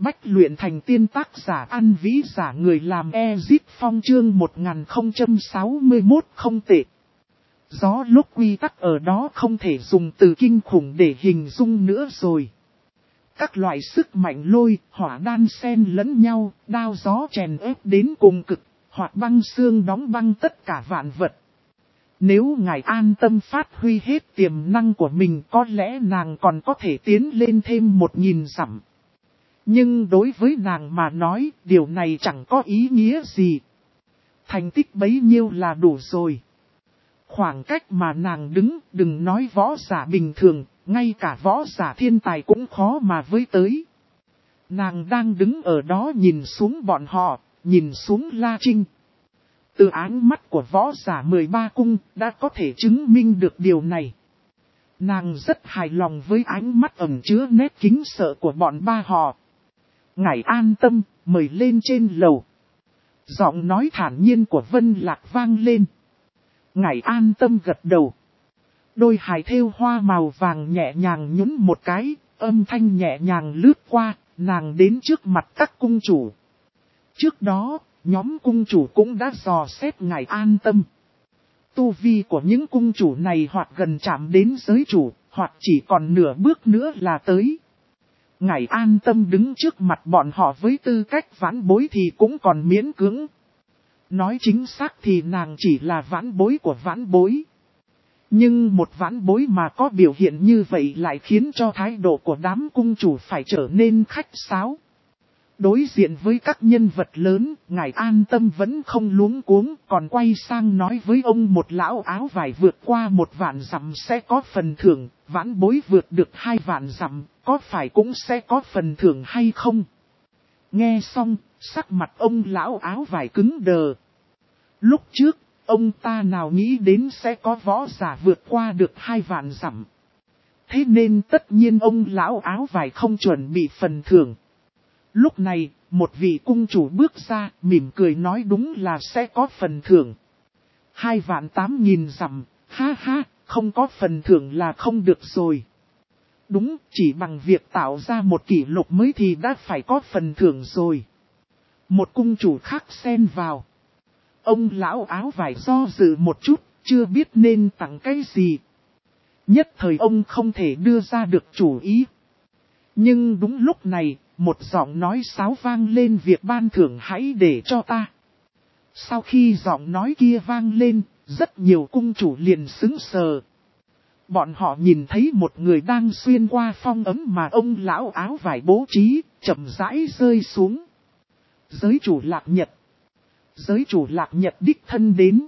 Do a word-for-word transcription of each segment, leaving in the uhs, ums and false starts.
Bách luyện thành tiên tác giả An Vĩ giả người làm Ezip Phong chương một nghìn không trăm sáu mươi mốt không tệ. Gió lúc quy tắc ở đó không thể dùng từ kinh khủng để hình dung nữa rồi. Các loại sức mạnh lôi, hỏa đan xen lẫn nhau, đao gió chèn ép đến cùng cực, hoặc băng xương đóng băng tất cả vạn vật. Nếu ngài an tâm phát huy hết tiềm năng của mình có lẽ nàng còn có thể tiến lên thêm một nghìn dặm. Nhưng đối với nàng mà nói, điều này chẳng có ý nghĩa gì. Thành tích bấy nhiêu là đủ rồi. Khoảng cách mà nàng đứng, đừng nói võ giả bình thường, ngay cả võ giả thiên tài cũng khó mà với tới. Nàng đang đứng ở đó nhìn xuống bọn họ, nhìn xuống La Trinh. Từ ánh mắt của võ giả mười ba cung đã có thể chứng minh được điều này. Nàng rất hài lòng với ánh mắt ẩn chứa nét kính sợ của bọn ba họ. Ngài an tâm, mời lên trên lầu. Giọng nói thản nhiên của Vân Lạc vang lên. Ngài an tâm gật đầu. Đôi hài thêu hoa màu vàng nhẹ nhàng nhún một cái, âm thanh nhẹ nhàng lướt qua, nàng đến trước mặt các cung chủ. Trước đó, nhóm cung chủ cũng đã dò xét ngài an tâm. Tu vi của những cung chủ này hoặc gần chạm đến giới chủ, hoặc chỉ còn nửa bước nữa là tới. Ngài an tâm đứng trước mặt bọn họ với tư cách vãn bối thì cũng còn miễn cưỡng. Nói chính xác thì nàng chỉ là vãn bối của vãn bối. Nhưng một vãn bối mà có biểu hiện như vậy lại khiến cho thái độ của đám cung chủ phải trở nên khách sáo. Đối diện với các nhân vật lớn, ngài an tâm vẫn không luống cuống, còn quay sang nói với ông một lão áo vải vượt qua một vạn dặm sẽ có phần thưởng, vãn bối vượt được hai vạn dặm, có phải cũng sẽ có phần thưởng hay không? Nghe xong, sắc mặt ông lão áo vải cứng đờ. Lúc trước, ông ta nào nghĩ đến sẽ có võ giả vượt qua được hai vạn dặm. Thế nên tất nhiên ông lão áo vải không chuẩn bị phần thưởng. Lúc này, một vị cung chủ bước ra, mỉm cười nói đúng là sẽ có phần thưởng. Hai vạn tám nghìn dặm, ha ha, không có phần thưởng là không được rồi. Đúng, chỉ bằng việc tạo ra một kỷ lục mới thì đã phải có phần thưởng rồi. Một cung chủ khác xen vào. Ông lão áo vải do dự một chút, chưa biết nên tặng cái gì. Nhất thời ông không thể đưa ra được chủ ý. Nhưng đúng lúc này, một giọng nói sáo vang lên việc ban thưởng hãy để cho ta. Sau khi giọng nói kia vang lên, rất nhiều cung chủ liền sững sờ. Bọn họ nhìn thấy một người đang xuyên qua phong ấm mà ông lão áo vải bố trí, chậm rãi rơi xuống. Giới chủ Lạc Nhật. Giới chủ Lạc Nhật đích thân đến.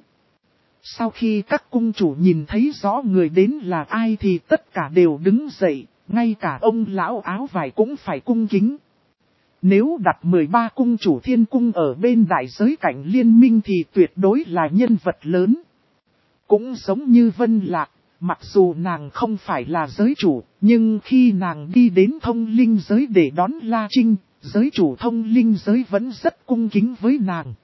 Sau khi các cung chủ nhìn thấy rõ người đến là ai thì tất cả đều đứng dậy, ngay cả ông lão áo vải cũng phải cung kính. Nếu đặt mười ba cung chủ thiên cung ở bên đại giới cảnh liên minh thì tuyệt đối là nhân vật lớn. Cũng giống như Vân Lạc, mặc dù nàng không phải là giới chủ, nhưng khi nàng đi đến thông linh giới để đón La Trinh, giới chủ thông linh giới vẫn rất cung kính với nàng.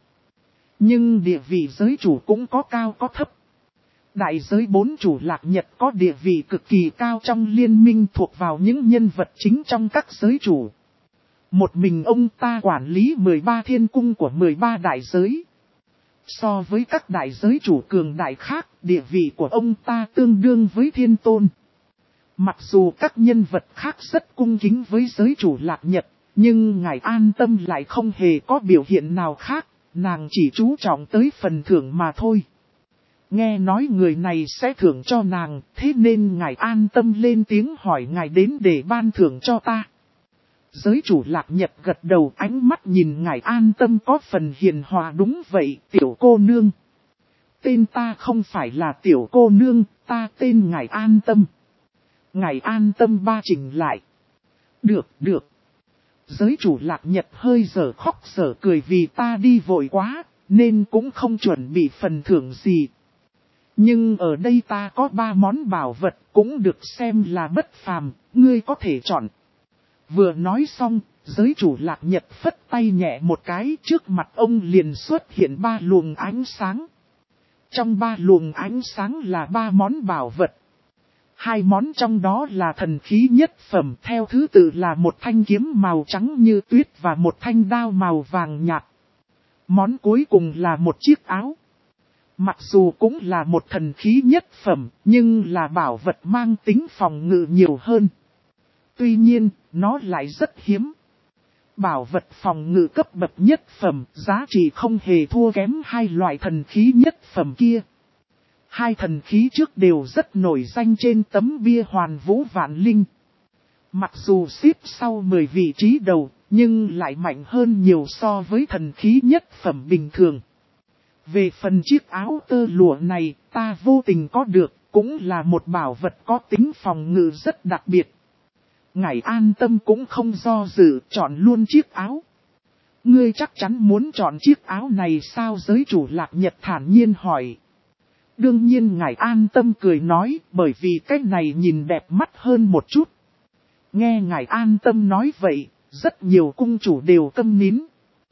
Nhưng địa vị giới chủ cũng có cao có thấp. Đại giới bốn chủ Lạc Nhật có địa vị cực kỳ cao trong liên minh thuộc vào những nhân vật chính trong các giới chủ. Một mình ông ta quản lý mười ba thiên cung của mười ba đại giới. So với các đại giới chủ cường đại khác, địa vị của ông ta tương đương với thiên tôn. Mặc dù các nhân vật khác rất cung kính với giới chủ Lạc Nhật, nhưng ngài an tâm lại không hề có biểu hiện nào khác, nàng chỉ chú trọng tới phần thưởng mà thôi. Nghe nói người này sẽ thưởng cho nàng, thế nên ngài an tâm lên tiếng hỏi ngài đến để ban thưởng cho ta. Giới chủ Lạc Nhật gật đầu, ánh mắt nhìn ngài an tâm có phần hiền hòa. Đúng vậy, tiểu cô nương. Tên ta không phải là tiểu cô nương, ta tên ngài an tâm. Ngài an tâm ba chỉnh lại. Được, được. Giới chủ Lạc Nhật hơi dở khóc dở cười vì ta đi vội quá, nên cũng không chuẩn bị phần thưởng gì. Nhưng ở đây ta có ba món bảo vật cũng được xem là bất phàm, ngươi có thể chọn. Vừa nói xong, giới chủ Lạc Nhật phất tay nhẹ một cái, trước mặt ông liền xuất hiện ba luồng ánh sáng. Trong ba luồng ánh sáng là ba món bảo vật. Hai món trong đó là thần khí nhất phẩm, theo thứ tự là một thanh kiếm màu trắng như tuyết và một thanh đao màu vàng nhạt. Món cuối cùng là một chiếc áo. Mặc dù cũng là một thần khí nhất phẩm, nhưng là bảo vật mang tính phòng ngự nhiều hơn. Tuy nhiên, nó lại rất hiếm. Bảo vật phòng ngự cấp bậc nhất phẩm, giá trị không hề thua kém hai loại thần khí nhất phẩm kia. Hai thần khí trước đều rất nổi danh trên tấm bia Hoàn Vũ Vạn Linh. Mặc dù xếp sau mười vị trí đầu, nhưng lại mạnh hơn nhiều so với thần khí nhất phẩm bình thường. Về phần chiếc áo tơ lụa này, ta vô tình có được, cũng là một bảo vật có tính phòng ngự rất đặc biệt. Ngải An Tâm cũng không do dự, chọn luôn chiếc áo. Ngươi chắc chắn muốn chọn chiếc áo này sao? Giới chủ Lạc Nhật thản nhiên hỏi. Đương nhiên Ngải An Tâm cười nói, bởi vì cái này nhìn đẹp mắt hơn một chút. Nghe Ngải An Tâm nói vậy, rất nhiều cung chủ đều câm nín.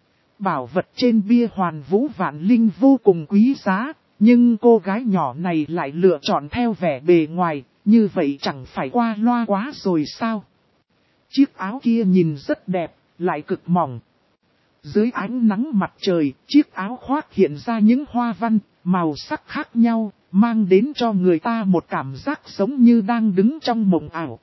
Bảo vật trên bia Hoàn Vũ Vạn Linh vô cùng quý giá, nhưng cô gái nhỏ này lại lựa chọn theo vẻ bề ngoài, như vậy chẳng phải qua loa quá rồi sao? Chiếc áo kia nhìn rất đẹp, lại cực mỏng. Dưới ánh nắng mặt trời, chiếc áo khoác hiện ra những hoa văn, màu sắc khác nhau, mang đến cho người ta một cảm giác giống như đang đứng trong mộng ảo.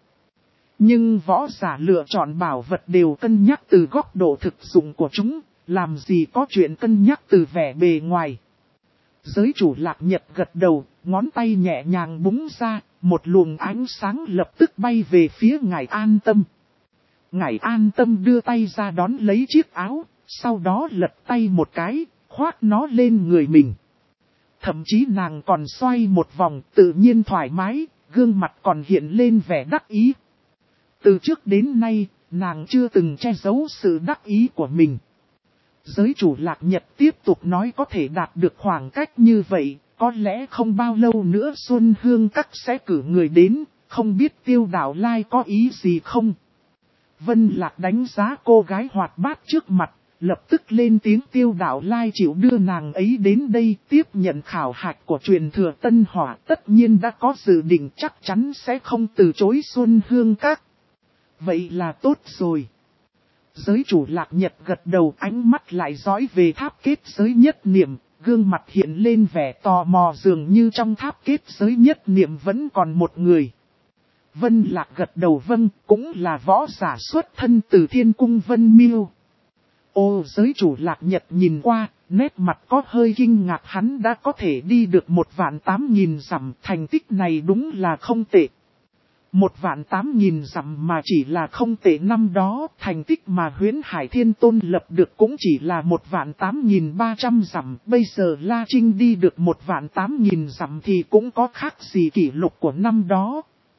Nhưng võ giả lựa chọn bảo vật đều cân nhắc từ góc độ thực dụng của chúng, làm gì có chuyện cân nhắc từ vẻ bề ngoài. Giới chủ Lạc Nhật gật đầu, ngón tay nhẹ nhàng búng ra, một luồng ánh sáng lập tức bay về phía Ngải An Tâm. Ngải An Tâm đưa tay ra đón lấy chiếc áo, sau đó lật tay một cái, khoác nó lên người mình. Thậm chí nàng còn xoay một vòng tự nhiên thoải mái, gương mặt còn hiện lên vẻ đắc ý. Từ trước đến nay, nàng chưa từng che giấu sự đắc ý của mình. Giới chủ Lạc Nhật tiếp tục nói có thể đạt được khoảng cách như vậy, có lẽ không bao lâu nữa Xuân Hương Các sẽ cử người đến, không biết Tiêu Đảo Lai có ý gì không? Vân Lạc đánh giá cô gái hoạt bát trước mặt, lập tức lên tiếng. Tiêu Đảo Lai chịu đưa nàng ấy đến đây tiếp nhận khảo hạch của truyền thừa Tân Hỏa, tất nhiên đã có dự định chắc chắn sẽ không từ chối Xuân Hương Các. Vậy là tốt rồi. Giới chủ Lạc Nhật gật đầu, ánh mắt lại dõi về tháp kết giới nhất niệm, gương mặt hiện lên vẻ tò mò dường như trong tháp kết giới nhất niệm vẫn còn một người. Vân Lạc gật đầu vâng, cũng là võ giả xuất thân từ Thiên Cung Vân Miêu. Ô, giới chủ Lạc Nhật nhìn qua, nét mặt có hơi kinh ngạc, hắn đã có thể đi được một vạn tám nghìn dặm, thành tích này đúng là không tệ. Một vạn tám nghìn dặm mà chỉ là không tệ, năm đó, thành tích mà Huyễn Hải Thiên Tôn lập được cũng chỉ là một vạn tám nghìn ba trăm dặm, bây giờ La Trinh đi được một vạn tám nghìn dặm thì cũng có khác gì kỷ lục của năm đó.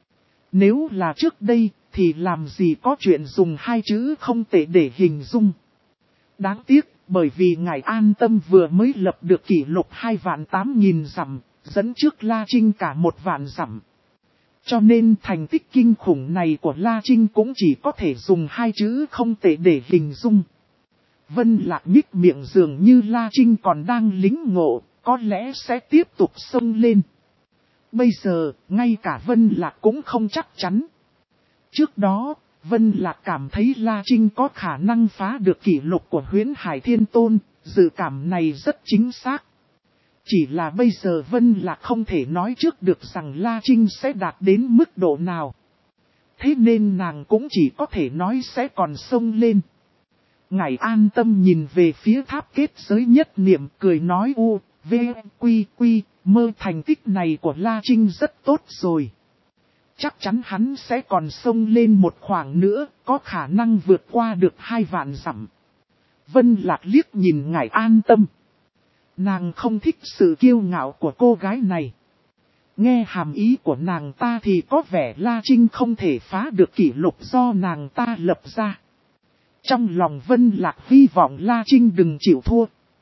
Nếu là trước đây, thì làm gì có chuyện dùng hai chữ không tệ để hình dung. Đáng tiếc, bởi vì Ngải An Tâm vừa mới lập được kỷ lục hai vạn tám nghìn dặm, dẫn trước La Trinh cả một vạn dặm. Cho nên thành tích kinh khủng này của La Trinh cũng chỉ có thể dùng hai chữ không tệ để hình dung. Vân Lạc nhích miệng dường như La Trinh còn đang lính ngộ, có lẽ sẽ tiếp tục xông lên. Bây giờ, ngay cả Vân Lạc cũng không chắc chắn. Trước đó, Vân Lạc cảm thấy La Trinh có khả năng phá được kỷ lục của Huyễn Hải Thiên Tôn, dự cảm này rất chính xác. Chỉ là bây giờ Vân Lạc không thể nói trước được rằng La Trinh sẽ đạt đến mức độ nào. Thế nên nàng cũng chỉ có thể nói sẽ còn xông lên. Ngải An Tâm nhìn về phía tháp kết giới nhất niệm, cười nói u, v, quy, quy, mơ, thành tích này của La Trinh rất tốt rồi. Chắc chắn hắn sẽ còn xông lên một khoảng nữa, có khả năng vượt qua được hai vạn dặm. Vân Lạc liếc nhìn Ngải An Tâm. Nàng không thích sự kiêu ngạo của cô gái này. Nghe hàm ý của nàng ta thì có vẻ La Trinh không thể phá được kỷ lục do nàng ta lập ra. Trong lòng Vân Lạc hy vọng La Trinh đừng chịu thua.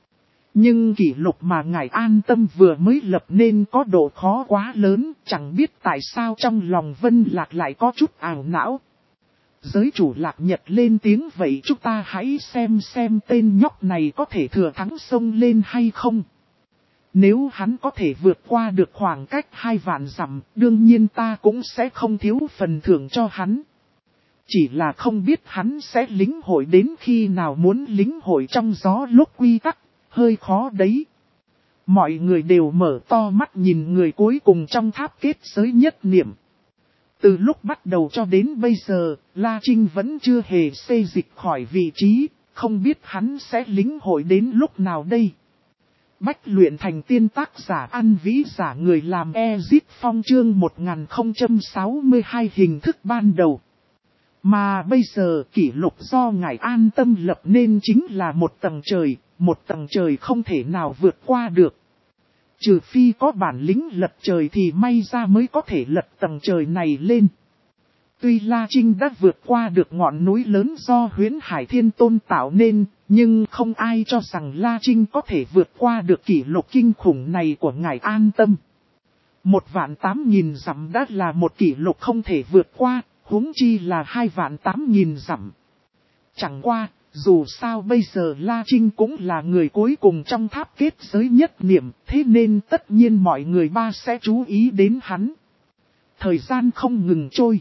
Nhưng kỷ lục mà Ngải An Tâm vừa mới lập nên có độ khó quá lớn, chẳng biết tại sao trong lòng Vân Lạc lại có chút ảo não. Giới chủ Lạc Nhật lên tiếng, vậy chúng ta hãy xem xem tên nhóc này có thể thừa thắng xông lên hay không. Nếu hắn có thể vượt qua được khoảng cách hai vạn dặm, đương nhiên ta cũng sẽ không thiếu phần thưởng cho hắn. Chỉ là không biết hắn sẽ lĩnh hội đến khi nào, muốn lĩnh hội trong gió lúc quy tắc, hơi khó đấy. Mọi người đều mở to mắt nhìn người cuối cùng trong tháp kết giới nhất niệm. Từ lúc bắt đầu cho đến bây giờ, La Trinh vẫn chưa hề xê dịch khỏi vị trí, không biết hắn sẽ lĩnh hội đến lúc nào đây. Bách luyện thành tiên, tác giả An Vĩ, giả người làm Ezit Phong, chương một nghìn không trăm sáu mươi hai hình thức ban đầu. Mà bây giờ kỷ lục do ngài An Tâm lập nên chính là một tầng trời, một tầng trời không thể nào vượt qua được. Trừ phi có bản lĩnh lật trời thì may ra mới có thể lật tầng trời này lên. Tuy La Trinh đã vượt qua được ngọn núi lớn do Huyễn Hải Thiên Tôn tạo nên, nhưng không ai cho rằng La Trinh có thể vượt qua được kỷ lục kinh khủng này của ngài An Tâm. Một vạn tám nghìn dặm đã là một kỷ lục không thể vượt qua, huống chi là hai vạn tám nghìn dặm. Chẳng qua, dù sao bây giờ La Trinh cũng là người cuối cùng trong tháp kết giới nhất niệm, thế nên tất nhiên mọi người ba sẽ chú ý đến hắn. Thời gian không ngừng trôi.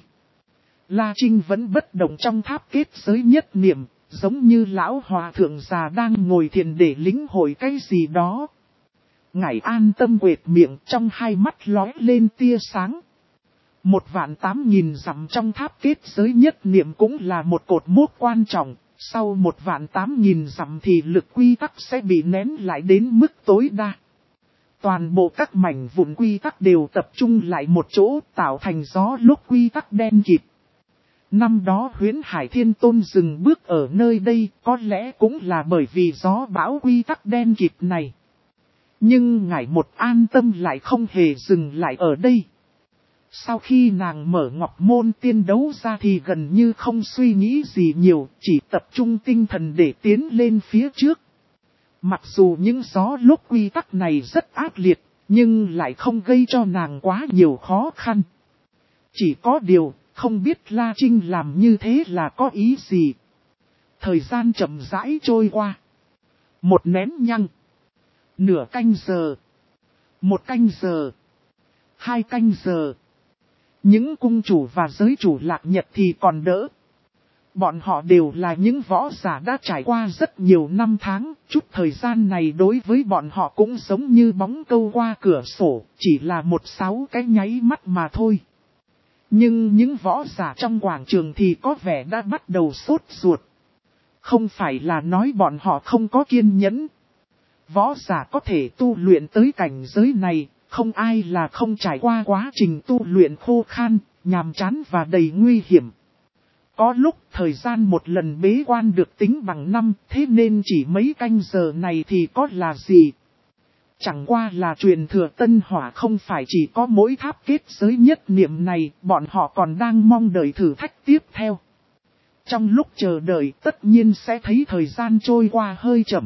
La Trinh vẫn bất động trong tháp kết giới nhất niệm, giống như lão hòa thượng già đang ngồi thiền để lĩnh hội cái gì đó. Ngài An Tâm quệt miệng, trong hai mắt lóe lên tia sáng. Một vạn tám nghìn dặm trong tháp kết giới nhất niệm cũng là một cột mốc quan trọng. Sau một vạn tám nghìn dặm thì lực quy tắc sẽ bị nén lại đến mức tối đa. Toàn bộ các mảnh vụn quy tắc đều tập trung lại một chỗ, tạo thành gió lúc quy tắc đen kịt. Năm đó Huyễn Hải Thiên Tôn dừng bước ở nơi đây, có lẽ cũng là bởi vì gió bão quy tắc đen kịt này. Nhưng ngài một An Tâm lại không hề dừng lại ở đây. Sau khi nàng mở ngọc môn tiên đấu ra thì gần như không suy nghĩ gì nhiều, chỉ tập trung tinh thần để tiến lên phía trước. Mặc dù những gió lúc quy tắc này rất ác liệt, nhưng lại không gây cho nàng quá nhiều khó khăn. Chỉ có điều, không biết La Trinh làm như thế là có ý gì. Thời gian chậm rãi trôi qua. Một nén nhăng. Nửa canh giờ. Một canh giờ. Hai canh giờ. Những cung chủ và giới chủ Lạc Nhật thì còn đỡ. Bọn họ đều là những võ giả đã trải qua rất nhiều năm tháng, chút thời gian này đối với bọn họ cũng giống như bóng câu qua cửa sổ, chỉ là một sáu cái nháy mắt mà thôi. Nhưng những võ giả trong quảng trường thì có vẻ đã bắt đầu sốt ruột. Không phải là nói bọn họ không có kiên nhẫn. Võ giả có thể tu luyện tới cảnh giới này, không ai là không trải qua quá trình tu luyện khô khan, nhàm chán và đầy nguy hiểm. Có lúc thời gian một lần bế quan được tính bằng năm, thế nên chỉ mấy canh giờ này thì có là gì. Chẳng qua là truyền thừa Tân Hỏa không phải chỉ có mỗi tháp kết giới nhất niệm này, bọn họ còn đang mong đợi thử thách tiếp theo. Trong lúc chờ đợi tất nhiên sẽ thấy thời gian trôi qua hơi chậm.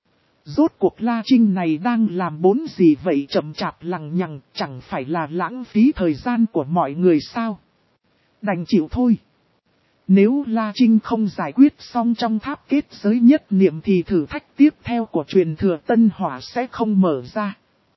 Rốt cuộc La Trinh này đang làm bốn gì vậy, chậm chạp lằng nhằng, chẳng phải là lãng phí thời gian của mọi người sao? Đành chịu thôi. Nếu La Trinh không giải quyết xong trong tháp kết giới nhất niệm thì thử thách tiếp theo của truyền thừa Tân Hỏa sẽ không mở ra.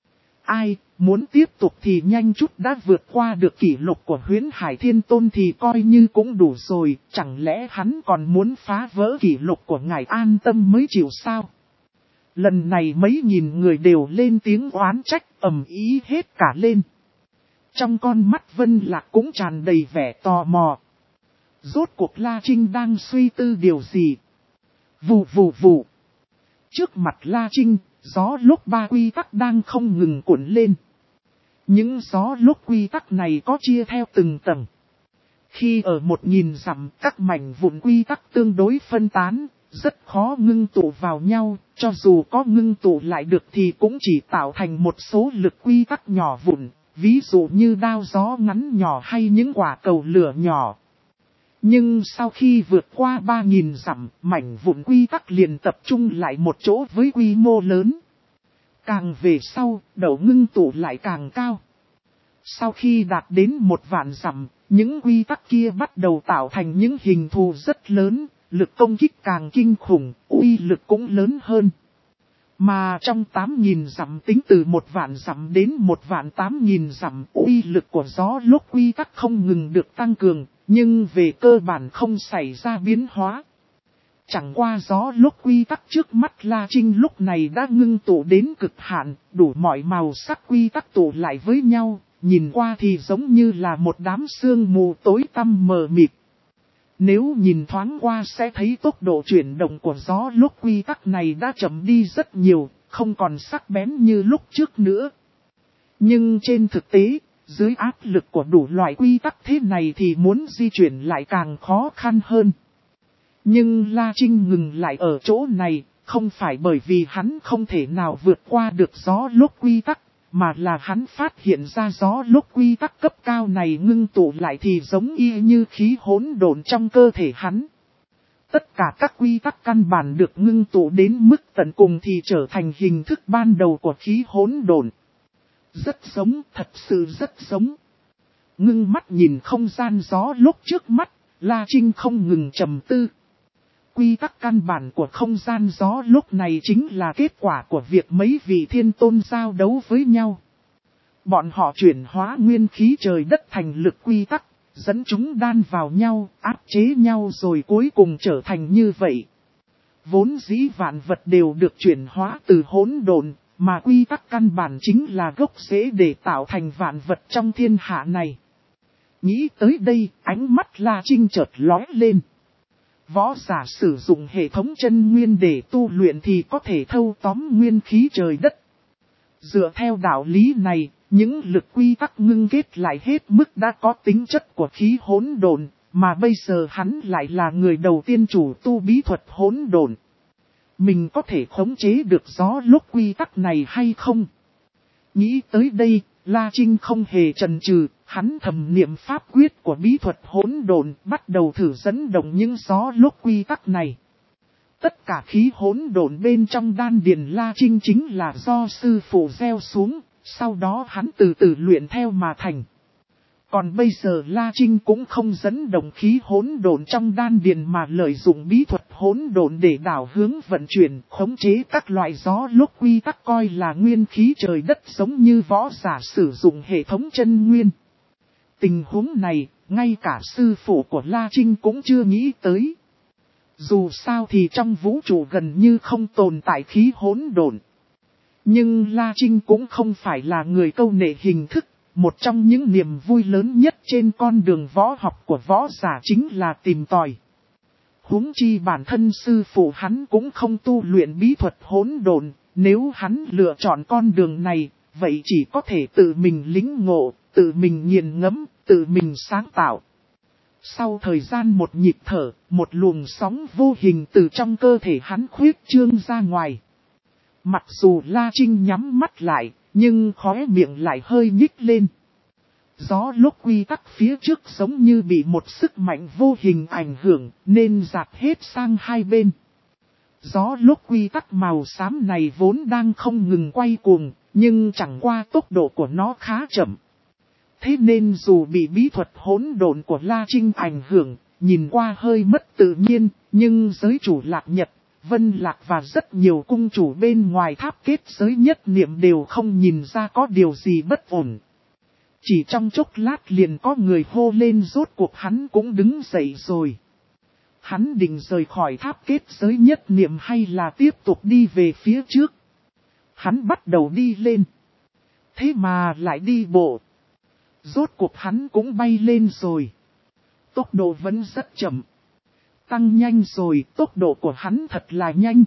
Ai muốn tiếp tục thì nhanh chút, đã vượt qua được kỷ lục của Huyễn Hải Thiên Tôn thì coi như cũng đủ rồi, chẳng lẽ hắn còn muốn phá vỡ kỷ lục của ngài An Tâm mới chịu sao? Lần này mấy nghìn người đều lên tiếng oán trách, ầm ý hết cả lên. Trong con mắt Vân Lạc cũng tràn đầy vẻ tò mò. Rốt cuộc La Trinh đang suy tư điều gì? Vù vù vù. Trước mặt La Trinh, gió lúc ba quy tắc đang không ngừng cuộn lên. Những gió lúc quy tắc này có chia theo từng tầng. Khi ở một nghìn dặm, các mảnh vụn quy tắc tương đối phân tán, rất khó ngưng tụ vào nhau, cho dù có ngưng tụ lại được thì cũng chỉ tạo thành một số lực quy tắc nhỏ vụn, ví dụ như đao gió ngắn nhỏ hay những quả cầu lửa nhỏ. Nhưng sau khi vượt qua ba nghìn dặm, mảnh vụn quy tắc liền tập trung lại một chỗ với quy mô lớn. Càng về sau, độ ngưng tụ lại càng cao. Sau khi đạt đến một vạn dặm, những quy tắc kia bắt đầu tạo thành những hình thù rất lớn, lực công kích càng kinh khủng, uy lực cũng lớn hơn. Mà trong tám nghìn dặm tính từ một vạn dặm đến một vạn tám nghìn dặm, uy lực của gió lốc quy tắc không ngừng được tăng cường, nhưng về cơ bản không xảy ra biến hóa. Chẳng qua gió lốc quy tắc trước mắt La Trinh lúc này đã ngưng tụ đến cực hạn, đủ mọi màu sắc quy tắc tụ lại với nhau, nhìn qua thì giống như là một đám sương mù tối tăm mờ mịt. Nếu nhìn thoáng qua sẽ thấy tốc độ chuyển động của gió lốc quy tắc này đã chậm đi rất nhiều, không còn sắc bén như lúc trước nữa. Nhưng trên thực tế, dưới áp lực của đủ loại quy tắc thế này thì muốn di chuyển lại càng khó khăn hơn. Nhưng La Trinh ngừng lại ở chỗ này, không phải bởi vì hắn không thể nào vượt qua được gió lốc quy tắc, mà là hắn phát hiện ra gió lốc quy tắc cấp cao này ngưng tụ lại thì giống y như khí hỗn độn trong cơ thể hắn. Tất cả các quy tắc căn bản được ngưng tụ đến mức tận cùng thì trở thành hình thức ban đầu của khí hỗn độn. Rất giống, thật sự rất giống. Ngưng mắt nhìn không gian gió lốc trước mắt, La Trinh không ngừng trầm tư. Quy tắc căn bản của không gian gió lúc này chính là kết quả của việc mấy vị thiên tôn giao đấu với nhau. Bọn họ chuyển hóa nguyên khí trời đất thành lực quy tắc, dẫn chúng đan vào nhau, áp chế nhau rồi cuối cùng trở thành như vậy. Vốn dĩ vạn vật đều được chuyển hóa từ hỗn độn, mà quy tắc căn bản chính là gốc rễ để tạo thành vạn vật trong thiên hạ này. Nghĩ tới đây, ánh mắt La Trinh chợt lóe lên. Võ giả sử dụng hệ thống chân nguyên để tu luyện thì có thể thâu tóm nguyên khí trời đất. Dựa theo đạo lý này, những lực quy tắc ngưng kết lại hết mức đã có tính chất của khí hỗn độn, mà bây giờ hắn lại là người đầu tiên chủ tu bí thuật hỗn độn. Mình có thể khống chế được gió lốc quy tắc này hay không? Nghĩ tới đây, La Trinh không hề chần chừ, hắn thầm niệm pháp quyết của bí thuật hỗn độn, bắt đầu thử dẫn động những gió lốc quy tắc này. Tất cả khí hỗn độn bên trong đan điền La Trinh chính là do sư phụ gieo xuống, sau đó hắn từ từ luyện theo mà thành. Còn bây giờ La Trinh cũng không dẫn động khí hỗn độn trong đan điền mà lợi dụng bí thuật hỗn độn để đảo hướng vận chuyển, khống chế các loại gió lốc quy tắc coi là nguyên khí trời đất giống như võ giả sử dụng hệ thống chân nguyên. Tình huống này, ngay cả sư phụ của La Trinh cũng chưa nghĩ tới. Dù sao thì trong vũ trụ gần như không tồn tại khí hỗn độn. Nhưng La Trinh cũng không phải là người câu nệ hình thức. Một trong những niềm vui lớn nhất trên con đường võ học của võ giả chính là tìm tòi. Huống chi bản thân sư phụ hắn cũng không tu luyện bí thuật hỗn độn, nếu hắn lựa chọn con đường này, vậy chỉ có thể tự mình lĩnh ngộ, tự mình nghiền ngẫm, tự mình sáng tạo. Sau thời gian một nhịp thở, một luồng sóng vô hình từ trong cơ thể hắn khuyết trương ra ngoài. Mặc dù La Trinh nhắm mắt lại, nhưng khóe miệng lại hơi nhích lên. Gió lốc quy tắc phía trước giống như bị một sức mạnh vô hình ảnh hưởng nên dạt hết sang hai bên. Gió lốc quy tắc màu xám này vốn đang không ngừng quay cuồng, nhưng chẳng qua tốc độ của nó khá chậm. Thế nên dù bị bí thuật hỗn độn của La Trinh ảnh hưởng, nhìn qua hơi mất tự nhiên, nhưng giới chủ Lạc Nhật, Vân Lạc và rất nhiều cung chủ bên ngoài tháp kết giới nhất niệm đều không nhìn ra có điều gì bất ổn. Chỉ trong chốc lát liền có người hô lên rốt cuộc hắn cũng đứng dậy rồi. Hắn định rời khỏi tháp kết giới nhất niệm hay là tiếp tục đi về phía trước. Hắn bắt đầu đi lên. Thế mà lại đi bộ. Rốt cuộc hắn cũng bay lên rồi. Tốc độ vẫn rất chậm. Tăng nhanh rồi, tốc độ của hắn thật là nhanh.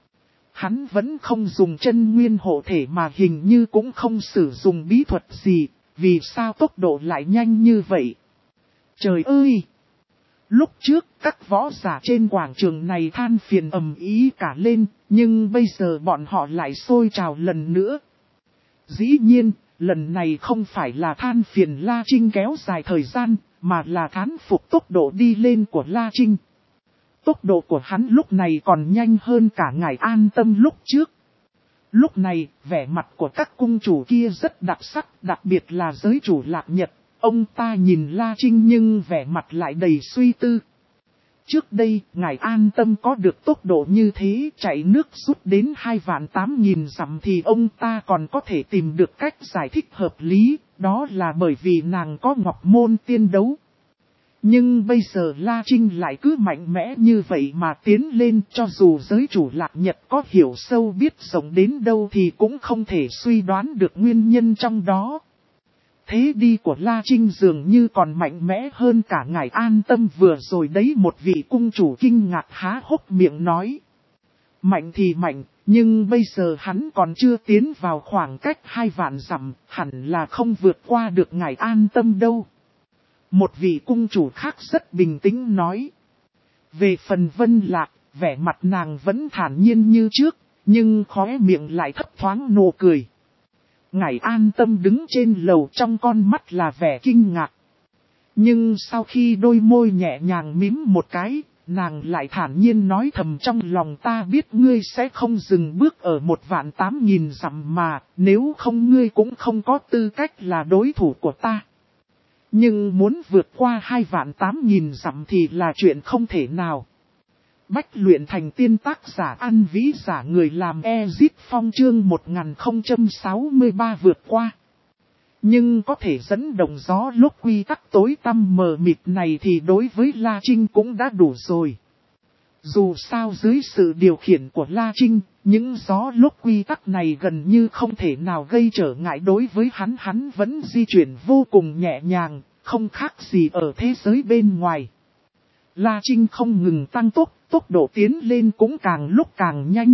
Hắn vẫn không dùng chân nguyên hộ thể mà hình như cũng không sử dụng bí thuật gì, vì sao tốc độ lại nhanh như vậy? Trời ơi! Lúc trước các võ giả trên quảng trường này than phiền ầm ý cả lên, nhưng bây giờ bọn họ lại sôi trào lần nữa. Dĩ nhiên, lần này không phải là than phiền La Trinh kéo dài thời gian, mà là thán phục tốc độ đi lên của La Trinh. Tốc độ của hắn lúc này còn nhanh hơn cả Ngài An Tâm lúc trước. Lúc này, vẻ mặt của các cung chủ kia rất đặc sắc, đặc biệt là giới chủ Lạc Nhật. Ông ta nhìn La Trinh nhưng vẻ mặt lại đầy suy tư. Trước đây, ngài an tâm có được tốc độ như thế, chạy nước rút đến hai vạn tám nghìn dặm thì ông ta còn có thể tìm được cách giải thích hợp lý, đó là bởi vì nàng có ngọc môn tiên đấu. Nhưng bây giờ La Trinh lại cứ mạnh mẽ như vậy mà tiến lên, cho dù giới chủ Lạc Nhật có hiểu sâu biết rộng đến đâu thì cũng không thể suy đoán được nguyên nhân trong đó. Thế đi của La Trinh dường như còn mạnh mẽ hơn cả ngài an tâm vừa rồi đấy. Một vị cung chủ kinh ngạc há hốc miệng nói. Mạnh thì mạnh, nhưng bây giờ hắn còn chưa tiến vào khoảng cách hai vạn dặm, hẳn là không vượt qua được ngài an tâm đâu. Một vị cung chủ khác rất bình tĩnh nói. Về phần Vân Lạc, vẻ mặt nàng vẫn thản nhiên như trước, nhưng khóe miệng lại thấp thoáng nụ cười. Ngài an tâm đứng trên lầu, trong con mắt là vẻ kinh ngạc. Nhưng sau khi đôi môi nhẹ nhàng mím một cái, nàng lại thản nhiên nói thầm trong lòng, ta biết ngươi sẽ không dừng bước ở một vạn tám nghìn dặm mà, nếu không ngươi cũng không có tư cách là đối thủ của ta. Nhưng muốn vượt qua hai vạn tám nghìn dặm thì là chuyện không thể nào. Bách luyện thành tiên, tác giả An Vĩ, giả người làm Ezit Phong, chương một nghìn không trăm sáu mươi ba vượt qua. Nhưng có thể dẫn động gió lúc quy tắc tối tăm mờ mịt này thì đối với La Trinh cũng đã đủ rồi. Dù sao dưới sự điều khiển của La Trinh, những gió lúc quy tắc này gần như không thể nào gây trở ngại đối với hắn. Hắn vẫn di chuyển vô cùng nhẹ nhàng, không khác gì ở thế giới bên ngoài. La Trinh không ngừng tăng tốc, tốc độ tiến lên cũng càng lúc càng nhanh.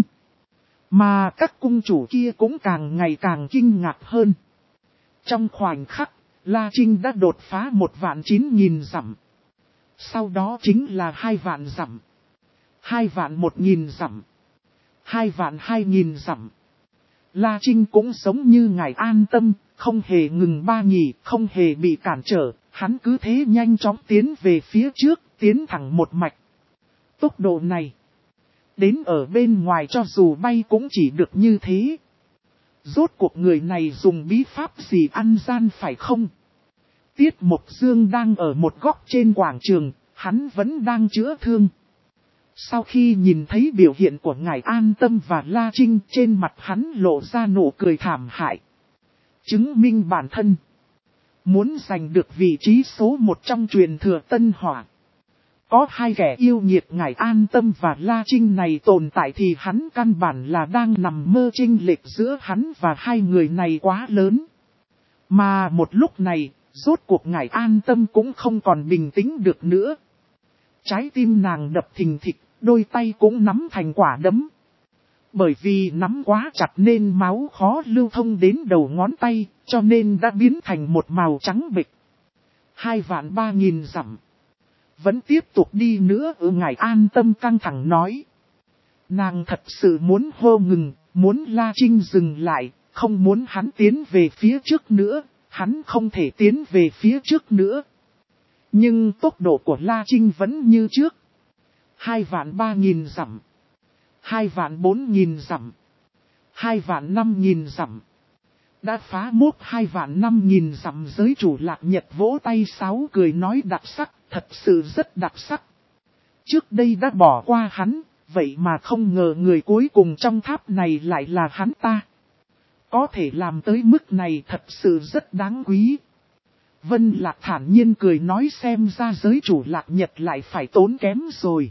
Mà các cung chủ kia cũng càng ngày càng kinh ngạc hơn. Trong khoảnh khắc, La Trinh đã đột phá một vạn chín nghìn dặm. Sau đó chính là hai vạn dặm. Hai vạn một nghìn dặm. Hai vạn hai nghìn dặm. La Trinh cũng giống như ngài an tâm, không hề ngừng ba nhì, không hề bị cản trở. Hắn cứ thế nhanh chóng tiến về phía trước, tiến thẳng một mạch. Tốc độ này, đến ở bên ngoài cho dù bay cũng chỉ được như thế. Rốt cuộc người này dùng bí pháp gì ăn gian phải không? Tiết Mộc Dương đang ở một góc trên quảng trường, hắn vẫn đang chữa thương. Sau khi nhìn thấy biểu hiện của ngài an tâm và La Trinh, trên mặt hắn lộ ra nụ cười thảm hại. Chứng minh bản thân. Muốn giành được vị trí số một trong truyền thừa Tân Hỏa. Có hai kẻ yêu nghiệt ngài an tâm và La Trinh này tồn tại thì hắn căn bản là đang nằm mơ, chênh lệch giữa hắn và hai người này quá lớn. Mà một lúc này, rốt cuộc ngài an tâm cũng không còn bình tĩnh được nữa. Trái tim nàng đập thình thịch, đôi tay cũng nắm thành quả đấm. Bởi vì nắm quá chặt nên máu khó lưu thông đến đầu ngón tay, cho nên đã biến thành một màu trắng bệch. Hai vạn ba nghìn dặm. Vẫn tiếp tục đi nữa ở ngài an tâm căng thẳng nói. Nàng thật sự muốn hô ngừng, muốn La Trinh dừng lại, không muốn hắn tiến về phía trước nữa, hắn không thể tiến về phía trước nữa. Nhưng tốc độ của La Trinh vẫn như trước. Hai vạn ba nghìn dặm. Hai vạn bốn nghìn dặm. Hai vạn năm nghìn dặm. Đã phá mốc hai vạn năm nghìn dặm. Giới chủ Lạc Nhật vỗ tay sáo cười nói đặc sắc, thật sự rất đặc sắc. Trước đây đã bỏ qua hắn, vậy mà không ngờ người cuối cùng trong tháp này lại là hắn ta. Có thể làm tới mức này thật sự rất đáng quý. Vân Lạc thản nhiên cười nói, xem ra giới chủ Lạc Nhật lại phải tốn kém rồi.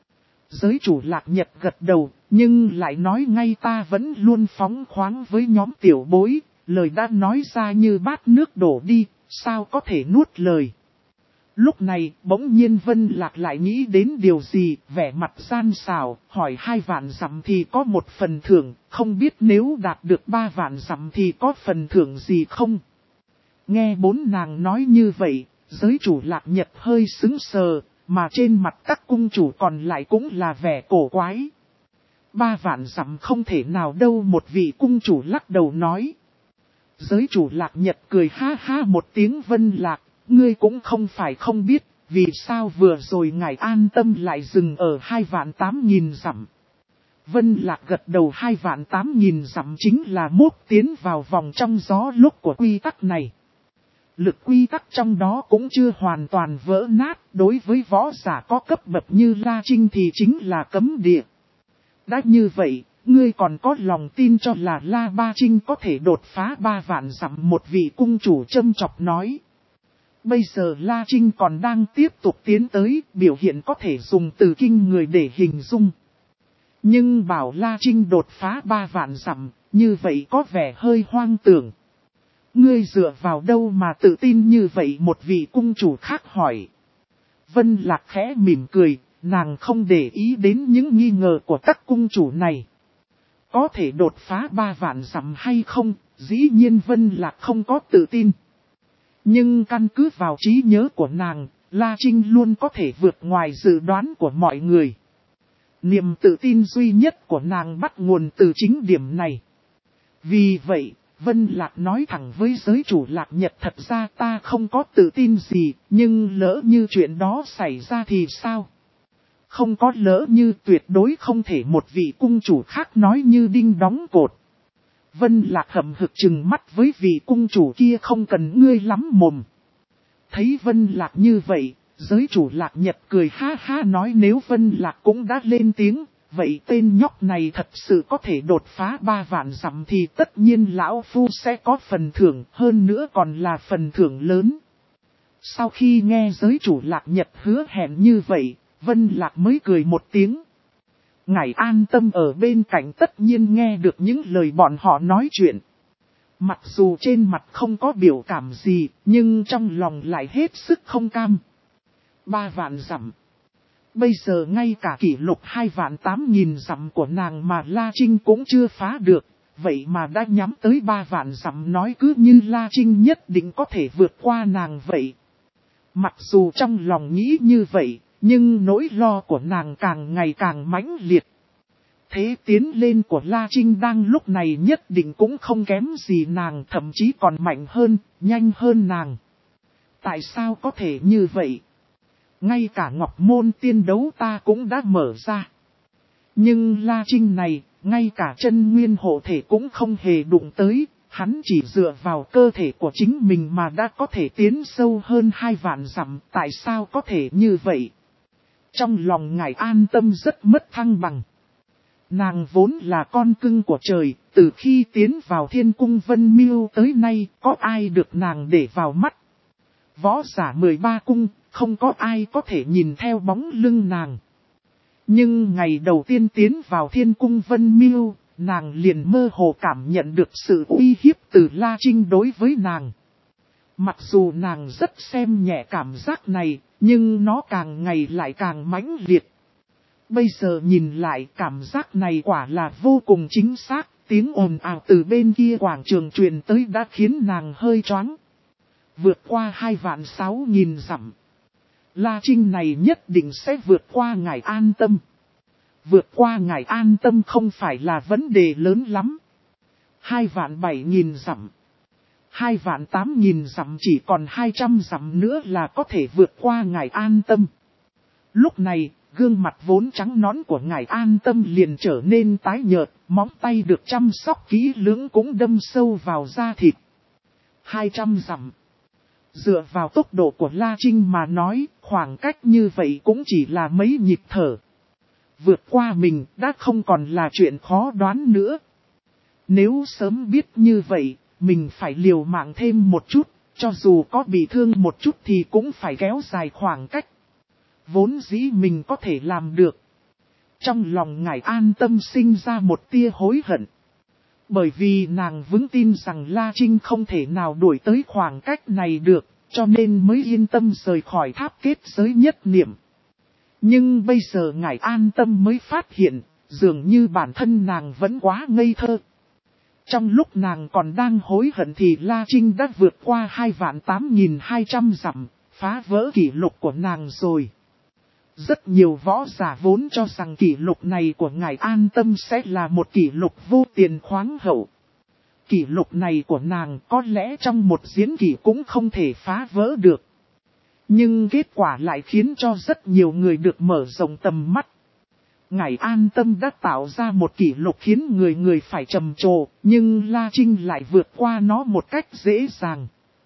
Giới chủ Lạc Nhật gật đầu, nhưng lại nói ngay, ta vẫn luôn phóng khoáng với nhóm tiểu bối, lời đã nói ra như bát nước đổ đi, sao có thể nuốt lời. Lúc này, bỗng nhiên Vân Lạc lại nghĩ đến điều gì, vẻ mặt gian xảo, hỏi hai vạn dặm thì có một phần thưởng, không biết nếu đạt được ba vạn dặm thì có phần thưởng gì không? Nghe bốn nàng nói như vậy, giới chủ Lạc Nhật hơi sững sờ, mà trên mặt các cung chủ còn lại cũng là vẻ cổ quái. Ba vạn dặm không thể nào đâu, một vị cung chủ lắc đầu nói. Giới chủ Lạc Nhật cười ha ha một tiếng, Vân Lạc, ngươi cũng không phải không biết, vì sao vừa rồi ngài an tâm lại dừng ở hai vạn tám nghìn dặm. Vân Lạc gật đầu, hai vạn tám nghìn dặm chính là mốc tiến vào vòng trong gió lúc của quy tắc này. Lực quy tắc trong đó cũng chưa hoàn toàn vỡ nát, đối với võ giả có cấp bậc như La Trinh thì chính là cấm địa. Đã như vậy, ngươi còn có lòng tin cho là La Ba Trinh có thể đột phá ba vạn dặm, một vị cung chủ châm chọc nói. Bây giờ La Trinh còn đang tiếp tục tiến tới, biểu hiện có thể dùng từ kinh người để hình dung. Nhưng bảo La Trinh đột phá ba vạn dặm, như vậy có vẻ hơi hoang tưởng. Ngươi dựa vào đâu mà tự tin như vậy, một vị cung chủ khác hỏi. Vân Lạc khẽ mỉm cười, nàng không để ý đến những nghi ngờ của các cung chủ này. Có thể đột phá ba vạn dặm hay không, dĩ nhiên Vân Lạc không có tự tin. Nhưng căn cứ vào trí nhớ của nàng, La Trinh luôn có thể vượt ngoài dự đoán của mọi người. Niềm tự tin duy nhất của nàng bắt nguồn từ chính điểm này. Vì vậy, Vân Lạc nói thẳng với giới chủ Lạc Nhật, thật ra ta không có tự tin gì, nhưng lỡ như chuyện đó xảy ra thì sao? Không có lỡ như, tuyệt đối không thể, một vị cung chủ khác nói như đinh đóng cột. Vân Lạc hậm hực trừng mắt với vị cung chủ kia, không cần ngươi lắm mồm. Thấy Vân Lạc như vậy, giới chủ Lạc Nhật cười ha ha nói, nếu Vân Lạc cũng đã lên tiếng, vậy tên nhóc này thật sự có thể đột phá ba vạn dặm thì tất nhiên lão phu sẽ có phần thưởng, hơn nữa còn là phần thưởng lớn. Sau khi nghe giới chủ Lạc Nhật hứa hẹn như vậy, Vân Lạc mới cười một tiếng. Ngài an tâm ở bên cạnh tất nhiên nghe được những lời bọn họ nói chuyện. Mặc dù trên mặt không có biểu cảm gì, nhưng trong lòng lại hết sức không cam. Ba vạn dặm. Bây giờ ngay cả kỷ lục hai vạn tám nghìn dặm của nàng mà La Trinh cũng chưa phá được. Vậy mà đã nhắm tới ba vạn dặm, nói cứ như La Trinh nhất định có thể vượt qua nàng vậy. Mặc dù trong lòng nghĩ như vậy, nhưng nỗi lo của nàng càng ngày càng mãnh liệt. Thế tiến lên của La Trinh đang lúc này nhất định cũng không kém gì nàng, thậm chí còn mạnh hơn, nhanh hơn nàng. Tại sao có thể như vậy? Ngay cả ngọc môn tiên đấu ta cũng đã mở ra. Nhưng La Trinh này, ngay cả chân nguyên hộ thể cũng không hề đụng tới, hắn chỉ dựa vào cơ thể của chính mình mà đã có thể tiến sâu hơn hai vạn dặm, tại sao có thể như vậy? Trong lòng ngài an tâm rất mất thăng bằng. Nàng vốn là con cưng của trời, từ khi tiến vào thiên cung Vân Miêu tới nay, có ai được nàng để vào mắt. Võ giả mười ba cung, không có ai có thể nhìn theo bóng lưng nàng. Nhưng ngày đầu tiên tiến vào thiên cung Vân Miêu, nàng liền mơ hồ cảm nhận được sự uy hiếp từ La Trinh đối với nàng. Mặc dù nàng rất xem nhẹ cảm giác này, nhưng nó càng ngày lại càng mãnh liệt. Bây giờ nhìn lại, cảm giác này quả là vô cùng chính xác, tiếng ồn ào từ bên kia quảng trường truyền tới đã khiến nàng hơi choáng. Vượt qua hai vạn sáu nghìn dặm. La Trinh này nhất định sẽ vượt qua ngài an tâm. Vượt qua ngài an tâm không phải là vấn đề lớn lắm. Hai vạn bảy nghìn dặm. Hai vạn tám nghìn dặm, chỉ còn hai trăm dặm nữa là có thể vượt qua ngài an tâm. Lúc này, gương mặt vốn trắng nõn của ngài an tâm liền trở nên tái nhợt, móng tay được chăm sóc kỹ lưỡng cũng đâm sâu vào da thịt. Hai trăm dặm. Dựa vào tốc độ của La Trinh mà nói, khoảng cách như vậy cũng chỉ là mấy nhịp thở. Vượt qua mình đã không còn là chuyện khó đoán nữa. Nếu sớm biết như vậy, mình phải liều mạng thêm một chút, cho dù có bị thương một chút thì cũng phải kéo dài khoảng cách. Vốn dĩ mình có thể làm được. Trong lòng ngài an tâm sinh ra một tia hối hận. Bởi vì nàng vững tin rằng La Trinh không thể nào đuổi tới khoảng cách này được, cho nên mới yên tâm rời khỏi tháp kết giới nhất niệm. Nhưng bây giờ ngài an tâm mới phát hiện, dường như bản thân nàng vẫn quá ngây thơ. Trong lúc nàng còn đang hối hận thì La Trinh đã vượt qua hai vạn tám nghìn hai trăm dặm, phá vỡ kỷ lục của nàng rồi. Rất nhiều võ giả vốn cho rằng kỷ lục này của ngài an tâm sẽ là một kỷ lục vô tiền khoáng hậu. Kỷ lục này của nàng có lẽ trong một diễn kỷ cũng không thể phá vỡ được. Nhưng kết quả lại khiến cho rất nhiều người được mở rộng tầm mắt. Ngài an tâm đã tạo ra một kỷ lục khiến người người phải trầm trồ, nhưng La Trinh lại vượt qua nó một cách dễ dàng.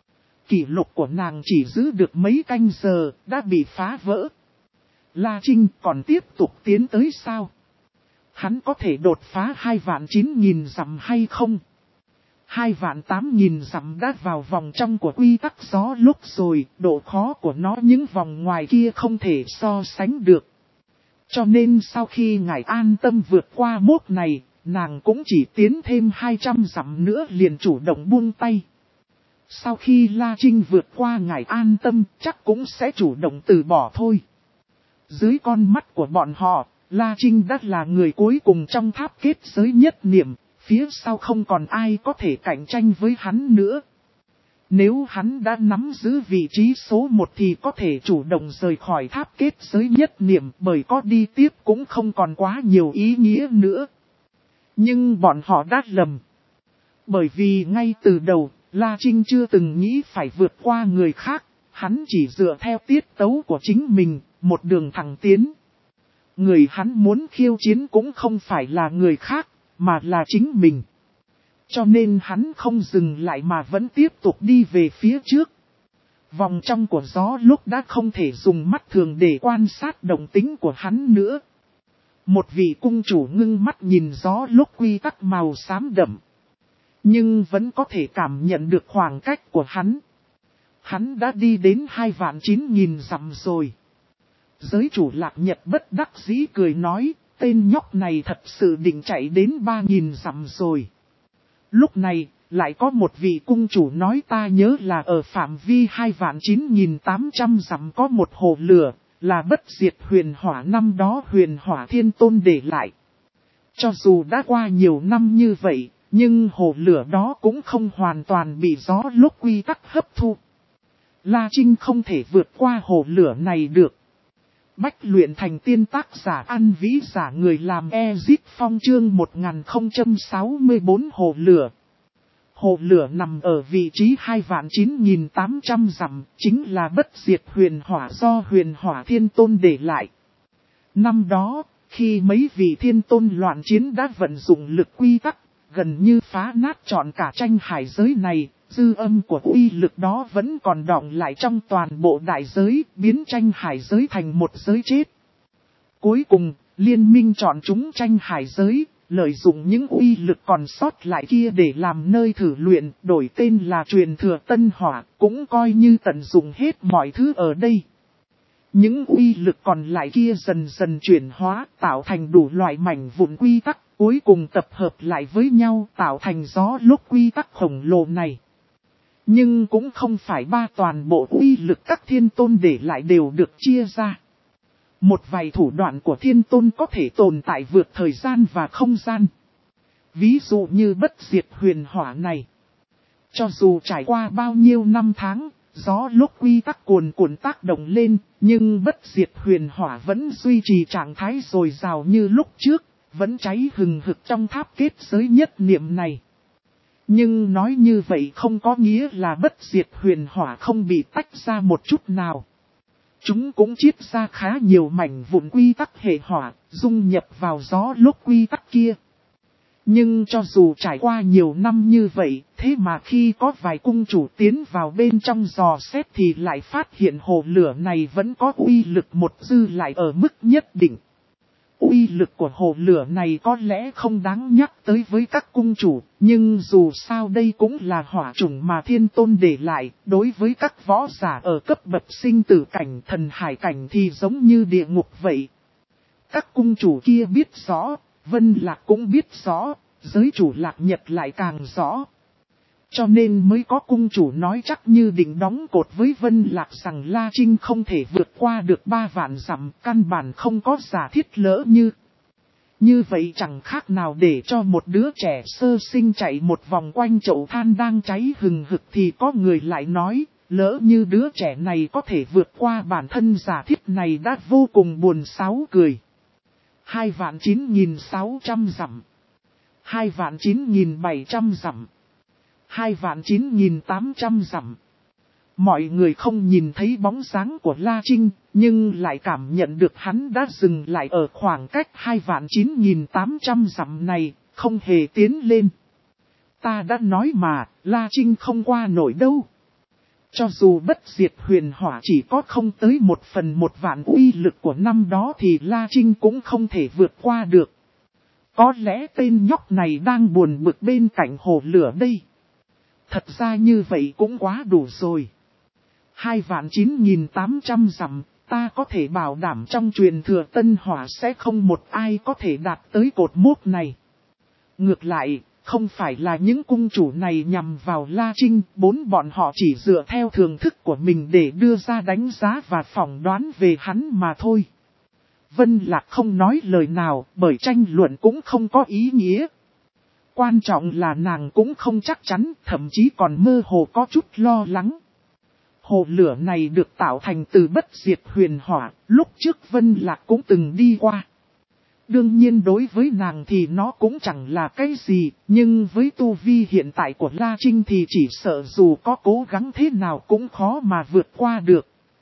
kỷ lục của nàng chỉ giữ được mấy canh giờ, đã bị phá vỡ. La Trinh còn tiếp tục tiến tới sao? Hắn có thể đột phá hai vạn chín nghìn dặm hay không? Hai vạn tám nghìn dặm đã vào vòng trong của quy tắc gió lúc rồi, độ khó của nó những vòng ngoài kia không thể so sánh được. Cho nên sau khi ngài an tâm vượt qua mốc này, nàng cũng chỉ tiến thêm hai trăm dặm nữa liền chủ động buông tay. Sau khi La Trinh vượt qua ngài an tâm, chắc cũng sẽ chủ động từ bỏ thôi. Dưới con mắt của bọn họ, La Trinh đã là người cuối cùng trong tháp kết giới nhất niệm, phía sau không còn ai có thể cạnh tranh với hắn nữa. Nếu hắn đã nắm giữ vị trí số một thì có thể chủ động rời khỏi tháp kết giới nhất niệm, bởi có đi tiếp cũng không còn quá nhiều ý nghĩa nữa. Nhưng bọn họ đã lầm. Bởi vì ngay từ đầu, La Trinh chưa từng nghĩ phải vượt qua người khác, hắn chỉ dựa theo tiết tấu của chính mình, một đường thẳng tiến. Người hắn muốn khiêu chiến cũng không phải là người khác, mà là chính mình. Cho nên hắn không dừng lại mà vẫn tiếp tục đi về phía trước. Vòng trong của gió lúc đã không thể dùng mắt thường để quan sát động tính của hắn nữa. Một vị cung chủ ngưng mắt nhìn gió lúc quy tắc màu xám đậm. Nhưng vẫn có thể cảm nhận được khoảng cách của hắn. Hắn đã đi đến hai vạn chín nghìn dặm rồi. Giới chủ Lạc Nhật bất đắc dĩ cười nói, tên nhóc này thật sự định chạy đến ba nghìn dặm rồi. Lúc này, lại có một vị cung chủ nói ta nhớ là ở phạm vi hai vạn chín nghìn tám trăm dặm có một hồ lửa, là bất diệt huyền hỏa năm đó huyền hỏa thiên tôn để lại. Cho dù đã qua nhiều năm như vậy, nhưng hồ lửa đó cũng không hoàn toàn bị gió lúc quy tắc hấp thu. La Trinh không thể vượt qua hồ lửa này được. Bách luyện thành tiên tác giả ăn vĩ giả người làm Ezit Phong chương một nghìn không trăm sáu mươi bốn hồ lửa. Hồ lửa nằm ở vị trí hai vạn chín nghìn tám trăm dặm, chính là bất diệt huyền hỏa do huyền hỏa thiên tôn để lại. Năm đó, khi mấy vị thiên tôn loạn chiến đã vận dụng lực quy tắc, gần như phá nát trọn cả tranh hải giới này, dư âm của uy lực đó vẫn còn đọng lại trong toàn bộ đại giới, biến tranh hải giới thành một giới chết. Cuối cùng, liên minh chọn chúng tranh hải giới, lợi dụng những uy lực còn sót lại kia để làm nơi thử luyện, đổi tên là truyền thừa tân hỏa, cũng coi như tận dụng hết mọi thứ ở đây. Những uy lực còn lại kia dần dần chuyển hóa, tạo thành đủ loại mảnh vụn quy tắc, cuối cùng tập hợp lại với nhau tạo thành gió lúc quy tắc khổng lồ này. Nhưng cũng không phải ba toàn bộ uy lực các thiên tôn để lại đều được chia ra. Một vài thủ đoạn của thiên tôn có thể tồn tại vượt thời gian và không gian. Ví dụ như bất diệt huyền hỏa này. Cho dù trải qua bao nhiêu năm tháng, gió lúc quy tắc cuồn cuộn tác động lên, nhưng bất diệt huyền hỏa vẫn duy trì trạng thái dồi dào như lúc trước, vẫn cháy hừng hực trong tháp kết giới nhất niệm này. Nhưng nói như vậy không có nghĩa là bất diệt huyền hỏa không bị tách ra một chút nào. Chúng cũng chiết ra khá nhiều mảnh vụn quy tắc hệ hỏa, dung nhập vào gió lúc quy tắc kia. Nhưng cho dù trải qua nhiều năm như vậy, thế mà khi có vài cung chủ tiến vào bên trong dò xét thì lại phát hiện hồ lửa này vẫn có uy lực một dư lại ở mức nhất định. Uy lực của hồ lửa này có lẽ không đáng nhắc tới với các cung chủ, nhưng dù sao đây cũng là hỏa chủng mà thiên tôn để lại, đối với các võ giả ở cấp bậc sinh tử cảnh thần hải cảnh thì giống như địa ngục vậy. Các cung chủ kia biết rõ, Vân Lạc cũng biết rõ, giới chủ Lạc Nhật lại càng rõ. Cho nên mới có cung chủ nói chắc như định đóng cột với Vân Lạc rằng La Trinh không thể vượt qua được ba vạn dặm, căn bản không có giả thiết lỡ như. Như vậy chẳng khác nào để cho một đứa trẻ sơ sinh chạy một vòng quanh chậu than đang cháy hừng hực thì có người lại nói, lỡ như đứa trẻ này có thể vượt qua bản thân giả thiết này đã vô cùng buồn xáo cười. Hai vạn chín nghìn sáu trăm dặm. Hai vạn chín nghìn bảy trăm dặm. Hai vạn chín nghìn tám trăm dặm. Mọi người không nhìn thấy bóng dáng của La Trinh, nhưng lại cảm nhận được hắn đã dừng lại ở khoảng cách hai vạn chín nghìn tám trăm dặm này, không hề tiến lên. Ta đã nói mà, La Trinh không qua nổi đâu. Cho dù bất diệt huyền hỏa chỉ có không tới một phần một vạn uy lực của năm đó thì La Trinh cũng không thể vượt qua được. Có lẽ tên nhóc này đang buồn bực bên cạnh hồ lửa đây. Thật ra như vậy cũng quá đủ rồi. Hai vạn chín nghìn tám trăm dặm, ta có thể bảo đảm trong truyền thừa Tân Hỏa sẽ không một ai có thể đạt tới cột mốc này. Ngược lại, không phải là những cung chủ này nhằm vào La Trinh, bốn bọn họ chỉ dựa theo thường thức của mình để đưa ra đánh giá và phỏng đoán về hắn mà thôi. Vân Lạc không nói lời nào bởi tranh luận cũng không có ý nghĩa. Quan trọng là nàng cũng không chắc chắn, thậm chí còn mơ hồ có chút lo lắng. Hồ lửa này được tạo thành từ bất diệt huyền hỏa, lúc trước Vân Lạc cũng từng đi qua. Đương nhiên đối với nàng thì nó cũng chẳng là cái gì, nhưng với tu vi hiện tại của La Trinh thì chỉ sợ dù có cố gắng thế nào cũng khó mà vượt qua được.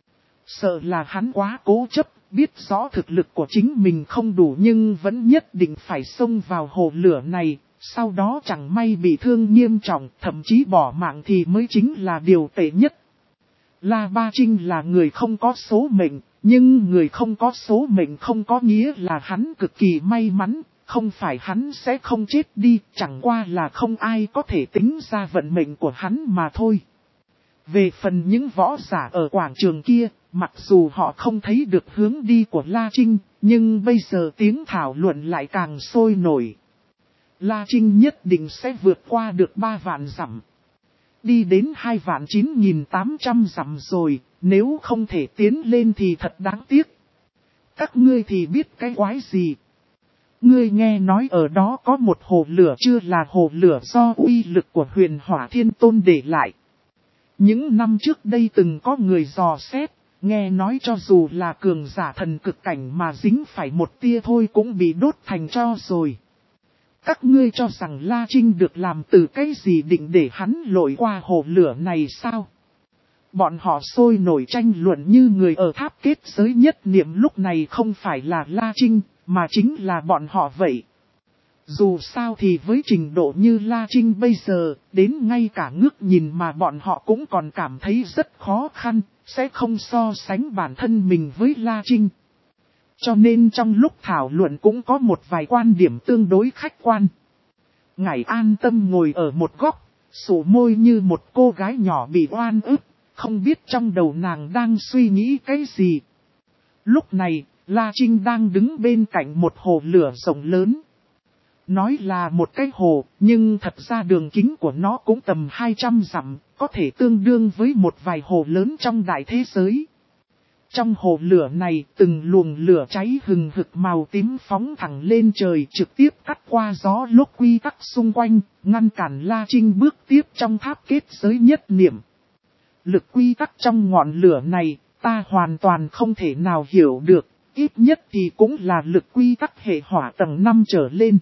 Sợ là hắn quá cố chấp, biết rõ thực lực của chính mình không đủ nhưng vẫn nhất định phải xông vào hồ lửa này, sau đó chẳng may bị thương nghiêm trọng, thậm chí bỏ mạng thì mới chính là điều tệ nhất. La Ba Trinh là người không có số mệnh, nhưng người không có số mệnh không có nghĩa là hắn cực kỳ may mắn, không phải hắn sẽ không chết đi, chẳng qua là không ai có thể tính ra vận mệnh của hắn mà thôi. Về phần những võ giả ở quảng trường kia, mặc dù họ không thấy được hướng đi của La Trinh, nhưng bây giờ tiếng thảo luận lại càng sôi nổi. La Trinh nhất định sẽ vượt qua được ba vạn dặm. Đi đến hai vạn chín nghìn tám trăm dặm rồi, nếu không thể tiến lên thì thật đáng tiếc. Các ngươi thì biết cái quái gì? Ngươi nghe nói ở đó có một hồ lửa chưa là hồ lửa do uy lực của huyền hỏa thiên tôn để lại. Những năm trước đây từng có người dò xét, nghe nói cho dù là cường giả thần cực cảnh mà dính phải một tia thôi cũng bị đốt thành tro rồi. Các ngươi cho rằng La Trinh được làm từ cái gì định để hắn lội qua hồ lửa này sao? Bọn họ sôi nổi tranh luận như người ở tháp kết giới nhất niệm lúc này không phải là La Trinh, mà chính là bọn họ vậy. Dù sao thì với trình độ như La Trinh bây giờ, đến ngay cả ngước nhìn mà bọn họ cũng còn cảm thấy rất khó khăn, sẽ không so sánh bản thân mình với La Trinh. Cho nên trong lúc thảo luận cũng có một vài quan điểm tương đối khách quan. Ngải an tâm ngồi ở một góc, sụ môi như một cô gái nhỏ bị oan ức, không biết trong đầu nàng đang suy nghĩ cái gì. Lúc này, La Trinh đang đứng bên cạnh một hồ lửa rộng lớn. Nói là một cái hồ, nhưng thật ra đường kính của nó cũng tầm hai trăm dặm, có thể tương đương với một vài hồ lớn trong đại thế giới. Trong hồ lửa này, từng luồng lửa cháy hừng hực màu tím phóng thẳng lên trời trực tiếp cắt qua gió lốc quy tắc xung quanh, ngăn cản La Trinh bước tiếp trong tháp kết giới nhất niệm. Lực quy tắc trong ngọn lửa này, ta hoàn toàn không thể nào hiểu được, ít nhất thì cũng là lực quy tắc hệ hỏa tầng năm trở lên.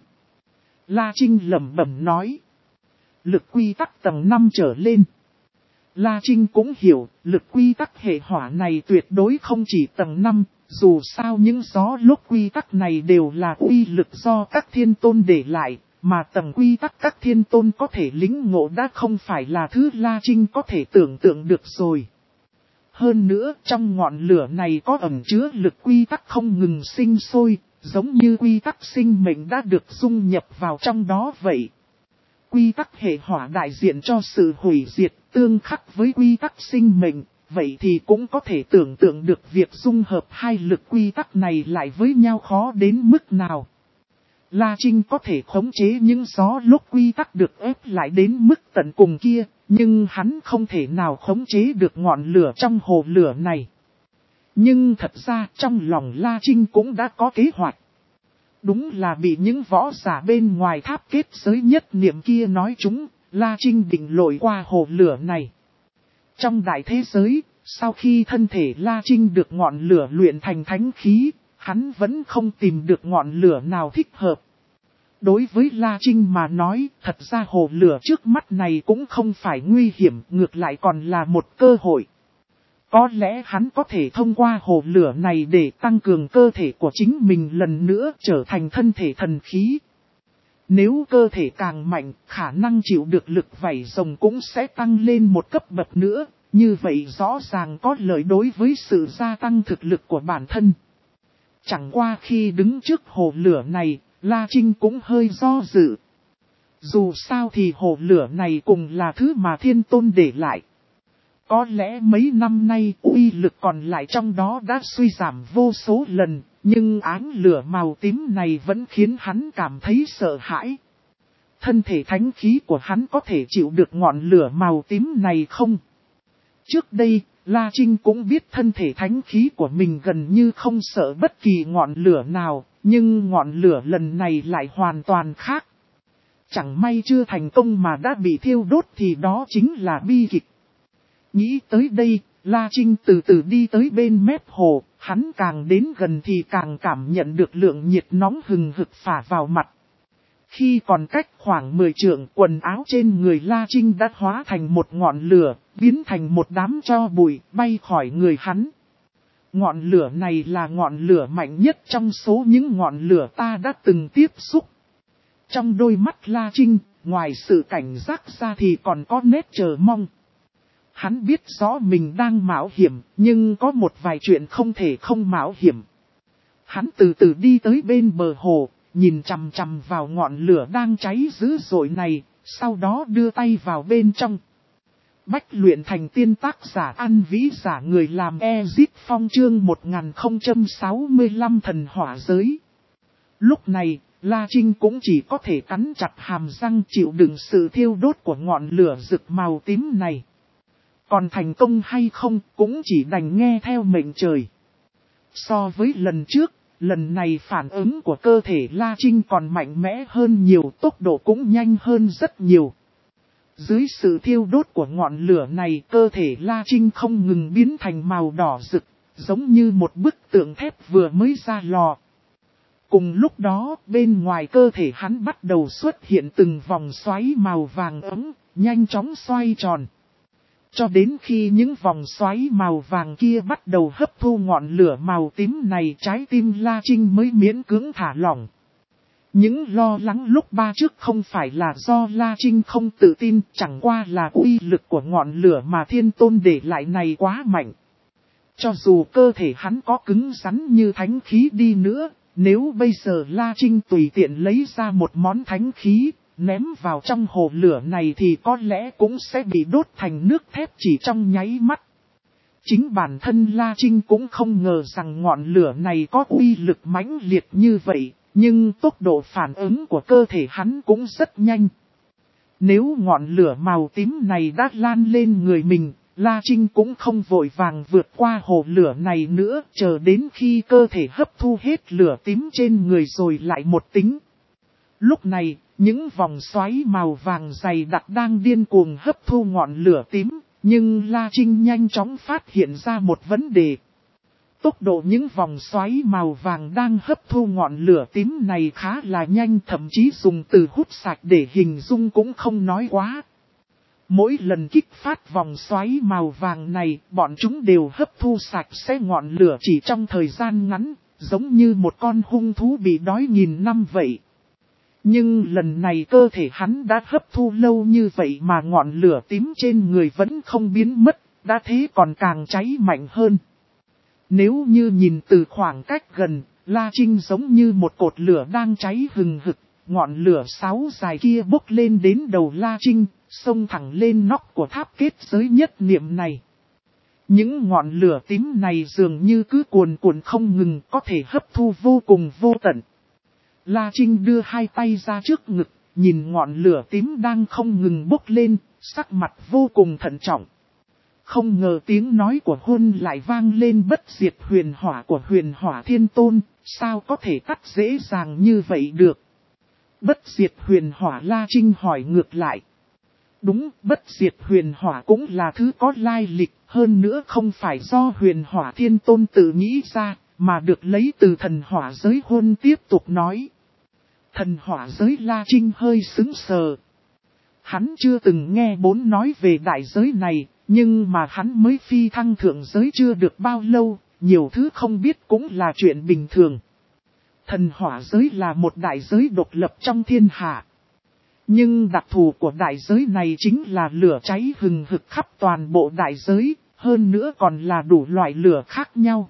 La Trinh lẩm bẩm nói. Lực quy tắc tầng năm trở lên. La Trinh cũng hiểu, lực quy tắc hệ hỏa này tuyệt đối không chỉ tầng năm, dù sao những gió lốc quy tắc này đều là uy lực do các thiên tôn để lại, mà tầng quy tắc các thiên tôn có thể lĩnh ngộ đã không phải là thứ La Trinh có thể tưởng tượng được rồi. Hơn nữa, trong ngọn lửa này có ẩn chứa lực quy tắc không ngừng sinh sôi, giống như quy tắc sinh mệnh đã được dung nhập vào trong đó vậy. Quy tắc hệ hỏa đại diện cho sự hủy diệt, tương khắc với quy tắc sinh mệnh, vậy thì cũng có thể tưởng tượng được việc dung hợp hai lực quy tắc này lại với nhau khó đến mức nào. La Trinh có thể khống chế những gió lốc quy tắc được ép lại đến mức tận cùng kia, nhưng hắn không thể nào khống chế được ngọn lửa trong hồ lửa này. Nhưng thật ra trong lòng La Trinh cũng đã có kế hoạch. Đúng là bị những võ giả bên ngoài tháp kết giới nhất niệm kia nói chúng, La Trinh định lội qua hồ lửa này. Trong đại thế giới, sau khi thân thể La Trinh được ngọn lửa luyện thành thánh khí, hắn vẫn không tìm được ngọn lửa nào thích hợp. Đối với La Trinh mà nói, thật ra hồ lửa trước mắt này cũng không phải nguy hiểm, ngược lại còn là một cơ hội. Có lẽ hắn có thể thông qua hồ lửa này để tăng cường cơ thể của chính mình lần nữa trở thành thân thể thần khí. Nếu cơ thể càng mạnh, khả năng chịu được lực vảy rồng cũng sẽ tăng lên một cấp bậc nữa, Như vậy rõ ràng có lợi đối với sự gia tăng thực lực của bản thân. Chẳng qua khi đứng trước hồ lửa này, La Trinh cũng hơi do dự. Dù sao thì hồ lửa này cùng là thứ mà Thiên Tôn để lại. Có lẽ mấy năm nay uy lực còn lại trong đó đã suy giảm vô số lần, nhưng áng lửa màu tím này vẫn khiến hắn cảm thấy sợ hãi. Thân thể thánh khí của hắn có thể chịu được ngọn lửa màu tím này không? Trước đây, La Trinh cũng biết thân thể thánh khí của mình gần như không sợ bất kỳ ngọn lửa nào, nhưng ngọn lửa lần này lại hoàn toàn khác. Chẳng may chưa thành công mà đã bị thiêu đốt thì đó chính là bi kịch. Nghĩ tới đây, La Trinh từ từ đi tới bên mép hồ, hắn càng đến gần thì càng cảm nhận được lượng nhiệt nóng hừng hực phả vào mặt. Khi còn cách khoảng mười trượng, quần áo trên người La Trinh đã hóa thành một ngọn lửa, biến thành một đám tro bụi, bay khỏi người hắn. Ngọn lửa này là ngọn lửa mạnh nhất trong số những ngọn lửa ta đã từng tiếp xúc. Trong đôi mắt La Trinh, ngoài sự cảnh giác ra thì còn có nét chờ mong. Hắn biết rõ mình đang mạo hiểm, nhưng có một vài chuyện không thể không mạo hiểm. Hắn từ từ đi tới bên bờ hồ, nhìn chằm chằm vào ngọn lửa đang cháy dữ dội này, sau đó đưa tay vào bên trong. Bách luyện thành tiên, tác giả An Vĩ, giả người làm Ezit Phong, chương một nghìn không trăm sáu mươi lăm thần hỏa giới. Lúc này, La Trinh cũng chỉ có thể cắn chặt hàm răng chịu đựng sự thiêu đốt của ngọn lửa rực màu tím này. Còn thành công hay không cũng chỉ đành nghe theo mệnh trời. So với lần trước, lần này phản ứng của cơ thể La Trinh còn mạnh mẽ hơn nhiều, tốc độ cũng nhanh hơn rất nhiều. Dưới sự thiêu đốt của ngọn lửa này, cơ thể La Trinh không ngừng biến thành màu đỏ rực, giống như một bức tượng thép vừa mới ra lò. Cùng lúc đó, bên ngoài cơ thể hắn bắt đầu xuất hiện từng vòng xoáy màu vàng ấm, nhanh chóng xoay tròn. Cho đến khi những vòng xoáy màu vàng kia bắt đầu hấp thu ngọn lửa màu tím này, trái tim La Trinh mới miễn cưỡng thả lỏng. Những lo lắng lúc ba trước không phải là do La Trinh không tự tin, chẳng qua là uy lực của ngọn lửa mà Thiên Tôn để lại này quá mạnh. Cho dù cơ thể hắn có cứng rắn như thánh khí đi nữa, nếu bây giờ La Trinh tùy tiện lấy ra một món thánh khí, ném vào trong hồ lửa này thì có lẽ cũng sẽ bị đốt thành nước thép chỉ trong nháy mắt. Chính bản thân La Trinh cũng không ngờ rằng ngọn lửa này có uy lực mãnh liệt như vậy, nhưng tốc độ phản ứng của cơ thể hắn cũng rất nhanh. Nếu ngọn lửa màu tím này đã lan lên người mình, La Trinh cũng không vội vàng vượt qua hồ lửa này nữa, chờ đến khi cơ thể hấp thu hết lửa tím trên người rồi lại một tính. Lúc này, những vòng xoáy màu vàng dày đặc đang điên cuồng hấp thu ngọn lửa tím, nhưng La Trinh nhanh chóng phát hiện ra một vấn đề. Tốc độ những vòng xoáy màu vàng đang hấp thu ngọn lửa tím này khá là nhanh, thậm chí dùng từ hút sạch để hình dung cũng không nói quá. Mỗi lần kích phát vòng xoáy màu vàng này, bọn chúng đều hấp thu sạch sẽ ngọn lửa chỉ trong thời gian ngắn, giống như một con hung thú bị đói nghìn năm vậy. Nhưng lần này cơ thể hắn đã hấp thu lâu như vậy mà ngọn lửa tím trên người vẫn không biến mất, đã thế còn càng cháy mạnh hơn. Nếu như nhìn từ khoảng cách gần, La Trinh giống như một cột lửa đang cháy hừng hực, ngọn lửa sáu dài kia bốc lên đến đầu La Trinh, xông thẳng lên nóc của tháp kết giới nhất niệm này. Những ngọn lửa tím này dường như cứ cuồn cuộn không ngừng, có thể hấp thu vô cùng vô tận. La Trinh đưa hai tay ra trước ngực, nhìn ngọn lửa tím đang không ngừng bốc lên, sắc mặt vô cùng thận trọng. Không ngờ tiếng nói của Hôn lại vang lên, bất diệt huyền hỏa của huyền hỏa Thiên Tôn, sao có thể tắt dễ dàng như vậy được? Bất diệt huyền hỏa, La Trinh hỏi ngược lại. Đúng, bất diệt huyền hỏa cũng là thứ có lai lịch, hơn nữa không phải do huyền hỏa Thiên Tôn tự nghĩ ra, mà được lấy từ thần hỏa giới. Hôn tiếp tục nói. Thần hỏa giới, La Trinh hơi sững sờ. Hắn chưa từng nghe bốn nói về đại giới này, nhưng mà hắn mới phi thăng thượng giới chưa được bao lâu, nhiều thứ không biết cũng là chuyện bình thường. Thần hỏa giới là một đại giới độc lập trong thiên hạ. Nhưng đặc thù của đại giới này chính là lửa cháy hừng hực khắp toàn bộ đại giới, hơn nữa còn là đủ loại lửa khác nhau.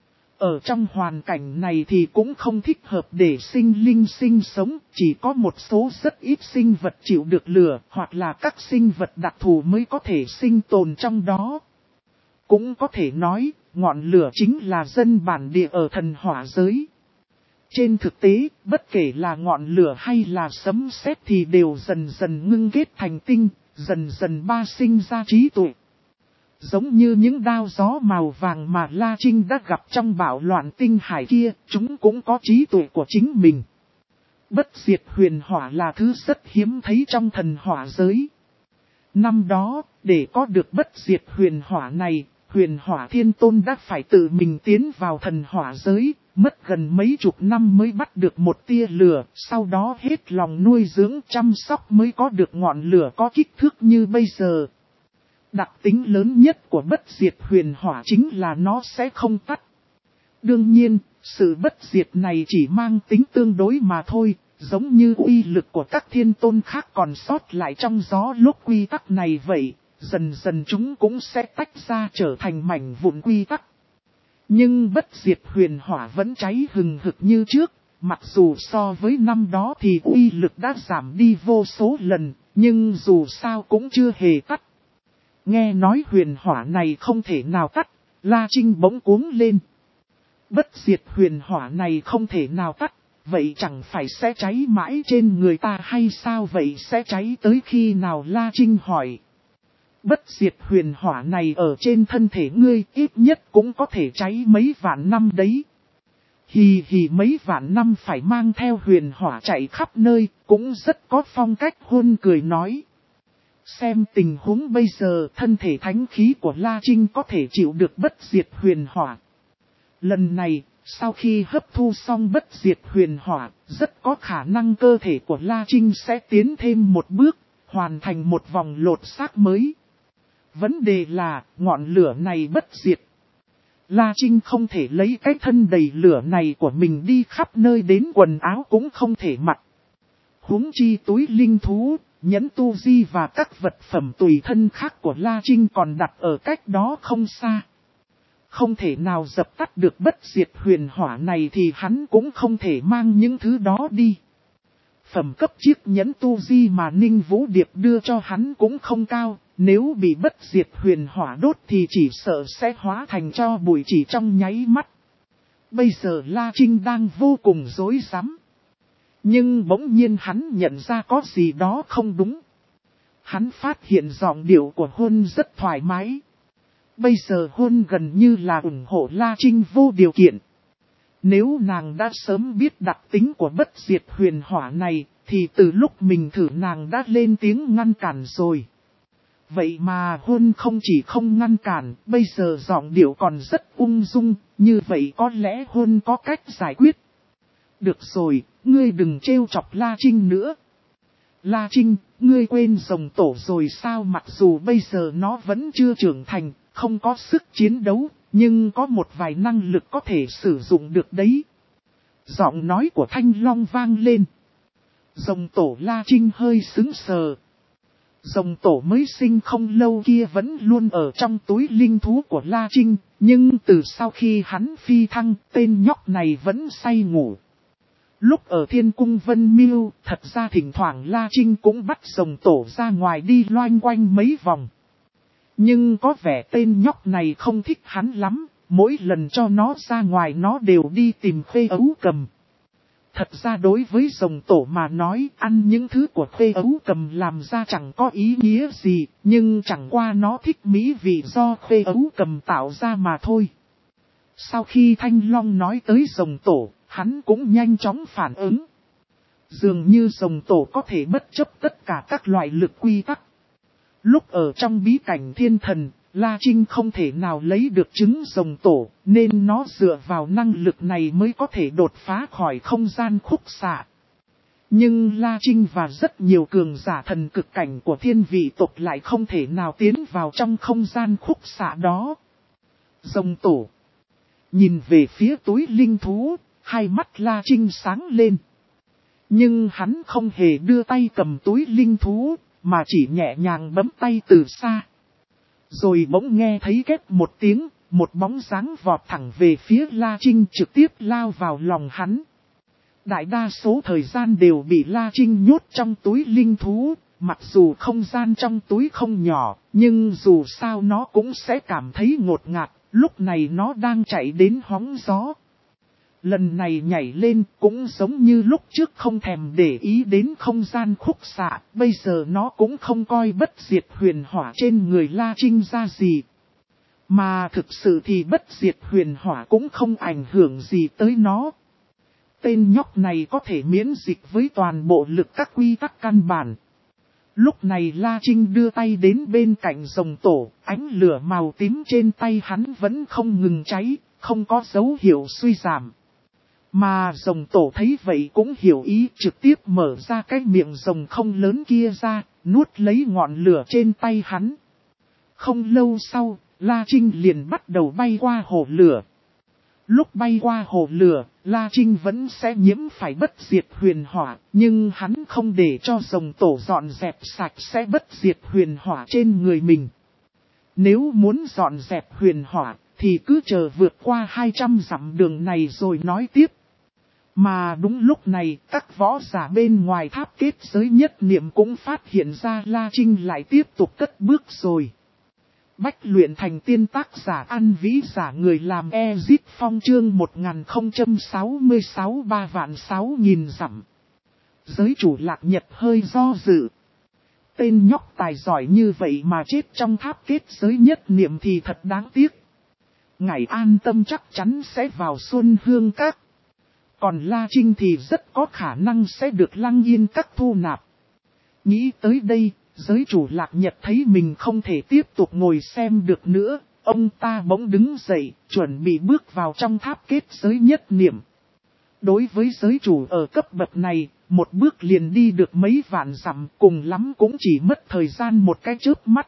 Ở trong hoàn cảnh này thì cũng không thích hợp để sinh linh sinh sống, chỉ có một số rất ít sinh vật chịu được lửa, hoặc là các sinh vật đặc thù mới có thể sinh tồn trong đó. Cũng có thể nói, ngọn lửa chính là dân bản địa ở thần hỏa giới. Trên thực tế, bất kể là ngọn lửa hay là sấm sét thì đều dần dần ngưng kết thành tinh, dần dần ba sinh ra trí tuệ. Giống như những đao gió màu vàng mà La Trinh đã gặp trong bạo loạn tinh hải kia, chúng cũng có trí tuệ của chính mình. Bất diệt huyền hỏa là thứ rất hiếm thấy trong thần hỏa giới. Năm đó, để có được bất diệt huyền hỏa này, huyền hỏa thiên tôn đã phải tự mình tiến vào thần hỏa giới, mất gần mấy chục năm mới bắt được một tia lửa, sau đó hết lòng nuôi dưỡng chăm sóc mới có được ngọn lửa có kích thước như bây giờ. Đặc tính lớn nhất của bất diệt huyền hỏa chính là nó sẽ không tắt. Đương nhiên, sự bất diệt này chỉ mang tính tương đối mà thôi, giống như uy lực của các thiên tôn khác còn sót lại trong gió lúc quy tắc này vậy, dần dần chúng cũng sẽ tách ra trở thành mảnh vụn quy tắc. Nhưng bất diệt huyền hỏa vẫn cháy hừng hực như trước, mặc dù so với năm đó thì uy lực đã giảm đi vô số lần, nhưng dù sao cũng chưa hề tắt. Nghe nói huyền hỏa này không thể nào tắt, La Trinh bỗng cuống lên. Bất diệt huyền hỏa này không thể nào tắt, vậy chẳng phải sẽ cháy mãi trên người ta hay sao, vậy sẽ cháy tới khi nào? La Trinh hỏi. Bất diệt huyền hỏa này ở trên thân thể ngươi ít nhất cũng có thể cháy mấy vạn năm đấy. Hì hì, mấy vạn năm phải mang theo huyền hỏa chạy khắp nơi, cũng rất có phong cách. Hôn cười nói. Xem tình huống bây giờ, thân thể thánh khí của La Trinh có thể chịu được bất diệt huyền hỏa. Lần này, sau khi hấp thu xong bất diệt huyền hỏa, rất có khả năng cơ thể của La Trinh sẽ tiến thêm một bước, hoàn thành một vòng lột xác mới. Vấn đề là, ngọn lửa này bất diệt. La Trinh không thể lấy cái thân đầy lửa này của mình đi khắp nơi, đến quần áo cũng không thể mặc. Huống chi túi linh thú, nhẫn tu di và các vật phẩm tùy thân khác của La Trinh còn đặt ở cách đó không xa. Không thể nào dập tắt được bất diệt huyền hỏa này thì hắn cũng không thể mang những thứ đó đi. Phẩm cấp chiếc nhẫn tu di mà Ninh Vũ Điệp đưa cho hắn cũng không cao, nếu bị bất diệt huyền hỏa đốt thì chỉ sợ sẽ hóa thành tro bụi chỉ trong nháy mắt. Bây giờ La Trinh đang vô cùng rối rắm. Nhưng bỗng nhiên hắn nhận ra có gì đó không đúng. Hắn phát hiện giọng điệu của Hôn rất thoải mái. Bây giờ Hôn gần như là ủng hộ La Trinh vô điều kiện. Nếu nàng đã sớm biết đặc tính của bất diệt huyền hỏa này, thì từ lúc mình thử nàng đã lên tiếng ngăn cản rồi. Vậy mà Hôn không chỉ không ngăn cản, bây giờ giọng điệu còn rất ung dung, như vậy có lẽ Hôn có cách giải quyết. Được rồi, ngươi đừng trêu chọc La Trinh nữa. La Trinh, ngươi quên rồng tổ rồi sao? Mặc dù bây giờ nó vẫn chưa trưởng thành, không có sức chiến đấu, nhưng có một vài năng lực có thể sử dụng được đấy. Giọng nói của Thanh Long vang lên. Rồng tổ La Trinh hơi sững sờ. Rồng tổ mới sinh không lâu kia vẫn luôn ở trong túi linh thú của La Trinh, nhưng từ sau khi hắn phi thăng, tên nhóc này vẫn say ngủ. Lúc ở Thiên Cung Vân Miêu, thật ra thỉnh thoảng La Trinh cũng bắt rồng tổ ra ngoài đi loanh quanh mấy vòng. Nhưng có vẻ tên nhóc này không thích hắn lắm, mỗi lần cho nó ra ngoài nó đều đi tìm Khê Ấu Cầm. Thật ra đối với rồng tổ mà nói, ăn những thứ của Khê Ấu Cầm làm ra chẳng có ý nghĩa gì, nhưng chẳng qua nó thích mỹ vị do Khê Ấu Cầm tạo ra mà thôi. Sau khi Thanh Long nói tới rồng tổ, hắn cũng nhanh chóng phản ứng. Dường như rồng tổ có thể bất chấp tất cả các loại lực quy tắc. Lúc ở trong bí cảnh thiên thần, La Trinh không thể nào lấy được trứng rồng tổ, nên nó dựa vào năng lực này mới có thể đột phá khỏi không gian khúc xạ. Nhưng La Trinh và rất nhiều cường giả thần cực cảnh của thiên vị tộc lại không thể nào tiến vào trong không gian khúc xạ đó. Rồng tổ nhìn về phía túi linh thú, hai mắt La Trinh sáng lên. Nhưng hắn không hề đưa tay cầm túi linh thú, mà chỉ nhẹ nhàng bấm tay từ xa. Rồi bỗng nghe thấy két một tiếng, một bóng dáng vọt thẳng về phía La Trinh trực tiếp lao vào lòng hắn. Đại đa số thời gian đều bị La Trinh nhốt trong túi linh thú, mặc dù không gian trong túi không nhỏ, nhưng dù sao nó cũng sẽ cảm thấy ngột ngạt, lúc này nó đang chạy đến hóng gió. Lần này nhảy lên cũng giống như lúc trước không thèm để ý đến không gian khúc xạ, bây giờ nó cũng không coi bất diệt huyền hỏa trên người La Trinh ra gì. Mà thực sự thì bất diệt huyền hỏa cũng không ảnh hưởng gì tới nó. Tên nhóc này có thể miễn dịch với toàn bộ lực các quy tắc căn bản. Lúc này La Trinh đưa tay đến bên cạnh rồng tổ, ánh lửa màu tím trên tay hắn vẫn không ngừng cháy, không có dấu hiệu suy giảm. Mà rồng tổ thấy vậy cũng hiểu ý, trực tiếp mở ra cái miệng rồng không lớn kia ra, nuốt lấy ngọn lửa trên tay hắn. Không lâu sau, La Trinh liền bắt đầu bay qua hồ lửa. Lúc bay qua hồ lửa, La Trinh vẫn sẽ nhiễm phải bất diệt huyền hỏa, nhưng hắn không để cho rồng tổ dọn dẹp sạch sẽ bất diệt huyền hỏa trên người mình. Nếu muốn dọn dẹp huyền hỏa, thì cứ chờ vượt qua hai trăm dặm đường này rồi nói tiếp. Mà đúng lúc này, các võ giả bên ngoài tháp kết giới nhất niệm cũng phát hiện ra La Trinh lại tiếp tục cất bước rồi. Bách luyện thành tiên tác giả ăn vĩ giả người làm Ezit Phong chương một nghìn không trăm sáu mươi sáu ba vạn sáu nghìn dặm. Giới chủ Lạc Nhật hơi do dự. Tên nhóc tài giỏi như vậy mà chết trong tháp kết giới nhất niệm thì thật đáng tiếc. Ngài an tâm chắc chắn sẽ vào Xuân Hương Các. Còn La Trinh thì rất có khả năng sẽ được Lăng Yên Các thu nạp. Nghĩ tới đây, giới chủ Lạc Nhật thấy mình không thể tiếp tục ngồi xem được nữa. Ông ta bỗng đứng dậy, chuẩn bị bước vào trong tháp kết giới nhất niệm. Đối với giới chủ ở cấp bậc này, một bước liền đi được mấy vạn dặm, cùng lắm cũng chỉ mất thời gian một cái chớp mắt.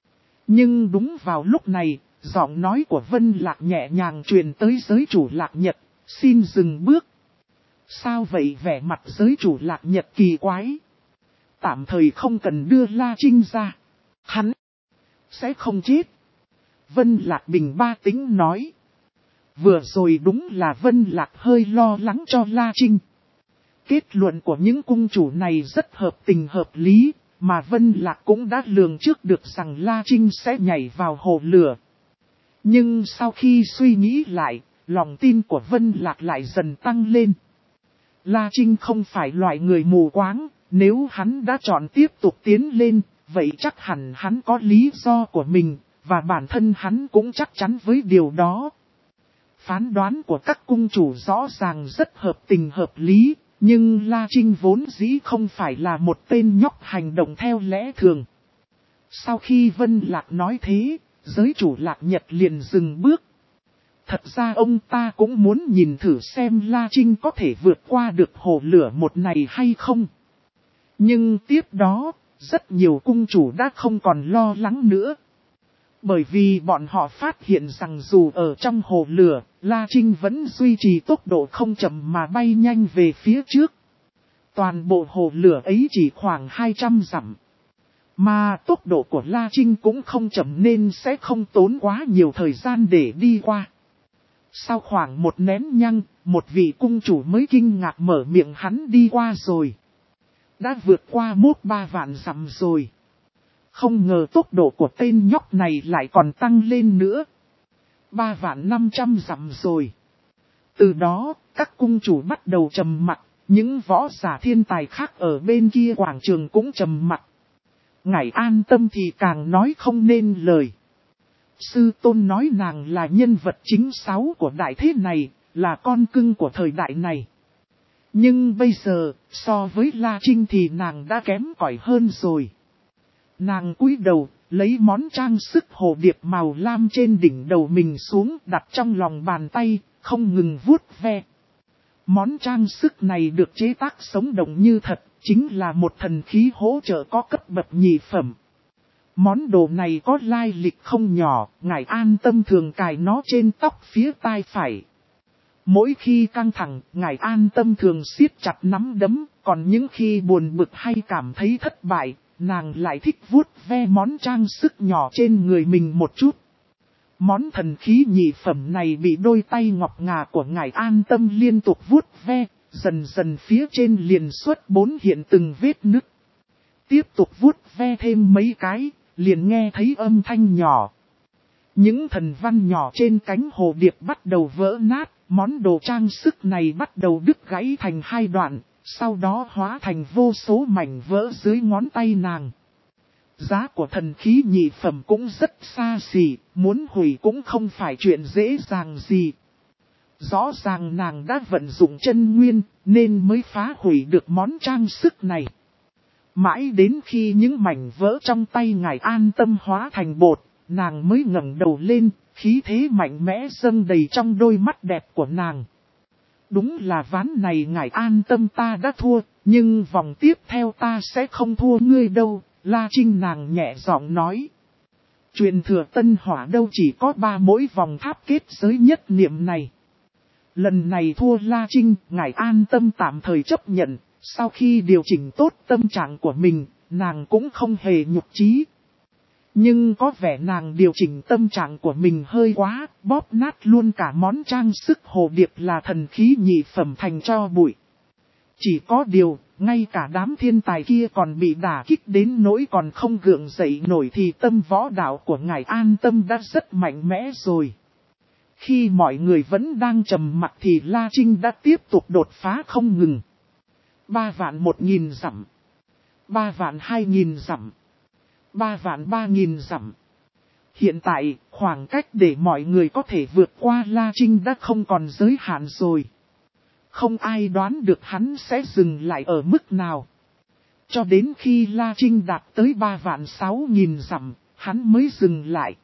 Nhưng đúng vào lúc này, giọng nói của Vân Lạc nhẹ nhàng truyền tới giới chủ Lạc Nhật, xin dừng bước. Sao vậy? Vẻ mặt giới chủ Lạc Nhật kỳ quái. Tạm thời không cần đưa La Trinh ra. Hắn sẽ không chết. Vân Lạc bình ba tính nói. Vừa rồi đúng là Vân Lạc hơi lo lắng cho La Trinh. Kết luận của những cung chủ này rất hợp tình hợp lý, mà Vân Lạc cũng đã lường trước được rằng La Trinh sẽ nhảy vào hồ lửa. Nhưng sau khi suy nghĩ lại, lòng tin của Vân Lạc lại dần tăng lên. La Trinh không phải loại người mù quáng, nếu hắn đã chọn tiếp tục tiến lên, vậy chắc hẳn hắn có lý do của mình, và bản thân hắn cũng chắc chắn với điều đó. Phán đoán của các cung chủ rõ ràng rất hợp tình hợp lý, nhưng La Trinh vốn dĩ không phải là một tên nhóc hành động theo lẽ thường. Sau khi Vân Lạc nói thế, giới chủ Lạc Nhật liền dừng bước. Thật ra ông ta cũng muốn nhìn thử xem La Trinh có thể vượt qua được hồ lửa một này hay không. Nhưng tiếp đó, rất nhiều cung chủ đã không còn lo lắng nữa. Bởi vì bọn họ phát hiện rằng dù ở trong hồ lửa, La Trinh vẫn duy trì tốc độ không chậm mà bay nhanh về phía trước. Toàn bộ hồ lửa ấy chỉ khoảng hai trăm dặm. Mà tốc độ của La Trinh cũng không chậm nên sẽ không tốn quá nhiều thời gian để đi qua. Sau khoảng một nén nhang, một vị cung chủ mới kinh ngạc mở miệng, hắn đi qua rồi. Đã vượt qua mốt ba vạn dặm rồi. Không ngờ tốc độ của tên nhóc này lại còn tăng lên nữa. Ba vạn năm trăm dặm rồi. Từ đó, các cung chủ bắt đầu trầm mặc, những võ giả thiên tài khác ở bên kia quảng trường cũng trầm mặc. Ngài an tâm thì càng nói không nên lời. Sư tôn nói nàng là nhân vật chính sáu của đại thế này, là con cưng của thời đại này. Nhưng bây giờ, so với La Trinh thì nàng đã kém cỏi hơn rồi. Nàng cúi đầu, lấy món trang sức hồ điệp màu lam trên đỉnh đầu mình xuống, đặt trong lòng bàn tay, không ngừng vuốt ve. Món trang sức này được chế tác sống động như thật, chính là một thần khí hỗ trợ có cấp bậc nhị phẩm. Món đồ này có lai lịch không nhỏ, ngài an tâm thường cài nó trên tóc phía tai phải. Mỗi khi căng thẳng, ngài an tâm thường siết chặt nắm đấm, Còn những khi buồn bực hay cảm thấy thất bại, nàng lại thích vuốt ve món trang sức nhỏ trên người mình một chút. Món thần khí nhị phẩm này bị đôi tay ngọc ngà của ngài An Tâm liên tục vuốt ve, dần dần phía trên liền xuất bốn hiện từng vết nứt. Tiếp tục vuốt ve thêm mấy cái, liền nghe thấy âm thanh nhỏ. Những thần văn nhỏ trên cánh hồ điệp bắt đầu vỡ nát, món đồ trang sức này bắt đầu đứt gãy thành hai đoạn, sau đó hóa thành vô số mảnh vỡ dưới ngón tay nàng. Giá của thần khí nhị phẩm cũng rất xa xỉ, muốn hủy cũng không phải chuyện dễ dàng gì. Rõ ràng nàng đã vận dụng chân nguyên, nên mới phá hủy được món trang sức này. Mãi đến khi những mảnh vỡ trong tay ngài An Tâm hóa thành bột, nàng mới ngẩng đầu lên, khí thế mạnh mẽ dâng đầy trong đôi mắt đẹp của nàng. Đúng là ván này ngài An Tâm ta đã thua, nhưng vòng tiếp theo ta sẽ không thua ngươi đâu, La Trinh nàng nhẹ giọng nói. Truyền thừa Tân Hỏa đâu chỉ có ba mỗi vòng tháp kết giới nhất niệm này. Lần này thua La Trinh, ngài An Tâm tạm thời chấp nhận, sau khi điều chỉnh tốt tâm trạng của mình, nàng cũng không hề nhục chí. Nhưng có vẻ nàng điều chỉnh tâm trạng của mình hơi quá, bóp nát luôn cả món trang sức hồ điệp là thần khí nhị phẩm thành cho bụi. Chỉ có điều, ngay cả đám thiên tài kia còn bị đả kích đến nỗi còn không gượng dậy nổi thì tâm võ đạo của ngài An Tâm đã rất mạnh mẽ rồi. Khi mọi người vẫn đang trầm mặc thì La Trinh đã tiếp tục đột phá không ngừng. Ba vạn một nghìn dặm. Ba vạn hai nghìn dặm. Ba vạn ba nghìn dặm. Hiện tại, khoảng cách để mọi người có thể vượt qua La Trinh đã không còn giới hạn rồi. Không ai đoán được hắn sẽ dừng lại ở mức nào. Cho đến khi La Trinh đạt tới ba vạn sáu nghìn dặm, hắn mới dừng lại.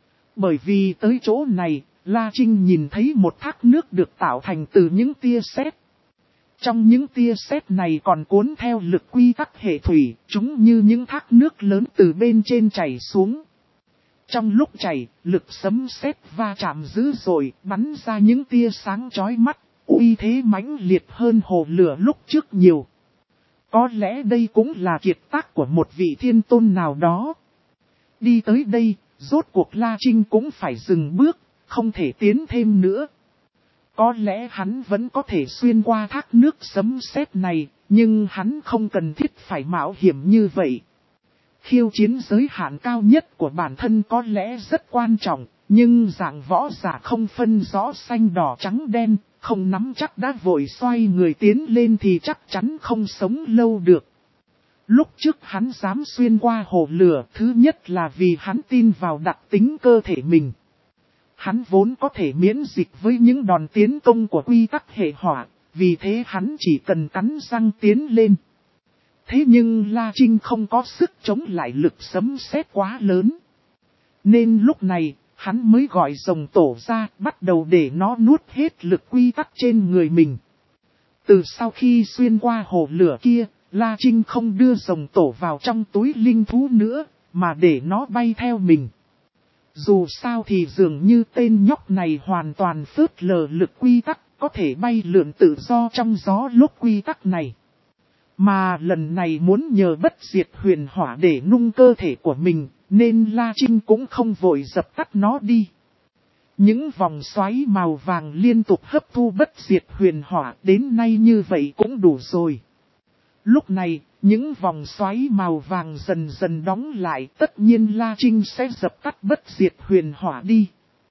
Bởi vì tới chỗ này, La Trinh nhìn thấy một thác nước được tạo thành từ những tia sét. Trong những tia sét này còn cuốn theo lực quy tắc hệ thủy, chúng như những thác nước lớn từ bên trên chảy xuống. Trong lúc chảy, lực sấm sét va chạm dữ dội, bắn ra những tia sáng chói mắt, uy thế mãnh liệt hơn hồ lửa lúc trước nhiều. Có lẽ đây cũng là kiệt tác của một vị thiên tôn nào đó. Đi tới đây, rốt cuộc La Trinh cũng phải dừng bước, không thể tiến thêm nữa. Có lẽ hắn vẫn có thể xuyên qua thác nước sấm sét này, nhưng hắn không cần thiết phải mạo hiểm như vậy. Khiêu chiến giới hạn cao nhất của bản thân có lẽ rất quan trọng, nhưng dạng võ giả không phân rõ xanh đỏ trắng đen, không nắm chắc đã vội xoay người tiến lên thì chắc chắn không sống lâu được. Lúc trước hắn dám xuyên qua hồ lửa, thứ nhất là vì hắn tin vào đặc tính cơ thể mình. Hắn vốn có thể miễn dịch với những đòn tiến công của quy tắc hệ hỏa, vì thế hắn chỉ cần cắn răng tiến lên. Thế nhưng La Trinh không có sức chống lại lực sấm sét quá lớn. Nên lúc này, hắn mới gọi rồng tổ ra, bắt đầu để nó nuốt hết lực quy tắc trên người mình. Từ sau khi xuyên qua hồ lửa kia, La Trinh không đưa rồng tổ vào trong túi linh thú nữa, mà để nó bay theo mình. Dù sao thì dường như tên nhóc này hoàn toàn phớt lờ lực quy tắc, có thể bay lượn tự do trong gió lúc quy tắc này. Mà lần này muốn nhờ bất diệt huyền hỏa để nung cơ thể của mình, nên La Trinh cũng không vội dập tắt nó đi. Những vòng xoáy màu vàng liên tục hấp thu bất diệt huyền hỏa đến nay như vậy cũng đủ rồi. Lúc này, những vòng xoáy màu vàng dần dần đóng lại, tất nhiên La Trinh sẽ dập tắt bất diệt huyền hỏa đi.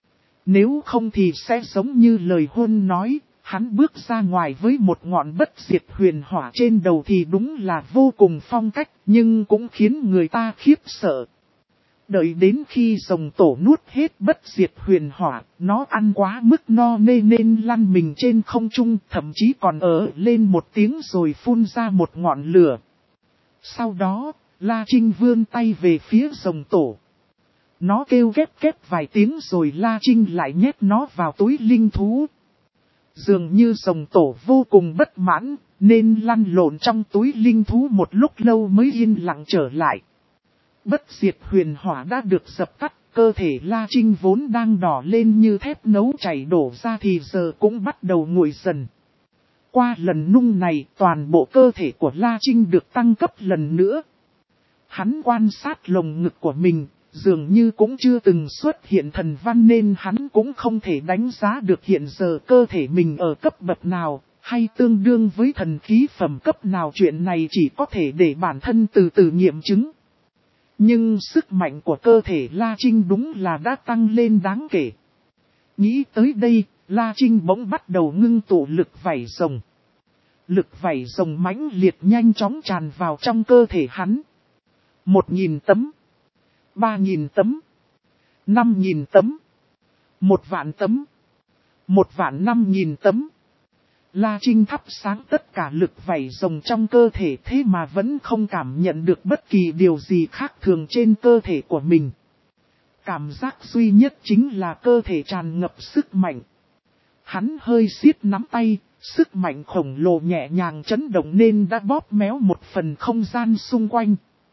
Nếu không thì sẽ giống như lời Huân nói, hắn bước ra ngoài với một ngọn bất diệt huyền hỏa trên đầu thì đúng là vô cùng phong cách, nhưng cũng khiến người ta khiếp sợ. Đợi đến khi rồng tổ nuốt hết bất diệt huyền hỏa, nó ăn quá mức no nê nên lăn mình trên không trung, thậm chí còn ở lên một tiếng rồi phun ra một ngọn lửa. Sau đó, La Trinh vươn tay về phía rồng tổ. Nó kêu ghép ghép vài tiếng rồi La Trinh lại nhét nó vào túi linh thú. Dường như rồng tổ vô cùng bất mãn, nên lăn lộn trong túi linh thú một lúc lâu mới yên lặng trở lại. Bất diệt huyền hỏa đã được dập tắt, cơ thể La Trinh vốn đang đỏ lên như thép nấu chảy đổ ra thì giờ cũng bắt đầu nguội dần. Qua lần nung này, toàn bộ cơ thể của La Trinh được tăng cấp lần nữa. Hắn quan sát lồng ngực của mình, dường như cũng chưa từng xuất hiện thần văn nên hắn cũng không thể đánh giá được hiện giờ cơ thể mình ở cấp bậc nào, hay tương đương với thần khí phẩm cấp nào. Chuyện này chỉ có thể để bản thân từ từ nghiệm chứng. Nhưng sức mạnh của cơ thể La Trinh đúng là đã tăng lên đáng kể. Nghĩ tới đây, La Trinh bỗng bắt đầu ngưng tụ lực vảy rồng. Lực vảy rồng mãnh liệt nhanh chóng tràn vào trong cơ thể hắn. Một nghìn tấm, ba nghìn tấm, năm nghìn tấm, một vạn tấm, một vạn năm nghìn tấm. La Trinh thắp sáng tất cả lực vảy rồng trong cơ thể, thế mà vẫn không cảm nhận được bất kỳ điều gì khác thường trên cơ thể của mình. Cảm giác duy nhất chính là cơ thể tràn ngập sức mạnh. Hắn hơi siết nắm tay, sức mạnh khổng lồ nhẹ nhàng chấn động nên đã bóp méo một phần không gian xung quanh.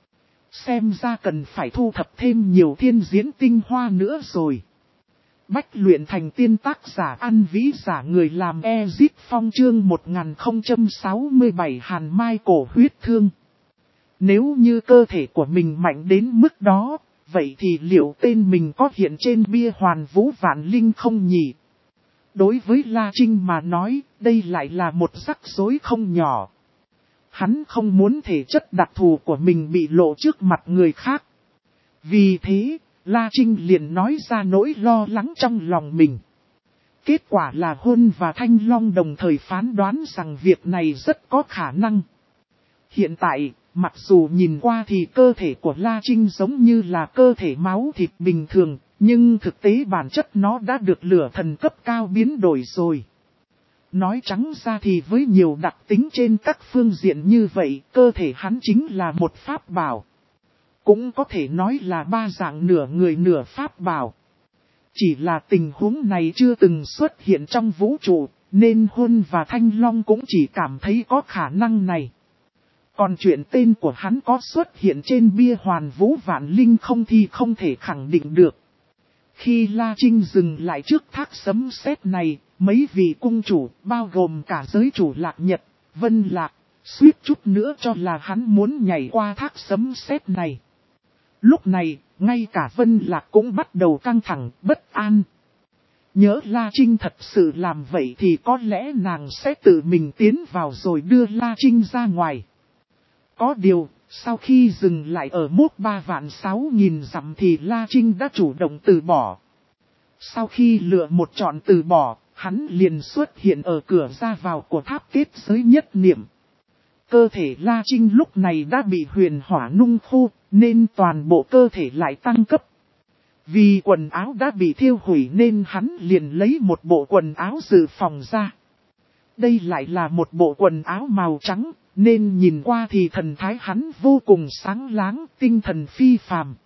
Xem ra cần phải thu thập thêm nhiều thiên diễn tinh hoa nữa rồi. Bách luyện thành tiên, tác giả An Vĩ, giả người làm Ezit Phong, chương một nghìn không trăm sáu mươi bảy Hàn Mai cổ huyết thương. Nếu như cơ thể của mình mạnh đến mức đó, vậy thì liệu tên mình có hiện trên bia Hoàn Vũ Vạn Linh không nhỉ? Đối với La Trinh mà nói, đây lại là một rắc rối không nhỏ. Hắn không muốn thể chất đặc thù của mình bị lộ trước mặt người khác. Vì thế, La Trinh liền nói ra nỗi lo lắng trong lòng mình. Kết quả là Huân và Thanh Long đồng thời phán đoán rằng việc này rất có khả năng. Hiện tại, mặc dù nhìn qua thì cơ thể của La Trinh giống như là cơ thể máu thịt bình thường, nhưng thực tế bản chất nó đã được lửa thần cấp cao biến đổi rồi. Nói trắng ra thì với nhiều đặc tính trên các phương diện như vậy, cơ thể hắn chính là một pháp bảo. Cũng có thể nói là ba dạng nửa người nửa pháp bảo. Chỉ là tình huống này chưa từng xuất hiện trong vũ trụ, nên Huân và Thanh Long cũng chỉ cảm thấy có khả năng này. Còn chuyện tên của hắn có xuất hiện trên bia Hoàn Vũ Vạn Linh không thì không thể khẳng định được. Khi La Trinh dừng lại trước thác sấm sét này, mấy vị cung chủ, bao gồm cả giới chủ Lạc Nhật, Vân Lạc, suýt chút nữa cho là hắn muốn nhảy qua thác sấm sét này. Lúc này, ngay cả Vân Lạc cũng bắt đầu căng thẳng, bất an. Nhớ La Trinh thật sự làm vậy thì có lẽ nàng sẽ tự mình tiến vào rồi đưa La Trinh ra ngoài. Có điều, sau khi dừng lại ở mốc ba vạn sáu nghìn dặm thì La Trinh đã chủ động từ bỏ. Sau khi lựa một chọn từ bỏ, hắn liền xuất hiện ở cửa ra vào của tháp kết giới nhất niệm. Cơ thể La Trinh lúc này đã bị huyền hỏa nung khô, nên toàn bộ cơ thể lại tăng cấp. Vì quần áo đã bị thiêu hủy nên hắn liền lấy một bộ quần áo dự phòng ra. Đây lại là một bộ quần áo màu trắng, nên nhìn qua thì thần thái hắn vô cùng sáng láng, tinh thần phi phàm.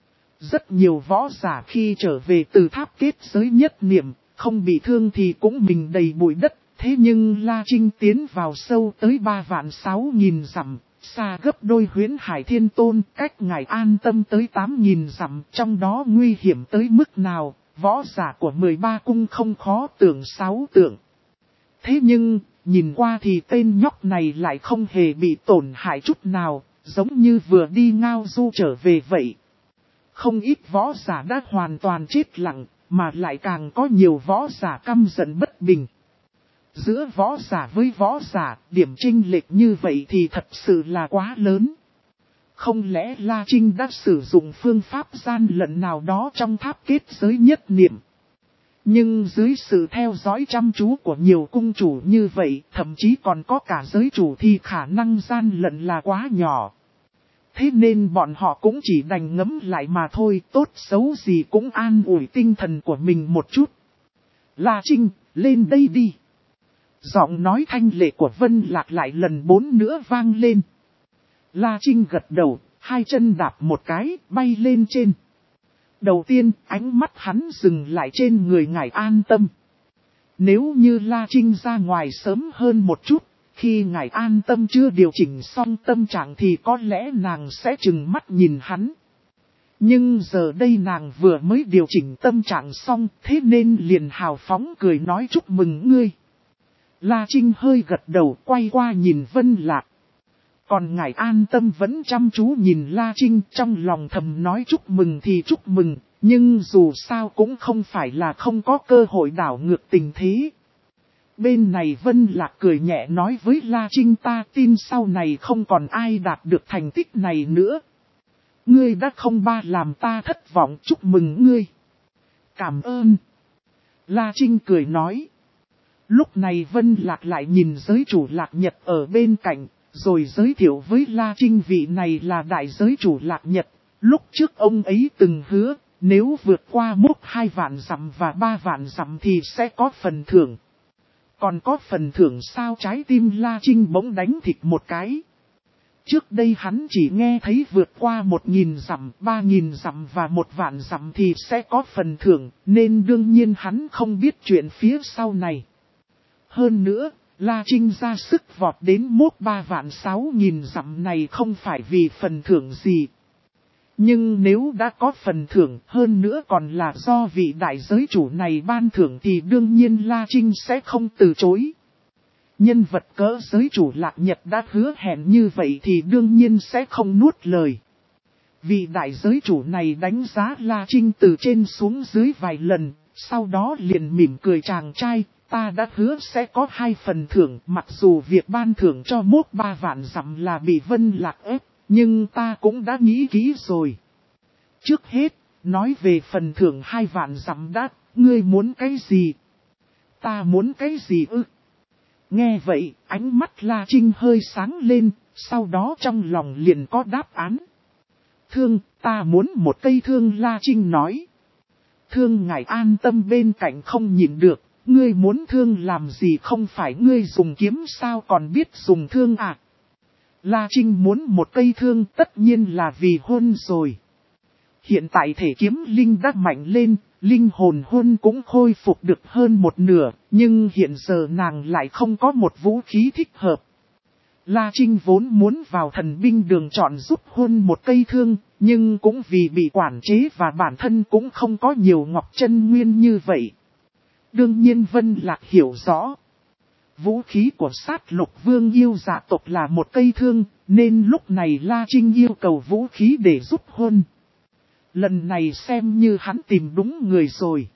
Rất nhiều võ giả khi trở về từ tháp kết giới nhất niệm, không bị thương thì cũng mình đầy bụi đất. Thế nhưng La Trinh tiến vào sâu tới ba vạn sáu nghìn dặm, xa gấp đôi Huyễn Hải Thiên Tôn, cách ngài an tâm tới tám nghìn dặm, trong đó nguy hiểm tới mức nào, võ giả của mười ba cung không khó tưởng sáu tượng. Thế nhưng, nhìn qua thì tên nhóc này lại không hề bị tổn hại chút nào, giống như vừa đi ngao du trở về vậy. Không ít võ giả đã hoàn toàn chết lặng, mà lại càng có nhiều võ giả căm giận bất bình. Giữa võ giả với võ giả, điểm chênh lệch như vậy thì thật sự là quá lớn. Không lẽ La Trinh đã sử dụng phương pháp gian lận nào đó trong tháp kết giới nhất niệm? Nhưng dưới sự theo dõi chăm chú của nhiều cung chủ như vậy, thậm chí còn có cả giới chủ thì khả năng gian lận là quá nhỏ. Thế nên bọn họ cũng chỉ đành ngấm lại mà thôi, tốt xấu gì cũng an ủi tinh thần của mình một chút. La Trinh, lên đây đi. Giọng nói thanh lệ của Vân Lạc lại lần bốn nữa vang lên. La Trinh gật đầu, hai chân đạp một cái, bay lên trên. Đầu tiên, ánh mắt hắn dừng lại trên người ngài an tâm. Nếu như La Trinh ra ngoài sớm hơn một chút, khi ngài an tâm chưa điều chỉnh xong tâm trạng thì có lẽ nàng sẽ trừng mắt nhìn hắn. Nhưng giờ đây nàng vừa mới điều chỉnh tâm trạng xong, thế nên liền hào phóng cười nói chúc mừng ngươi. La Trinh hơi gật đầu quay qua nhìn Vân Lạc. Còn ngài An Tâm vẫn chăm chú nhìn La Trinh trong lòng thầm nói chúc mừng thì chúc mừng, nhưng dù sao cũng không phải là không có cơ hội đảo ngược tình thế. Bên này Vân Lạc cười nhẹ nói với La Trinh ta tin sau này không còn ai đạt được thành tích này nữa. Ngươi đã không ba làm ta thất vọng chúc mừng ngươi. Cảm ơn. La Trinh cười nói. Lúc này Vân Lạc lại nhìn giới chủ Lạc Nhật ở bên cạnh, rồi giới thiệu với La Trinh vị này là đại giới chủ Lạc Nhật. Lúc trước ông ấy từng hứa, nếu vượt qua mốc hai vạn dặm và ba vạn dặm thì sẽ có phần thưởng. Còn có phần thưởng sao trái tim La Trinh bỗng đánh thịt một cái. Trước đây hắn chỉ nghe thấy vượt qua một nghìn dặm, ba nghìn dặm và một vạn dặm thì sẽ có phần thưởng, nên đương nhiên hắn không biết chuyện phía sau này. Hơn nữa, La Trinh ra sức vọt đến mốc ba vạn sáu nghìn dặm này không phải vì phần thưởng gì. Nhưng nếu đã có phần thưởng hơn nữa còn là do vị đại giới chủ này ban thưởng thì đương nhiên La Trinh sẽ không từ chối. Nhân vật cỡ giới chủ Lạc Nhật đã hứa hẹn như vậy thì đương nhiên sẽ không nuốt lời. Vị đại giới chủ này đánh giá La Trinh từ trên xuống dưới vài lần, sau đó liền mỉm cười chàng trai, ta đã hứa sẽ có hai phần thưởng, mặc dù việc ban thưởng cho mốt ba vạn dặm là bị Vân Lạc ép, nhưng ta cũng đã nghĩ kỹ rồi. Trước hết, nói về phần thưởng hai vạn dặm đã, ngươi muốn cái gì? Ta muốn cái gì ư? Nghe vậy, ánh mắt La Trinh hơi sáng lên, sau đó trong lòng liền có đáp án. Thương, ta muốn một cây thương La Trinh nói. Thương ngài An Tâm bên cạnh không nhìn được, ngươi muốn thương làm gì không phải ngươi dùng kiếm sao còn biết dùng thương à? La Trinh muốn một cây thương tất nhiên là vì hôn rồi. Hiện tại thể kiếm linh đã mạnh lên, linh hồn hôn cũng khôi phục được hơn một nửa, nhưng hiện giờ nàng lại không có một vũ khí thích hợp. La Trinh vốn muốn vào thần binh đường chọn giúp hôn một cây thương, nhưng cũng vì bị quản chế và bản thân cũng không có nhiều ngọc chân nguyên như vậy. Đương nhiên Vân Lạc hiểu rõ. Vũ khí của sát lục vương yêu dạ tộc là một cây thương, nên lúc này La Trinh yêu cầu vũ khí để giúp hôn. Lần này xem như hắn tìm đúng người rồi.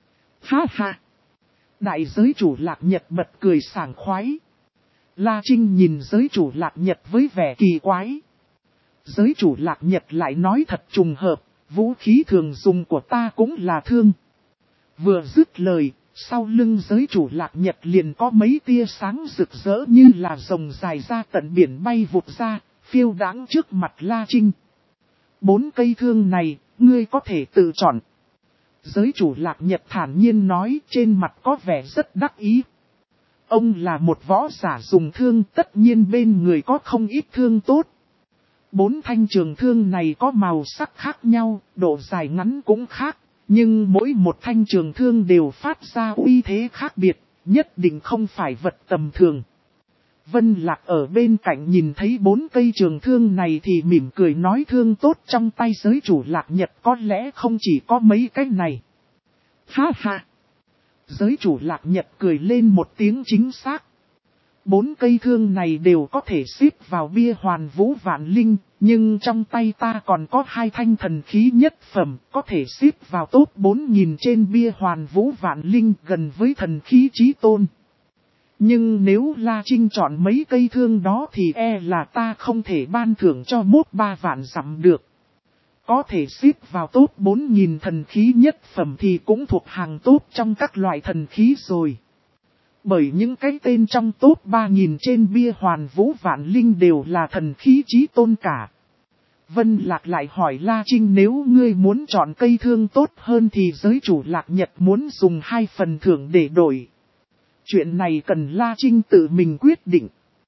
Ha ha! Đại giới chủ Lạc Nhật bật cười sảng khoái. La Trinh nhìn giới chủ Lạc Nhật với vẻ kỳ quái. Giới chủ Lạc Nhật lại nói thật trùng hợp, vũ khí thường dùng của ta cũng là thương. Vừa dứt lời, sau lưng giới chủ Lạc Nhật liền có mấy tia sáng rực rỡ như là rồng dài ra tận biển bay vụt ra, phiêu đáng trước mặt La Trinh. Bốn cây thương này, ngươi có thể tự chọn. Giới chủ Lạc Nhật thản nhiên nói trên mặt có vẻ rất đắc ý. Ông là một võ giả dùng thương tất nhiên bên người có không ít thương tốt. Bốn thanh trường thương này có màu sắc khác nhau, độ dài ngắn cũng khác. Nhưng mỗi một thanh trường thương đều phát ra uy thế khác biệt, nhất định không phải vật tầm thường. Vân Lạc ở bên cạnh nhìn thấy bốn cây trường thương này thì mỉm cười nói thương tốt trong tay giới chủ Lạc Nhật có lẽ không chỉ có mấy cái này. Ha ha! Giới chủ Lạc Nhật cười lên một tiếng chính xác. Bốn cây thương này đều có thể xếp vào bia hoàn vũ vạn linh, nhưng trong tay ta còn có hai thanh thần khí nhất phẩm, có thể xếp vào top bốn nghìn trên bia hoàn vũ vạn linh gần với thần khí chí tôn. Nhưng nếu La Trinh chọn mấy cây thương đó thì e là ta không thể ban thưởng cho mốt ba vạn dặm được. Có thể xếp vào top bốn nghìn thần khí nhất phẩm thì cũng thuộc hàng top trong các loại thần khí rồi. Bởi những cái tên trong top ba nghìn trên bia hoàn vũ vạn linh đều là thần khí chí tôn cả. Vân Lạc lại hỏi La Trinh nếu ngươi muốn chọn cây thương tốt hơn thì giới chủ Lạc Nhật muốn dùng hai phần thưởng để đổi. Chuyện này cần La Trinh tự mình quyết định.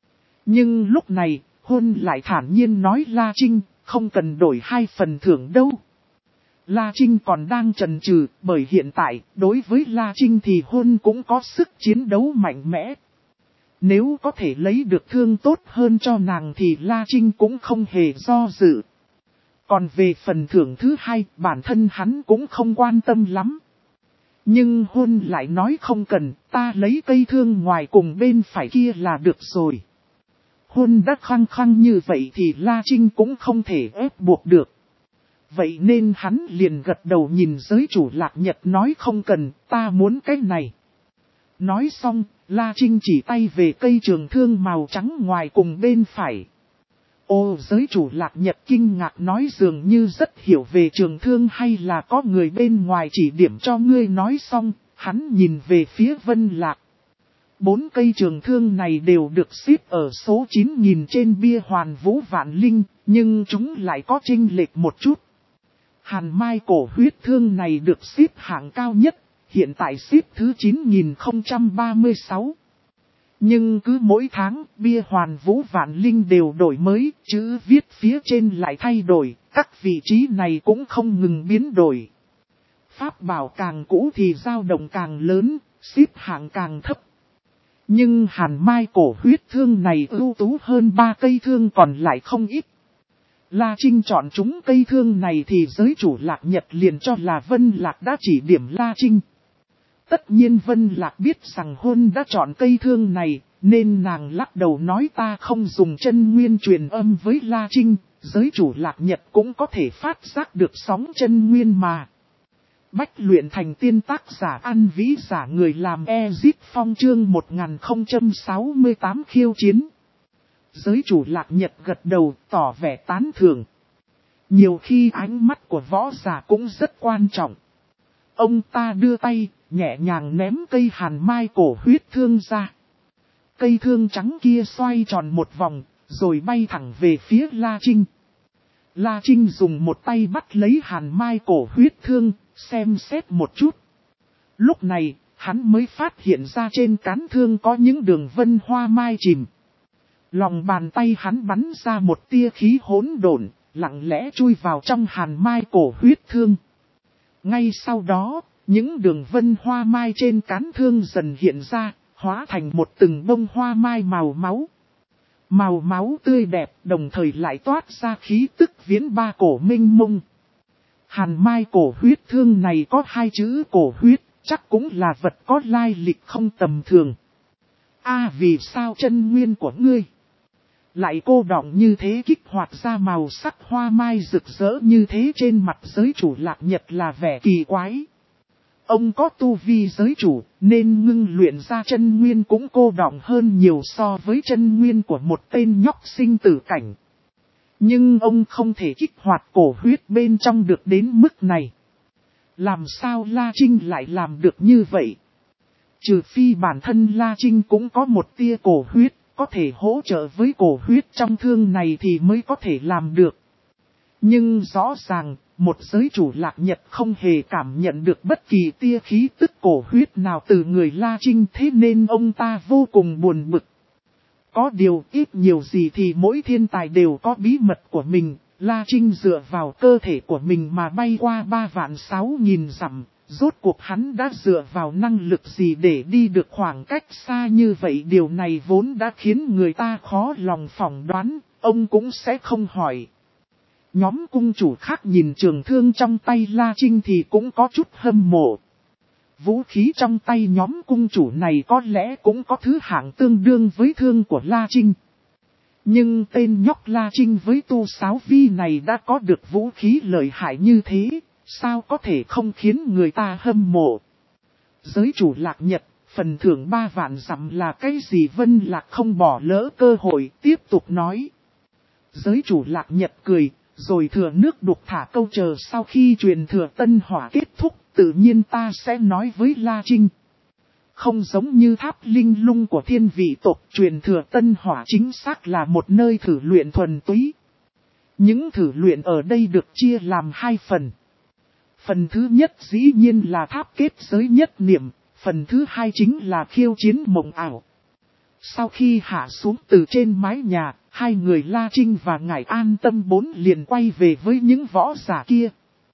Nhưng lúc này, Hôn lại thản nhiên nói La Trinh, không cần đổi hai phần thưởng đâu. La Trinh còn đang chần chừ, bởi hiện tại, đối với La Trinh thì Hôn cũng có sức chiến đấu mạnh mẽ. Nếu có thể lấy được thương tốt hơn cho nàng thì La Trinh cũng không hề do dự. Còn về phần thưởng thứ hai, bản thân hắn cũng không quan tâm lắm. Nhưng hôn lại nói không cần, ta lấy cây thương ngoài cùng bên phải kia là được rồi. Hôn đã khăng khăng như vậy thì La Trinh cũng không thể ép buộc được. Vậy nên hắn liền gật đầu nhìn giới chủ Lạc Nhật nói không cần, ta muốn cái này. Nói xong, La Trinh chỉ tay về cây trường thương màu trắng ngoài cùng bên phải. Ô, giới chủ Lạc Nhật kinh ngạc nói dường như rất hiểu về trường thương hay là có người bên ngoài chỉ điểm cho ngươi. Nói xong, hắn nhìn về phía Vân Lạc. Bốn cây trường thương này đều được xếp ở số chín nghìn trên bia Hoàn Vũ Vạn Linh, nhưng chúng lại có chênh lệch một chút. Hàn Mai cổ huyết thương này được xếp hạng cao nhất, hiện tại xếp thứ chín nghìn không trăm ba mươi sáu. Nhưng cứ mỗi tháng, bia Hoàn Vũ Vạn Linh đều đổi mới, chữ viết phía trên lại thay đổi, các vị trí này cũng không ngừng biến đổi. Pháp bảo càng cũ thì dao động càng lớn, xếp hạng càng thấp. Nhưng Hàn Mai cổ huyết thương này ưu tú hơn ba cây thương còn lại không ít. La Trinh chọn chúng cây thương này thì giới chủ Lạc Nhật liền cho là Vân Lạc đã chỉ điểm La Trinh. Tất nhiên Vân Lạc biết rằng hôn đã chọn cây thương này, nên nàng lắc đầu nói ta không dùng chân nguyên truyền âm với La Trinh, giới chủ Lạc Nhật cũng có thể phát giác được sóng chân nguyên mà. Bách luyện thành tiên tác giả An Vĩ giả người làm Ezip Phong chương một nghìn không trăm sáu mươi tám khiêu chiến. Giới chủ Lạc Nhật gật đầu tỏ vẻ tán thưởng. Nhiều khi ánh mắt của võ giả cũng rất quan trọng. Ông ta đưa tay, nhẹ nhàng ném cây Hàn Mai cổ huyết thương ra. Cây thương trắng kia xoay tròn một vòng, rồi bay thẳng về phía La Trinh. La Trinh dùng một tay bắt lấy Hàn Mai cổ huyết thương, xem xét một chút. Lúc này, hắn mới phát hiện ra trên cán thương có những đường vân hoa mai chìm. Lòng bàn tay hắn bắn ra một tia khí hỗn độn, lặng lẽ chui vào trong Hàn Mai cổ huyết thương. Ngay sau đó, những đường vân hoa mai trên cán thương dần hiện ra, hóa thành một từng bông hoa mai màu máu. Màu máu tươi đẹp đồng thời lại toát ra khí tức viễn ba cổ minh mông. Hàn Mai cổ huyết thương này có hai chữ cổ huyết, chắc cũng là vật có lai lịch không tầm thường. A vì sao chân nguyên của ngươi lại cô đọng như thế kích hoạt ra màu sắc hoa mai rực rỡ như thế trên mặt giới chủ Lạc Nhật là vẻ kỳ quái. Ông có tu vi giới chủ nên ngưng luyện ra chân nguyên cũng cô đọng hơn nhiều so với chân nguyên của một tên nhóc sinh tử cảnh. Nhưng ông không thể kích hoạt cổ huyết bên trong được đến mức này. Làm sao La Trinh lại làm được như vậy? Trừ phi bản thân La Trinh cũng có một tia cổ huyết, có thể hỗ trợ với cổ huyết trong thương này thì mới có thể làm được. Nhưng rõ ràng, một giới chủ Lạc Nhật không hề cảm nhận được bất kỳ tia khí tức cổ huyết nào từ người La Trinh, thế nên ông ta vô cùng buồn bực. Có điều ít nhiều gì thì mỗi thiên tài đều có bí mật của mình, La Trinh dựa vào cơ thể của mình mà bay qua ba vạn sáu nghìn dặm, rốt cuộc hắn đã dựa vào năng lực gì để đi được khoảng cách xa như vậy. Điều này vốn đã khiến người ta khó lòng phỏng đoán, ông cũng sẽ không hỏi. Nhóm cung chủ khác nhìn trường thương trong tay La Trinh thì cũng có chút hâm mộ. Vũ khí trong tay nhóm cung chủ này có lẽ cũng có thứ hạng tương đương với thương của La Trinh. Nhưng tên nhóc La Trinh với tu sáo vi này đã có được vũ khí lợi hại như thế, sao có thể không khiến người ta hâm mộ. Giới chủ Lạc Nhật, phần thưởng ba vạn dặm là cái gì? Vân Lạc không bỏ lỡ cơ hội, tiếp tục nói. Giới chủ Lạc Nhật cười, rồi thừa nước đục thả câu chờ sau khi truyền thừa tân hỏa kết thúc, tự nhiên ta sẽ nói với La Trinh. Không giống như tháp linh lung của thiên vị tộc, truyền thừa tân hỏa chính xác là một nơi thử luyện thuần túy. Những thử luyện ở đây được chia làm hai phần. Phần thứ nhất dĩ nhiên là tháp kết giới nhất niệm, phần thứ hai chính là khiêu chiến mộng ảo. Sau khi hạ xuống từ trên mái nhà, hai người La Trinh và Ngải An Tâm bốn liền quay về với những võ giả kia.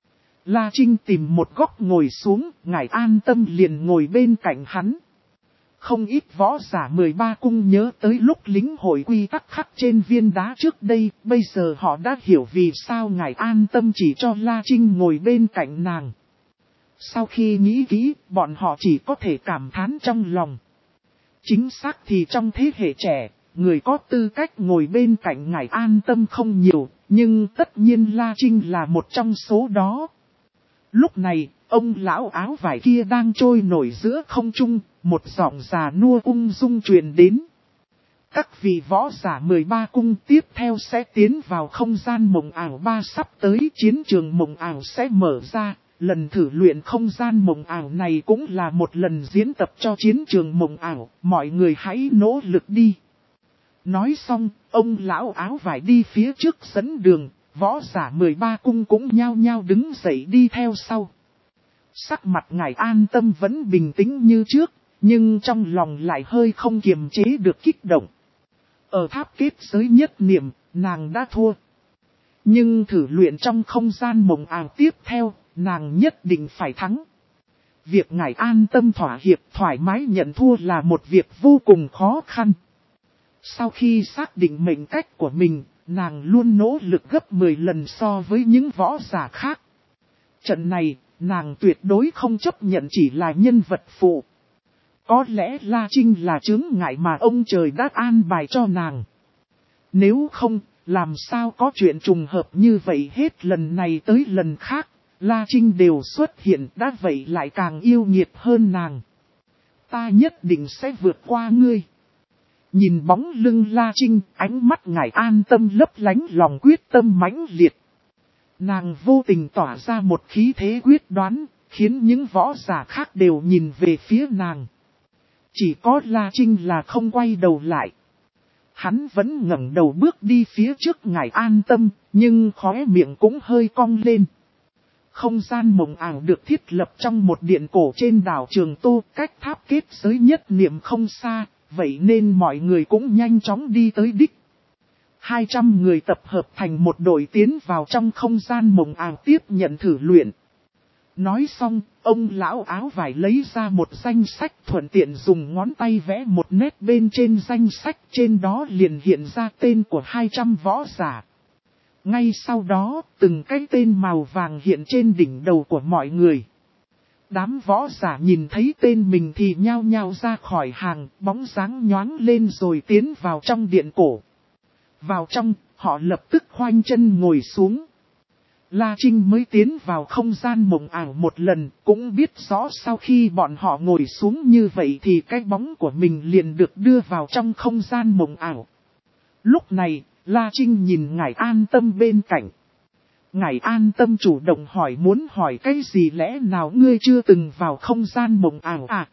La Trinh tìm một góc ngồi xuống, Ngải An Tâm liền ngồi bên cạnh hắn. Không ít võ giả mười ba cung nhớ tới lúc lính hội quy tắc khắc trên viên đá trước đây, bây giờ họ đã hiểu vì sao Ngải An Tâm chỉ cho La Trinh ngồi bên cạnh nàng. Sau khi nghĩ kỹ, bọn họ chỉ có thể cảm thán trong lòng. Chính xác thì trong thế hệ trẻ, người có tư cách ngồi bên cạnh ngài An Tâm không nhiều, nhưng tất nhiên La Trinh là một trong số đó. Lúc này, ông lão áo vải kia đang trôi nổi giữa không trung, một giọng già nua ung dung truyền đến. Các vị võ giả mười ba cung tiếp theo sẽ tiến vào không gian mộng ảo ba, sắp tới chiến trường mộng ảo sẽ mở ra. Lần thử luyện không gian mộng ảo này cũng là một lần diễn tập cho chiến trường mộng ảo, mọi người hãy nỗ lực đi. Nói xong, ông lão áo vải đi phía trước dẫn đường, võ giả mười ba cung cũng nhao nhao đứng dậy đi theo sau. Sắc mặt ngài An Tâm vẫn bình tĩnh như trước, nhưng trong lòng lại hơi không kiềm chế được kích động. Ở tháp kết giới nhất niệm, nàng đã thua. Nhưng thử luyện trong không gian mộng ảo tiếp theo, nàng nhất định phải thắng. Việc ngài An Tâm thỏa hiệp thoải mái nhận thua là một việc vô cùng khó khăn. Sau khi xác định mệnh cách của mình, nàng luôn nỗ lực gấp mười lần so với những võ giả khác. Trận này, nàng tuyệt đối không chấp nhận chỉ là nhân vật phụ. Có lẽ La Trinh là chướng ngại mà ông trời đã an bài cho nàng. Nếu không, làm sao có chuyện trùng hợp như vậy hết lần này tới lần khác, La Trinh đều xuất hiện, đã vậy lại càng yêu nghiệt hơn nàng. Ta nhất định sẽ vượt qua ngươi. Nhìn bóng lưng La Trinh, ánh mắt ngài An Tâm lấp lánh lòng quyết tâm mãnh liệt. Nàng vô tình tỏa ra một khí thế quyết đoán, khiến những võ giả khác đều nhìn về phía nàng. Chỉ có La Trinh là không quay đầu lại. Hắn vẫn ngẩng đầu bước đi phía trước ngài An Tâm, nhưng khóe miệng cũng hơi cong lên. Không gian mộng ảo được thiết lập trong một điện cổ trên đảo Trường Tô, cách tháp kết giới nhất niệm không xa, vậy nên mọi người cũng nhanh chóng đi tới đích. hai trăm người tập hợp thành một đội tiến vào trong không gian mộng ảo tiếp nhận thử luyện. Nói xong, ông lão áo vải lấy ra một danh sách, thuận tiện dùng ngón tay vẽ một nét bên trên danh sách, trên đó liền hiện ra tên của hai trăm võ giả. Ngay sau đó, từng cái tên màu vàng hiện trên đỉnh đầu của mọi người. Đám võ giả nhìn thấy tên mình thì nhao nhao ra khỏi hàng, bóng dáng nhoáng lên rồi tiến vào trong điện cổ. Vào trong, họ lập tức khoanh chân ngồi xuống. La Trinh mới tiến vào không gian mộng ảo một lần, cũng biết rõ sau khi bọn họ ngồi xuống như vậy thì cái bóng của mình liền được đưa vào trong không gian mộng ảo. Lúc này, La Trinh nhìn ngài An Tâm bên cạnh. Ngài An Tâm chủ động hỏi muốn hỏi cái gì, lẽ nào ngươi chưa từng vào không gian mộng ảo à?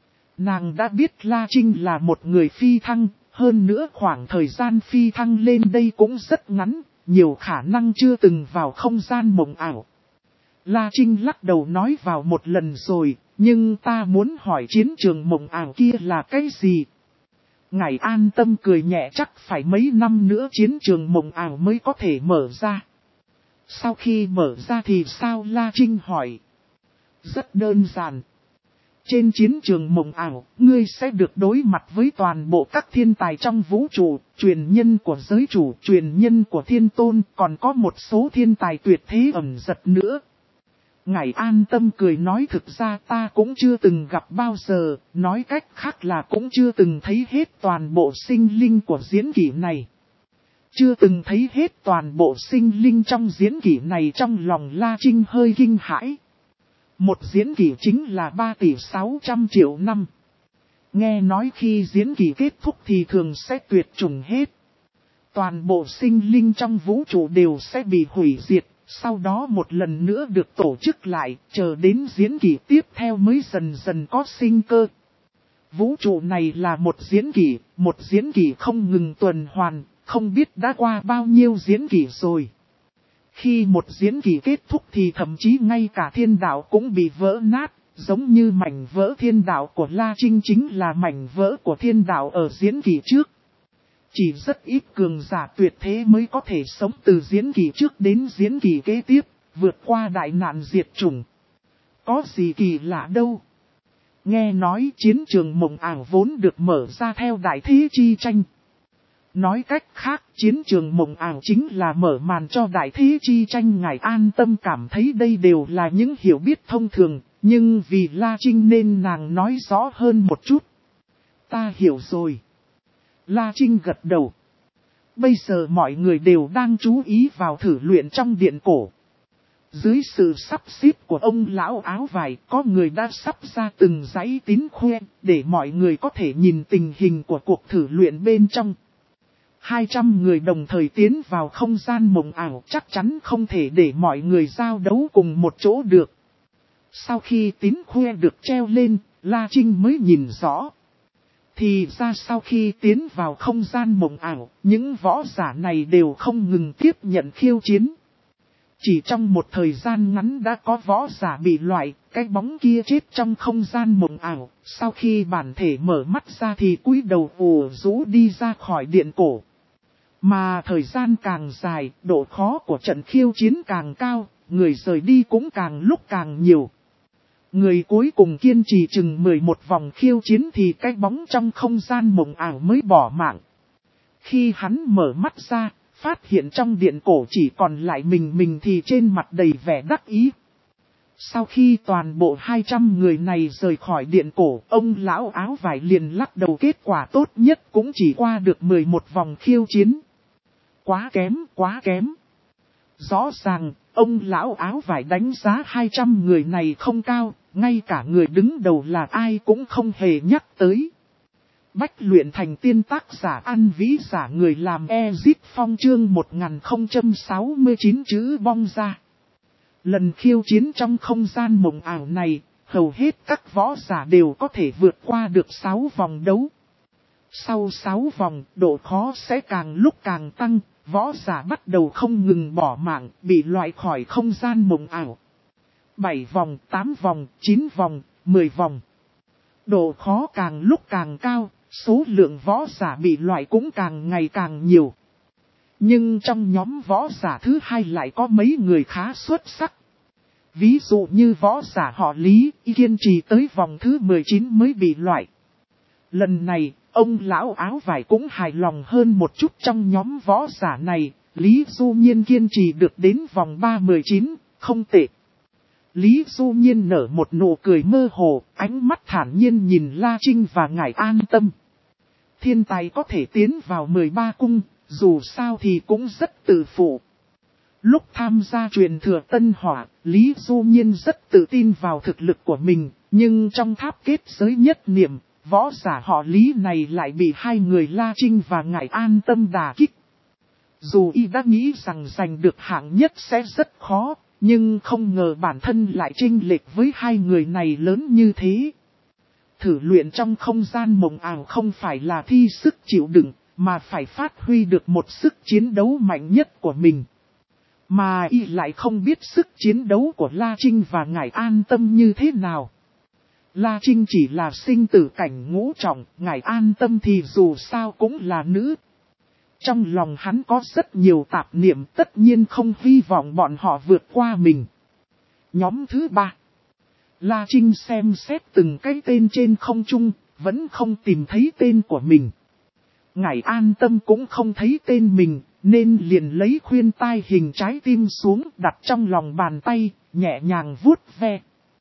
Nàng đã biết La Trinh là một người phi thăng, hơn nữa khoảng thời gian phi thăng lên đây cũng rất ngắn, nhiều khả năng chưa từng vào không gian mộng ảo. La Trinh lắc đầu nói vào một lần rồi, nhưng ta muốn hỏi chiến trường mộng ảo kia là cái gì? Ngài An Tâm cười nhẹ, chắc phải mấy năm nữa chiến trường mộng ảo mới có thể mở ra. Sau khi mở ra thì sao? La Trinh hỏi. Rất đơn giản. Trên chiến trường mộng ảo, ngươi sẽ được đối mặt với toàn bộ các thiên tài trong vũ trụ, truyền nhân của giới chủ, truyền nhân của thiên tôn, còn có một số thiên tài tuyệt thế ẩn giật nữa. Ngài An Tâm cười nói, thực ra ta cũng chưa từng gặp bao giờ, nói cách khác là cũng chưa từng thấy hết toàn bộ sinh linh của diễn kỷ này. Chưa từng thấy hết toàn bộ sinh linh trong diễn kỷ này, trong lòng La Trinh hơi kinh hãi. Một diễn kỷ chính là ba tỷ sáu trăm triệu năm. Nghe nói khi diễn kỷ kết thúc thì thường sẽ tuyệt chủng hết. Toàn bộ sinh linh trong vũ trụ đều sẽ bị hủy diệt, sau đó một lần nữa được tổ chức lại, chờ đến diễn kỷ tiếp theo mới dần dần có sinh cơ. Vũ trụ này là một diễn kỷ, một diễn kỷ không ngừng tuần hoàn, không biết đã qua bao nhiêu diễn kỷ rồi. Khi một diễn kỷ kết thúc thì thậm chí ngay cả thiên đạo cũng bị vỡ nát, giống như mảnh vỡ thiên đạo của La Trinh chính là mảnh vỡ của thiên đạo ở diễn kỷ trước. Chỉ rất ít cường giả tuyệt thế mới có thể sống từ diễn kỷ trước đến diễn kỷ kế tiếp, vượt qua đại nạn diệt chủng. Có gì kỳ lạ đâu. Nghe nói chiến trường mộng ảo vốn được mở ra theo đại thế chi tranh. Nói cách khác, chiến trường mộng ảo chính là mở màn cho đại thế chi tranh. Ngài An Tâm cảm thấy đây đều là những hiểu biết thông thường, Nhưng vì La Trinh nên nàng nói rõ hơn một chút. Ta hiểu rồi. La Trinh gật đầu. Bây giờ mọi người đều đang chú ý vào thử luyện trong điện cổ. Dưới sự sắp xếp của ông lão áo vải, có người đã sắp ra từng dãy tín khoe, để mọi người có thể nhìn tình hình của cuộc thử luyện bên trong. hai trăm người đồng thời tiến vào không gian mộng ảo, chắc chắn không thể để mọi người giao đấu cùng một chỗ được. Sau khi tín khoe được treo lên, La Trinh mới nhìn rõ. Thì ra sau khi tiến vào không gian mộng ảo, những võ giả này đều không ngừng tiếp nhận khiêu chiến. Chỉ trong một thời gian ngắn đã có võ giả bị loại, cái bóng kia chết trong không gian mộng ảo. Sau khi bản thể mở mắt ra thì cúi đầu ù rũ đi ra khỏi điện cổ. Mà thời gian càng dài, độ khó của trận khiêu chiến càng cao, người rời đi cũng càng lúc càng nhiều. Người cuối cùng kiên trì chừng mười một vòng khiêu chiến thì cái bóng trong không gian mộng ảo mới bỏ mạng. Khi hắn mở mắt ra, phát hiện trong điện cổ chỉ còn lại mình mình thì trên mặt đầy vẻ đắc ý. Sau khi toàn bộ hai trăm người này rời khỏi điện cổ, ông lão áo vải liền lắc đầu, kết quả tốt nhất cũng chỉ qua được mười một vòng khiêu chiến. Quá kém, quá kém. Rõ ràng, ông lão áo vải đánh giá hai trăm người này không cao, ngay cả người đứng đầu là ai cũng không hề nhắc tới. Bách luyện thành tiên, tác giả An Vĩ, giả người làm Ezit Phong, chương một nghìn không trăm sáu mươi chín chữ bong ra. Lần khiêu chiến trong không gian mộng ảo này, hầu hết các võ giả đều có thể vượt qua được sáu vòng đấu. Sau sáu vòng, độ khó sẽ càng lúc càng tăng, võ giả bắt đầu không ngừng bỏ mạng, bị loại khỏi không gian mộng ảo. bảy vòng, tám vòng, chín vòng, mười vòng. Độ khó càng lúc càng cao, số lượng võ giả bị loại cũng càng ngày càng nhiều. Nhưng trong nhóm võ giả thứ hai lại có mấy người khá xuất sắc. Ví dụ như võ giả họ Lý, kiên trì tới vòng thứ mười chín mới bị loại. Lần này, ông lão áo vải cũng hài lòng hơn một chút. Trong nhóm võ giả này, Lý Du Nhiên kiên trì được đến vòng ba mươi chín, không tệ. Lý Du Nhiên nở một nụ cười mơ hồ, ánh mắt thản nhiên nhìn La Trinh và ngài An Tâm. Thiên tài có thể tiến vào mười ba cung, dù sao thì cũng rất tự phụ. Lúc tham gia truyền thừa Tân Hỏa, Lý Du Nhiên rất tự tin vào thực lực của mình, nhưng trong tháp kết giới nhất niệm, võ giả họ Lý này lại bị hai người La Trinh và ngài An Tâm đả kích. Dù y đã nghĩ rằng giành được hạng nhất sẽ rất khó, nhưng không ngờ bản thân lại chênh lệch với hai người này lớn như thế. Thử luyện trong không gian mộng ảo không phải là thi sức chịu đựng, mà phải phát huy được một sức chiến đấu mạnh nhất của mình. Mà y lại không biết sức chiến đấu của La Trinh và ngài An Tâm như thế nào. La Trinh chỉ là sinh tử cảnh ngũ trọng, ngài An Tâm thì dù sao cũng là nữ. Trong lòng hắn có rất nhiều tạp niệm, tất nhiên không hy vọng bọn họ vượt qua mình. Nhóm thứ ba. La Trinh xem xét từng cái tên trên không trung, vẫn không tìm thấy tên của mình. Ngài An Tâm cũng không thấy tên mình, nên liền lấy khuyên tai hình trái tim xuống đặt trong lòng bàn tay, nhẹ nhàng vuốt ve.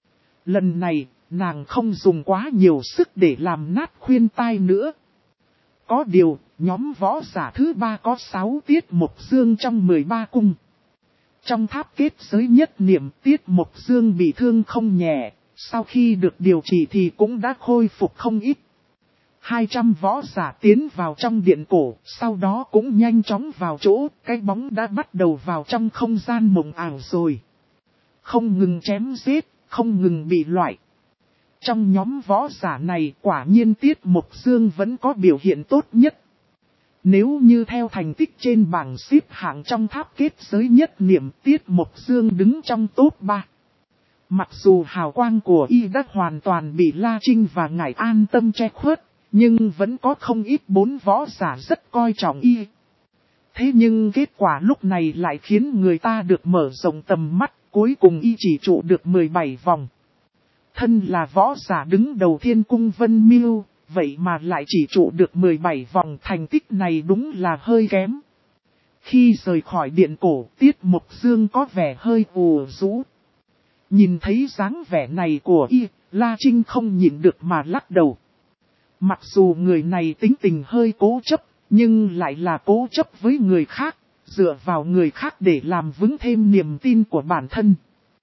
Lần này, nàng không dùng quá nhiều sức để làm nát khuyên tai nữa. Có điều, nhóm võ giả thứ ba có sáu Tiết Mộc Dương trong mười ba cung. Trong tháp kết giới nhất niệm, Tiết Mộc Dương bị thương không nhẹ, sau khi được điều trị thì cũng đã khôi phục không ít. hai trăm võ giả tiến vào trong điện cổ, sau đó cũng nhanh chóng vào chỗ, cái bóng đã bắt đầu vào trong không gian mộng ảo rồi. Không ngừng chém giết, không ngừng bị loại. Trong nhóm võ giả này quả nhiên Tiết Mộc Dương vẫn có biểu hiện tốt nhất. Nếu như theo thành tích trên bảng xếp hạng trong tháp kết giới nhất niệm, Tiết Mộc Dương đứng trong top ba. Mặc dù hào quang của y đã hoàn toàn bị La Trinh và ngài An Tâm che khuất, nhưng vẫn có không ít bốn võ giả rất coi trọng y. Thế nhưng kết quả lúc này lại khiến người ta được mở rộng tầm mắt, cuối cùng y chỉ trụ được mười bảy vòng. Thân là võ giả đứng đầu Thiên Cung Vân Miêu, vậy mà lại chỉ trụ được mười bảy vòng, thành tích này đúng là hơi kém. Khi rời khỏi điện cổ, Tiết Mộc Dương có vẻ hơi ù rũ. Nhìn thấy dáng vẻ này của y, La Trinh không nhịn được mà lắc đầu. Mặc dù người này tính tình hơi cố chấp, nhưng lại là cố chấp với người khác, dựa vào người khác để làm vững thêm niềm tin của bản thân.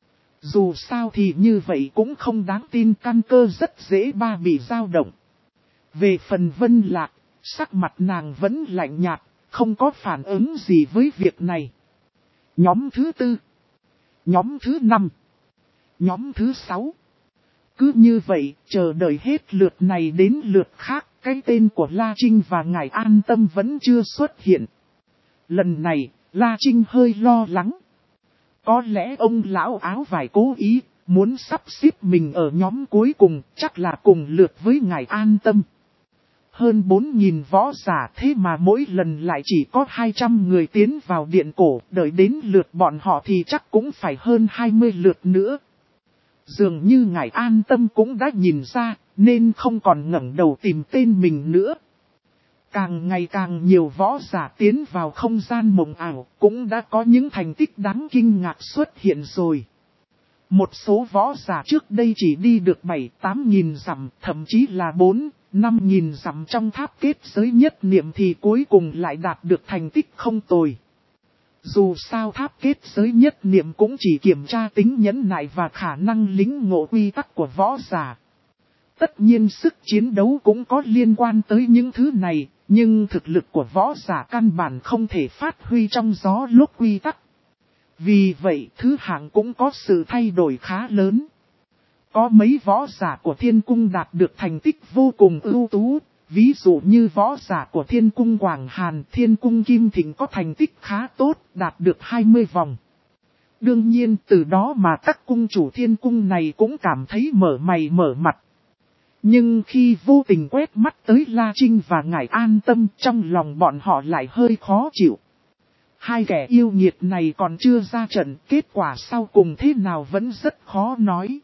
Dù sao thì như vậy cũng không đáng tin, căn cơ rất dễ ba bị dao động. Về phần Vân Lạc, sắc mặt nàng vẫn lạnh nhạt, không có phản ứng gì với việc này. Nhóm thứ tư, nhóm thứ năm, nhóm thứ sáu. Cứ như vậy, chờ đợi hết lượt này đến lượt khác, cái tên của La Trinh và Ngài An Tâm vẫn chưa xuất hiện. Lần này, La Trinh hơi lo lắng. Có lẽ ông lão áo vải cố ý, muốn sắp xếp mình ở nhóm cuối cùng, chắc là cùng lượt với Ngài An Tâm. Hơn bốn nghìn võ giả thế mà mỗi lần lại chỉ có hai trăm người tiến vào điện cổ, đợi đến lượt bọn họ thì chắc cũng phải hơn hai mươi lượt nữa. Dường như Ngài An Tâm cũng đã nhìn ra, nên không còn ngẩng đầu tìm tên mình nữa. Càng ngày càng nhiều võ giả tiến vào không gian mộng ảo, cũng đã có những thành tích đáng kinh ngạc xuất hiện rồi. Một số võ giả trước đây chỉ đi được bảy tám nghìn dặm, thậm chí là bốn năm nghìn dặm trong tháp kết giới nhất niệm thì cuối cùng lại đạt được thành tích không tồi. Dù sao tháp kết giới nhất niệm cũng chỉ kiểm tra tính nhẫn nại và khả năng lĩnh ngộ quy tắc của võ giả. Tất nhiên sức chiến đấu cũng có liên quan tới những thứ này, nhưng thực lực của võ giả căn bản không thể phát huy trong gió lốc quy tắc. Vì vậy thứ hạng cũng có sự thay đổi khá lớn. Có mấy võ giả của thiên cung đạt được thành tích vô cùng ưu tú, ví dụ như võ giả của thiên cung Quảng Hàn, thiên cung Kim Thịnh có thành tích khá tốt, đạt được hai mươi vòng. Đương nhiên từ đó mà các cung chủ thiên cung này cũng cảm thấy mở mày mở mặt. Nhưng khi vô tình quét mắt tới La Trinh và Ngài An Tâm, trong lòng bọn họ lại hơi khó chịu. Hai kẻ yêu nghiệt này còn chưa ra trận, kết quả sau cùng thế nào vẫn rất khó nói.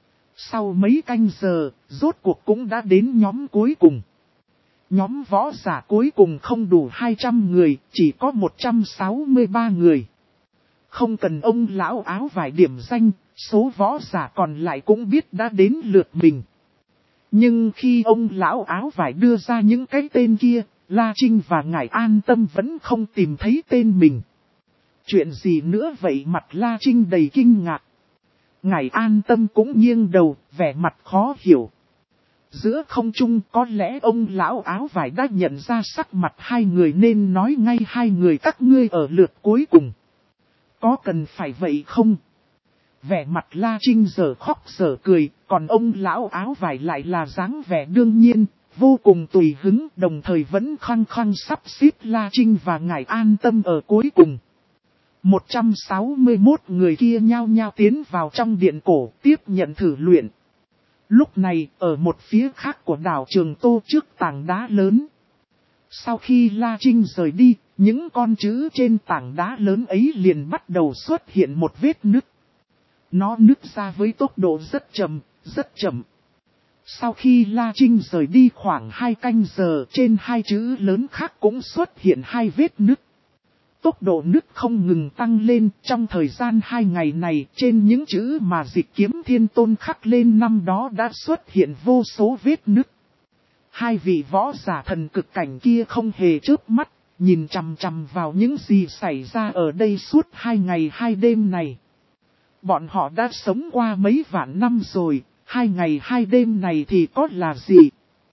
Sau mấy canh giờ, rốt cuộc cũng đã đến nhóm cuối cùng. Nhóm võ giả cuối cùng không đủ hai trăm người, chỉ có một trăm sáu mươi ba người. Không cần ông lão áo vải điểm danh, số võ giả còn lại cũng biết đã đến lượt mình. Nhưng khi ông lão áo vải đưa ra những cái tên kia, La Trinh và Ngài An Tâm vẫn không tìm thấy tên mình. Chuyện gì nữa vậy? Mặt La Trinh đầy kinh ngạc. Ngài An Tâm cũng nghiêng đầu, vẻ mặt khó hiểu. Giữa không trung có lẽ ông lão áo vải đã nhận ra sắc mặt hai người nên nói ngay hai người các ngươi ở lượt cuối cùng. Có cần phải vậy không? Vẻ mặt La Trinh giờ khóc giờ cười, còn ông lão áo vải lại là dáng vẻ đương nhiên, vô cùng tùy hứng, đồng thời vẫn khăng khăng sắp xếp La Trinh và Ngài An Tâm ở cuối cùng. một trăm sáu mươi mốt người kia nhao nhao tiến vào trong điện cổ, tiếp nhận thử luyện. Lúc này, ở một phía khác của đảo Trường Tô trước tảng đá lớn. Sau khi La Trinh rời đi, những con chữ trên tảng đá lớn ấy liền bắt đầu xuất hiện một vết nứt. Nó nứt ra với tốc độ rất chậm, rất chậm. Sau khi La Trinh rời đi khoảng hai canh giờ, trên hai chữ lớn khác cũng xuất hiện hai vết nứt. Tốc độ nứt không ngừng tăng lên, trong thời gian hai ngày này, trên những chữ mà Dịch Kiếm Thiên Tôn khắc lên năm đó đã xuất hiện vô số vết nứt. Hai vị võ giả thần cực cảnh kia không hề chớp mắt, nhìn chằm chằm vào những gì xảy ra ở đây suốt hai ngày hai đêm này. Bọn họ đã sống qua mấy vạn năm rồi, hai ngày hai đêm này thì có là gì?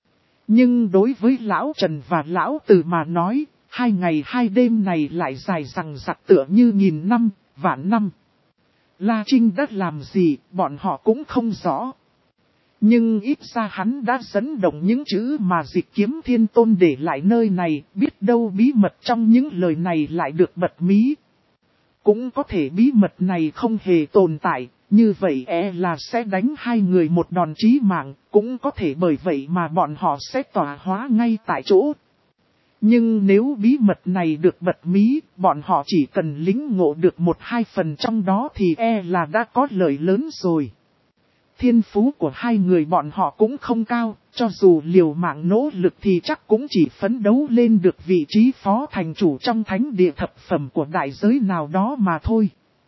Nhưng đối với Lão Trần và Lão Từ mà nói, hai ngày hai đêm này lại dài dằng dặc tựa như nghìn năm, vạn năm. La Trinh đã làm gì, bọn họ cũng không rõ. Nhưng ít ra hắn đã dẫn động những chữ mà Dịch Kiếm Thiên Tôn để lại nơi này, biết đâu bí mật trong những lời này lại được bật mí. Cũng có thể bí mật này không hề tồn tại, như vậy e là sẽ đánh hai người một đòn chí mạng, cũng có thể bởi vậy mà bọn họ sẽ tỏa hóa ngay tại chỗ. Nhưng nếu bí mật này được bật mí, bọn họ chỉ cần lĩnh ngộ được một hai phần trong đó thì e là đã có lợi lớn rồi. Thiên phú của hai người bọn họ cũng không cao, cho dù liều mạng nỗ lực thì chắc cũng chỉ phấn đấu lên được vị trí phó thành chủ trong thánh địa thập phẩm của đại giới nào đó mà thôi.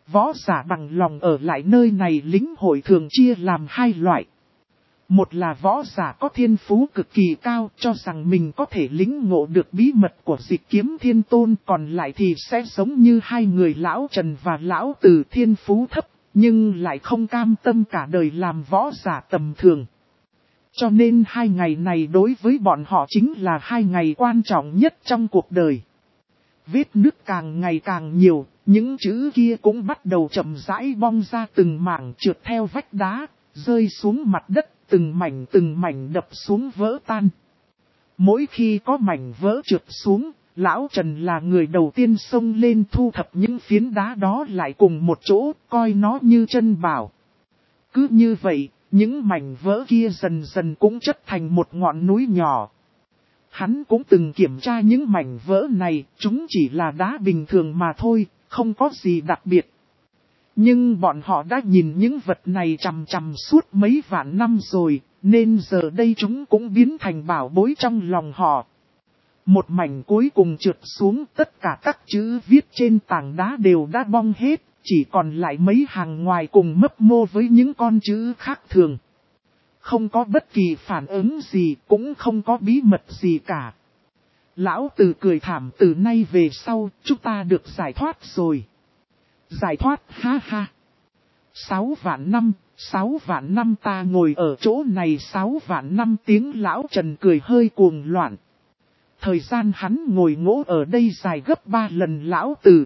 võ giả bằng lòng ở lại nơi này lĩnh hội thường chia làm hai loại. Một là võ giả có thiên phú cực kỳ cao cho rằng mình có thể lĩnh ngộ được bí mật của Dịch Kiếm Thiên Tôn, còn lại thì sẽ giống như hai người Lão Trần và Lão Từ, thiên phú thấp, nhưng lại không cam tâm cả đời làm võ giả tầm thường. Cho nên hai ngày này đối với bọn họ chính là hai ngày quan trọng nhất trong cuộc đời. Vết nứt càng ngày càng nhiều, những chữ kia cũng bắt đầu chậm rãi bong ra từng mảng trượt theo vách đá, rơi xuống mặt đất, từng mảnh từng mảnh đập xuống vỡ tan. Mỗi khi có mảnh vỡ trượt xuống, Lão Trần là người đầu tiên xông lên thu thập những phiến đá đó lại cùng một chỗ, coi nó như chân bảo. Cứ như vậy, những mảnh vỡ kia dần dần cũng chất thành một ngọn núi nhỏ. Hắn cũng từng kiểm tra những mảnh vỡ này, chúng chỉ là đá bình thường mà thôi, không có gì đặc biệt. Nhưng bọn họ đã nhìn những vật này chằm chằm suốt mấy vạn năm rồi, nên giờ đây chúng cũng biến thành bảo bối trong lòng họ. Một mảnh cuối cùng trượt xuống, tất cả các chữ viết trên tảng đá đều đã bong hết, chỉ còn lại mấy hàng ngoài cùng mấp mô với những con chữ khác thường. Không có bất kỳ phản ứng gì, cũng không có bí mật gì cả. Lão Từ cười thảm, từ nay về sau, chúng ta được giải thoát rồi. Giải thoát, ha ha. Sáu vạn năm, sáu vạn năm ta ngồi ở chỗ này sáu vạn năm, tiếng Lão Trần cười hơi cuồng loạn. Thời gian hắn ngồi ngỗ ở đây dài gấp ba lần Lão Từ.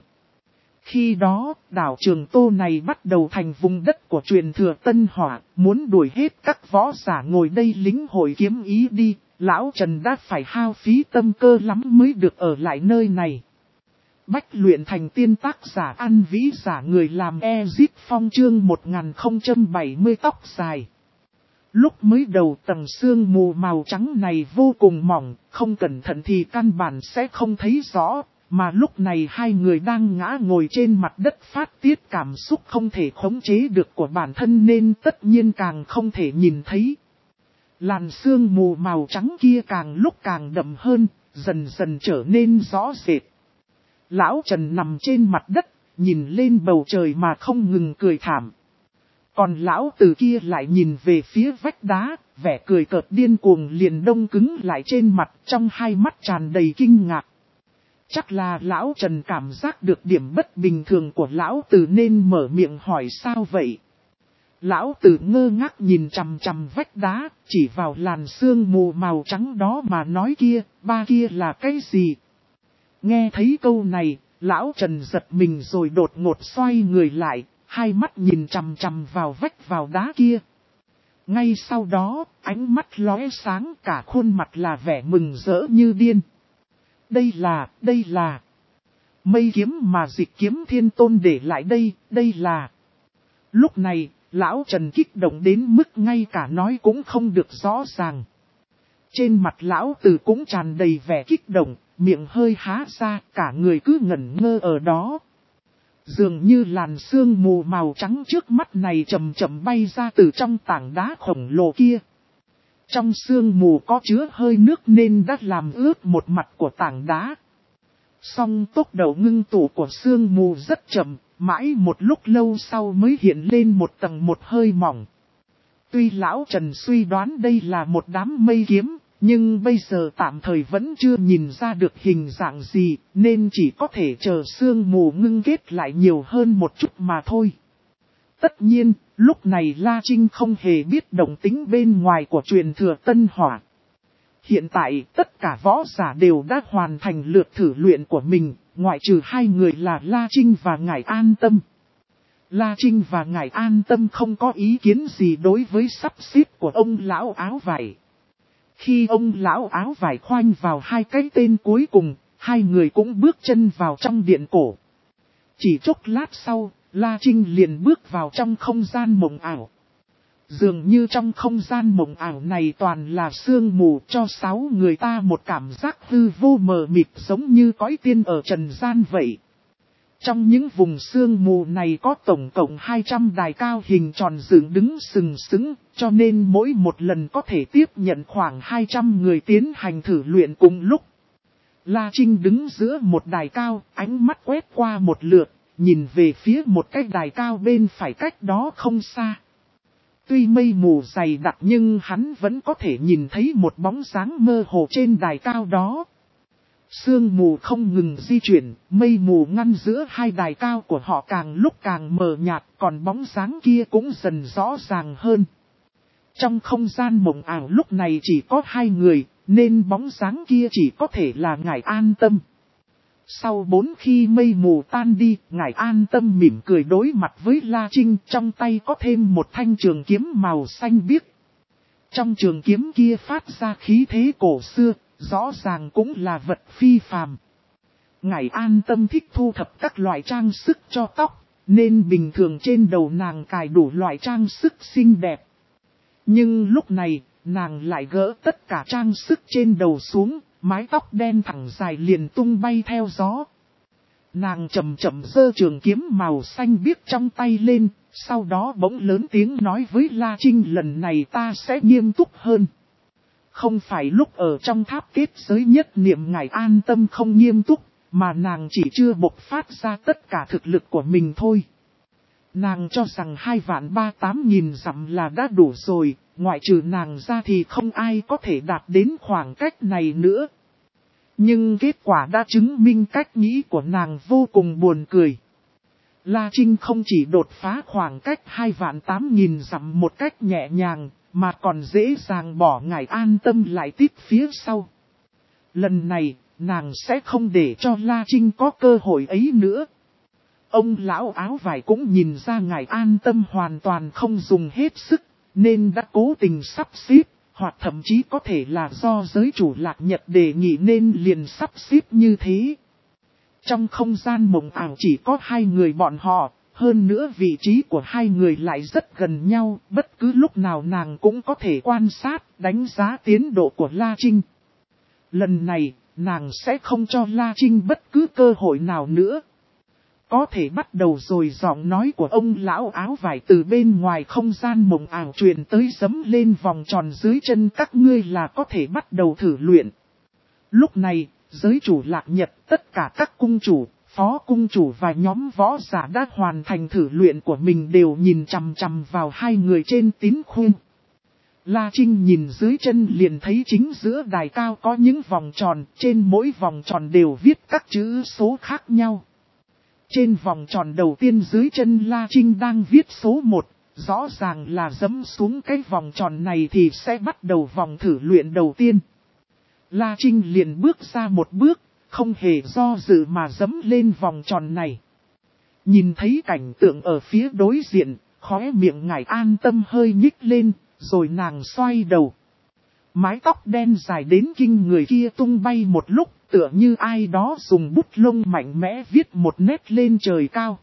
Khi đó, đảo Trường Tô này bắt đầu thành vùng đất của truyền thừa Tân Hỏa, muốn đuổi hết các võ giả ngồi đây lĩnh hội kiếm ý đi, Lão Trần đã phải hao phí tâm cơ lắm mới được ở lại nơi này. Bách luyện thành tiên, tác giả An Vĩ, giả người làm Ezip Phong, chương một nghìn không trăm bảy mươi tóc dài. Lúc mới đầu tầng sương mù màu trắng này vô cùng mỏng, không cẩn thận thì căn bản sẽ không thấy rõ. Mà lúc này hai người đang ngã ngồi trên mặt đất phát tiết cảm xúc không thể khống chế được của bản thân nên tất nhiên càng không thể nhìn thấy. Làn sương mù màu trắng kia càng lúc càng đậm hơn, dần dần trở nên rõ rệt. Lão Trần nằm trên mặt đất, nhìn lên bầu trời mà không ngừng cười thảm. Còn Lão Từ kia lại nhìn về phía vách đá, vẻ cười cợt điên cuồng liền đông cứng lại trên mặt, trong hai mắt tràn đầy kinh ngạc. Chắc là Lão Trần cảm giác được điểm bất bình thường của Lão Từ nên mở miệng hỏi sao vậy. Lão Từ ngơ ngác nhìn chằm chằm vách đá, chỉ vào làn sương mù màu trắng đó mà nói kia, ba kia là cái gì? Nghe thấy câu này, Lão Trần giật mình rồi đột ngột xoay người lại, hai mắt nhìn chằm chằm vào vách vào đá kia. Ngay sau đó, ánh mắt lóe sáng, cả khuôn mặt là vẻ mừng rỡ như điên. Đây là, đây là mây kiếm mà Dịch Kiếm Thiên Tôn để lại đây, đây là. Lúc này, Lão Trần kích động đến mức ngay cả nói cũng không được rõ ràng. Trên mặt Lão Từ cũng tràn đầy vẻ kích động, miệng hơi há ra, cả người cứ ngẩn ngơ ở đó. Dường như làn sương mù màu trắng trước mắt này chậm chậm bay ra từ trong tảng đá khổng lồ kia. Trong sương mù có chứa hơi nước nên đã làm ướt một mặt của tảng đá. Song tốc độ ngưng tụ của sương mù rất chậm, mãi một lúc lâu sau mới hiện lên một tầng một hơi mỏng. Tuy Lão Trần suy đoán đây là một đám mây kiếm, nhưng bây giờ tạm thời vẫn chưa nhìn ra được hình dạng gì, nên chỉ có thể chờ sương mù ngưng kết lại nhiều hơn một chút mà thôi. Tất nhiên, lúc này La Trinh không hề biết động tính bên ngoài của truyền thừa Tân Hỏa. Hiện tại, tất cả võ giả đều đã hoàn thành lượt thử luyện của mình, ngoại trừ hai người là La Trinh và Ngải An Tâm. La Trinh và Ngải An Tâm không có ý kiến gì đối với sắp xếp của ông lão áo vải. Khi ông lão áo vải khoanh vào hai cái tên cuối cùng, hai người cũng bước chân vào trong điện cổ. Chỉ chốc lát sau, La Trinh liền bước vào trong không gian mộng ảo. Dường như trong không gian mộng ảo này toàn là sương mù, cho sáu người ta một cảm giác hư vô mờ mịt giống như cõi tiên ở trần gian vậy. Trong những vùng sương mù này có tổng cộng hai trăm đài cao hình tròn dựng đứng sừng sững, cho nên mỗi một lần có thể tiếp nhận khoảng hai trăm người tiến hành thử luyện cùng lúc. La Trinh đứng giữa một đài cao, ánh mắt quét qua một lượt, nhìn về phía một cái đài cao bên phải cách đó không xa. Tuy mây mù dày đặc nhưng hắn vẫn có thể nhìn thấy một bóng dáng mơ hồ trên đài cao đó. Sương mù không ngừng di chuyển, mây mù ngăn giữa hai đài cao của họ càng lúc càng mờ nhạt, còn bóng dáng kia cũng dần rõ ràng hơn. Trong không gian mộng ảo lúc này chỉ có hai người, nên bóng dáng kia chỉ có thể là Ngải An Tâm. Sau bốn khi mây mù tan đi, Ngải An Tâm mỉm cười đối mặt với La Trinh, trong tay có thêm một thanh trường kiếm màu xanh biếc. Trong trường kiếm kia phát ra khí thế cổ xưa, rõ ràng cũng là vật phi phàm. Ngải An Tâm thích thu thập các loại trang sức cho tóc, nên bình thường trên đầu nàng cài đủ loại trang sức xinh đẹp. Nhưng lúc này, nàng lại gỡ tất cả trang sức trên đầu xuống, mái tóc đen thẳng dài liền tung bay theo gió. Nàng chậm chậm giơ trường kiếm màu xanh biếc trong tay lên, sau đó bỗng lớn tiếng nói với La Trinh, lần này ta sẽ nghiêm túc hơn. Không phải lúc ở trong tháp kết giới nhất niệm Ngải An Tâm không nghiêm túc, mà nàng chỉ chưa bộc phát ra tất cả thực lực của mình thôi. Nàng cho rằng hai vạn ba tám nghìn dặm là đã đủ rồi, ngoại trừ nàng ra thì không ai có thể đạt đến khoảng cách này nữa. Nhưng kết quả đã chứng minh cách nghĩ của nàng vô cùng buồn cười. La Trinh không chỉ đột phá khoảng cách hai vạn tám nghìn dặm một cách nhẹ nhàng, mà còn dễ dàng bỏ Ngải An Tâm lại tiếp phía sau. Lần này, nàng sẽ không để cho La Trinh có cơ hội ấy nữa. Ông lão áo vải cũng nhìn ra Ngải An Tâm hoàn toàn không dùng hết sức, nên đã cố tình sắp xếp, hoặc thậm chí có thể là do giới chủ Lạc Nhật đề nghị nên liền sắp xếp như thế. Trong không gian mộng ảo chỉ có hai người bọn họ, hơn nữa vị trí của hai người lại rất gần nhau, bất cứ lúc nào nàng cũng có thể quan sát, đánh giá tiến độ của La Trinh. Lần này, nàng sẽ không cho La Trinh bất cứ cơ hội nào nữa. Có thể bắt đầu rồi, giọng nói của ông lão áo vải từ bên ngoài không gian mộng ảo truyền tới, giẫm lên vòng tròn dưới chân các ngươi là có thể bắt đầu thử luyện. Lúc này, giới chủ Lạc Nhật, tất cả các cung chủ, phó cung chủ và nhóm võ giả đã hoàn thành thử luyện của mình đều nhìn chằm chằm vào hai người trên tín khuyên. La Trinh nhìn dưới chân liền thấy chính giữa đài cao có những vòng tròn, trên mỗi vòng tròn đều viết các chữ số khác nhau. Trên vòng tròn đầu tiên dưới chân La Trinh đang viết số một, rõ ràng là dẫm xuống cái vòng tròn này thì sẽ bắt đầu vòng thử luyện đầu tiên. La Trinh liền bước ra một bước, không hề do dự mà dẫm lên vòng tròn này. Nhìn thấy cảnh tượng ở phía đối diện, khóe miệng Ngải An Tâm hơi nhích lên, rồi nàng xoay đầu. Mái tóc đen dài đến kinh người kia tung bay một lúc, tựa như ai đó dùng bút lông mạnh mẽ viết một nét lên trời cao.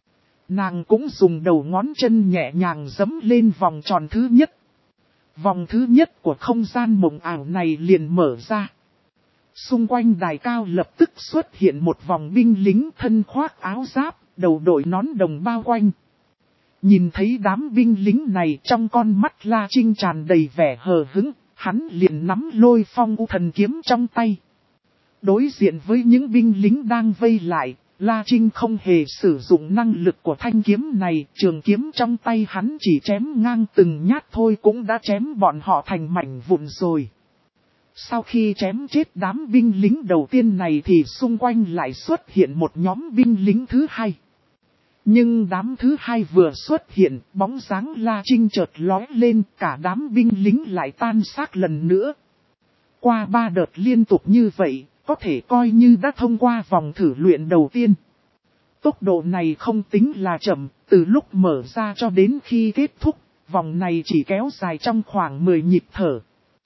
Nàng cũng dùng đầu ngón chân nhẹ nhàng dẫm lên vòng tròn thứ nhất. Vòng thứ nhất của không gian mộng ảo này liền mở ra. Xung quanh đài cao lập tức xuất hiện một vòng binh lính thân khoác áo giáp, đầu đội nón đồng bao quanh. Nhìn thấy đám binh lính này, trong con mắt La Trinh tràn đầy vẻ hờ hững, hắn liền nắm Lôi Phong U Thần kiếm trong tay. Đối diện với những binh lính đang vây lại, La Trinh không hề sử dụng năng lực của thanh kiếm này, trường kiếm trong tay hắn chỉ chém ngang từng nhát thôi cũng đã chém bọn họ thành mảnh vụn rồi. Sau khi chém chết đám binh lính đầu tiên này thì xung quanh lại xuất hiện một nhóm binh lính thứ hai. Nhưng đám thứ hai vừa xuất hiện, bóng dáng La Trinh chợt lóe lên, cả đám binh lính lại tan xác lần nữa. Qua ba đợt liên tục như vậy, có thể coi như đã thông qua vòng thử luyện đầu tiên. Tốc độ này không tính là chậm, từ lúc mở ra cho đến khi kết thúc, vòng này chỉ kéo dài trong khoảng mười nhịp thở.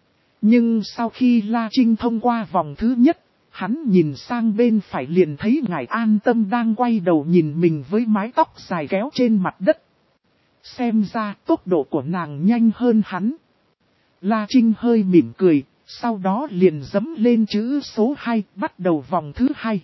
Nhưng sau khi La Trinh thông qua vòng thứ nhất, hắn nhìn sang bên phải liền thấy Ngải An Tâm đang quay đầu nhìn mình với mái tóc dài kéo trên mặt đất. Xem ra tốc độ của nàng nhanh hơn hắn. La Trinh hơi mỉm cười, sau đó liền dẫm lên chữ số hai, bắt đầu vòng thứ hai.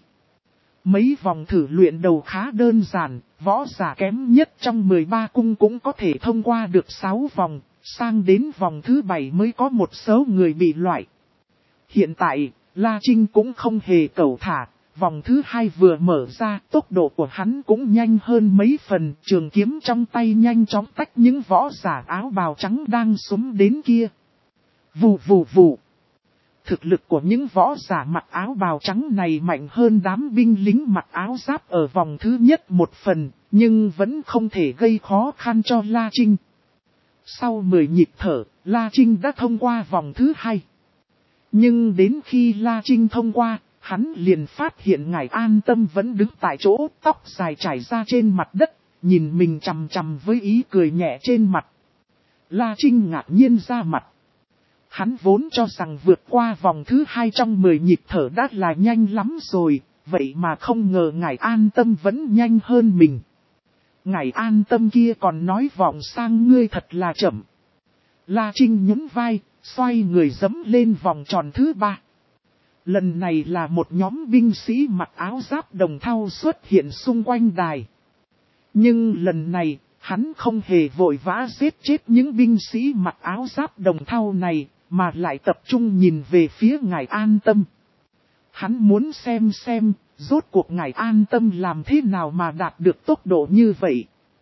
Mấy vòng thử luyện đầu khá đơn giản, võ giả kém nhất trong mười ba cung cũng có thể thông qua được sáu vòng, sang đến vòng thứ bảy mới có một số người bị loại. Hiện tại, La Trinh cũng không hề cẩu thả, vòng thứ hai vừa mở ra, tốc độ của hắn cũng nhanh hơn mấy phần, trường kiếm trong tay nhanh chóng tách những võ giả áo bào trắng đang xúm đến kia. Vù vù vù. Thực lực của những võ giả mặc áo bào trắng này mạnh hơn đám binh lính mặc áo giáp ở vòng thứ nhất một phần, nhưng vẫn không thể gây khó khăn cho La Trinh. Sau mười nhịp thở, La Trinh đã thông qua vòng thứ hai. Nhưng đến khi La Trinh thông qua, hắn liền phát hiện Ngải An Tâm vẫn đứng tại chỗ, tóc dài trải ra trên mặt đất, nhìn mình chằm chằm với ý cười nhẹ trên mặt. La Trinh ngạc nhiên ra mặt. Hắn vốn cho rằng vượt qua vòng thứ hai trong mười nhịp thở đã là nhanh lắm rồi, vậy mà không ngờ Ngải An Tâm vẫn nhanh hơn mình. Ngải An Tâm kia còn nói vọng sang ngươi thật là chậm. La Trinh nhún vai, xoay người dẫm lên vòng tròn thứ ba. Lần này là một nhóm binh sĩ mặc áo giáp đồng thau xuất hiện xung quanh đài. Nhưng lần này, hắn không hề vội vã giết chết những binh sĩ mặc áo giáp đồng thau này, mà lại tập trung nhìn về phía Ngải An Tâm. Hắn muốn xem xem, rốt cuộc Ngải An Tâm làm thế nào mà đạt được tốc độ như vậy.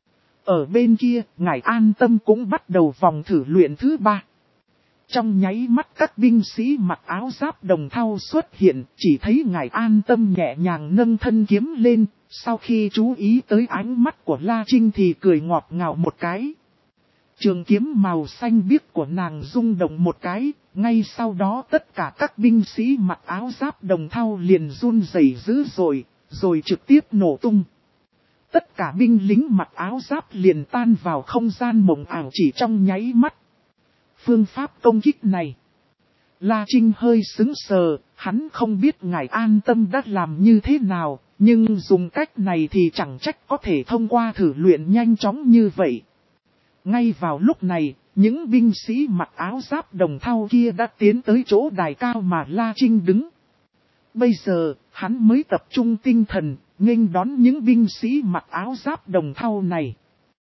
Ở bên kia, Ngải An Tâm cũng bắt đầu vòng thử luyện thứ ba. Trong nháy mắt các binh sĩ mặc áo giáp đồng thau xuất hiện, chỉ thấy Ngải An Tâm nhẹ nhàng nâng thân kiếm lên, sau khi chú ý tới ánh mắt của La Trinh thì cười ngọt ngào một cái. Trường kiếm màu xanh biếc của nàng rung động một cái, ngay sau đó tất cả các binh sĩ mặc áo giáp đồng thau liền run rẩy dữ dội, rồi trực tiếp nổ tung. Tất cả binh lính mặc áo giáp liền tan vào không gian mộng ảo chỉ trong nháy mắt. Phương pháp công kích này, La Trinh hơi sững sờ, hắn không biết Ngải An Tâm đã làm như thế nào, nhưng dùng cách này thì chẳng trách có thể thông qua thử luyện nhanh chóng như vậy. Ngay vào lúc này, những binh sĩ mặc áo giáp đồng thau kia đã tiến tới chỗ đài cao mà La Trinh đứng. Bây giờ, hắn mới tập trung tinh thần, nghênh đón những binh sĩ mặc áo giáp đồng thau này.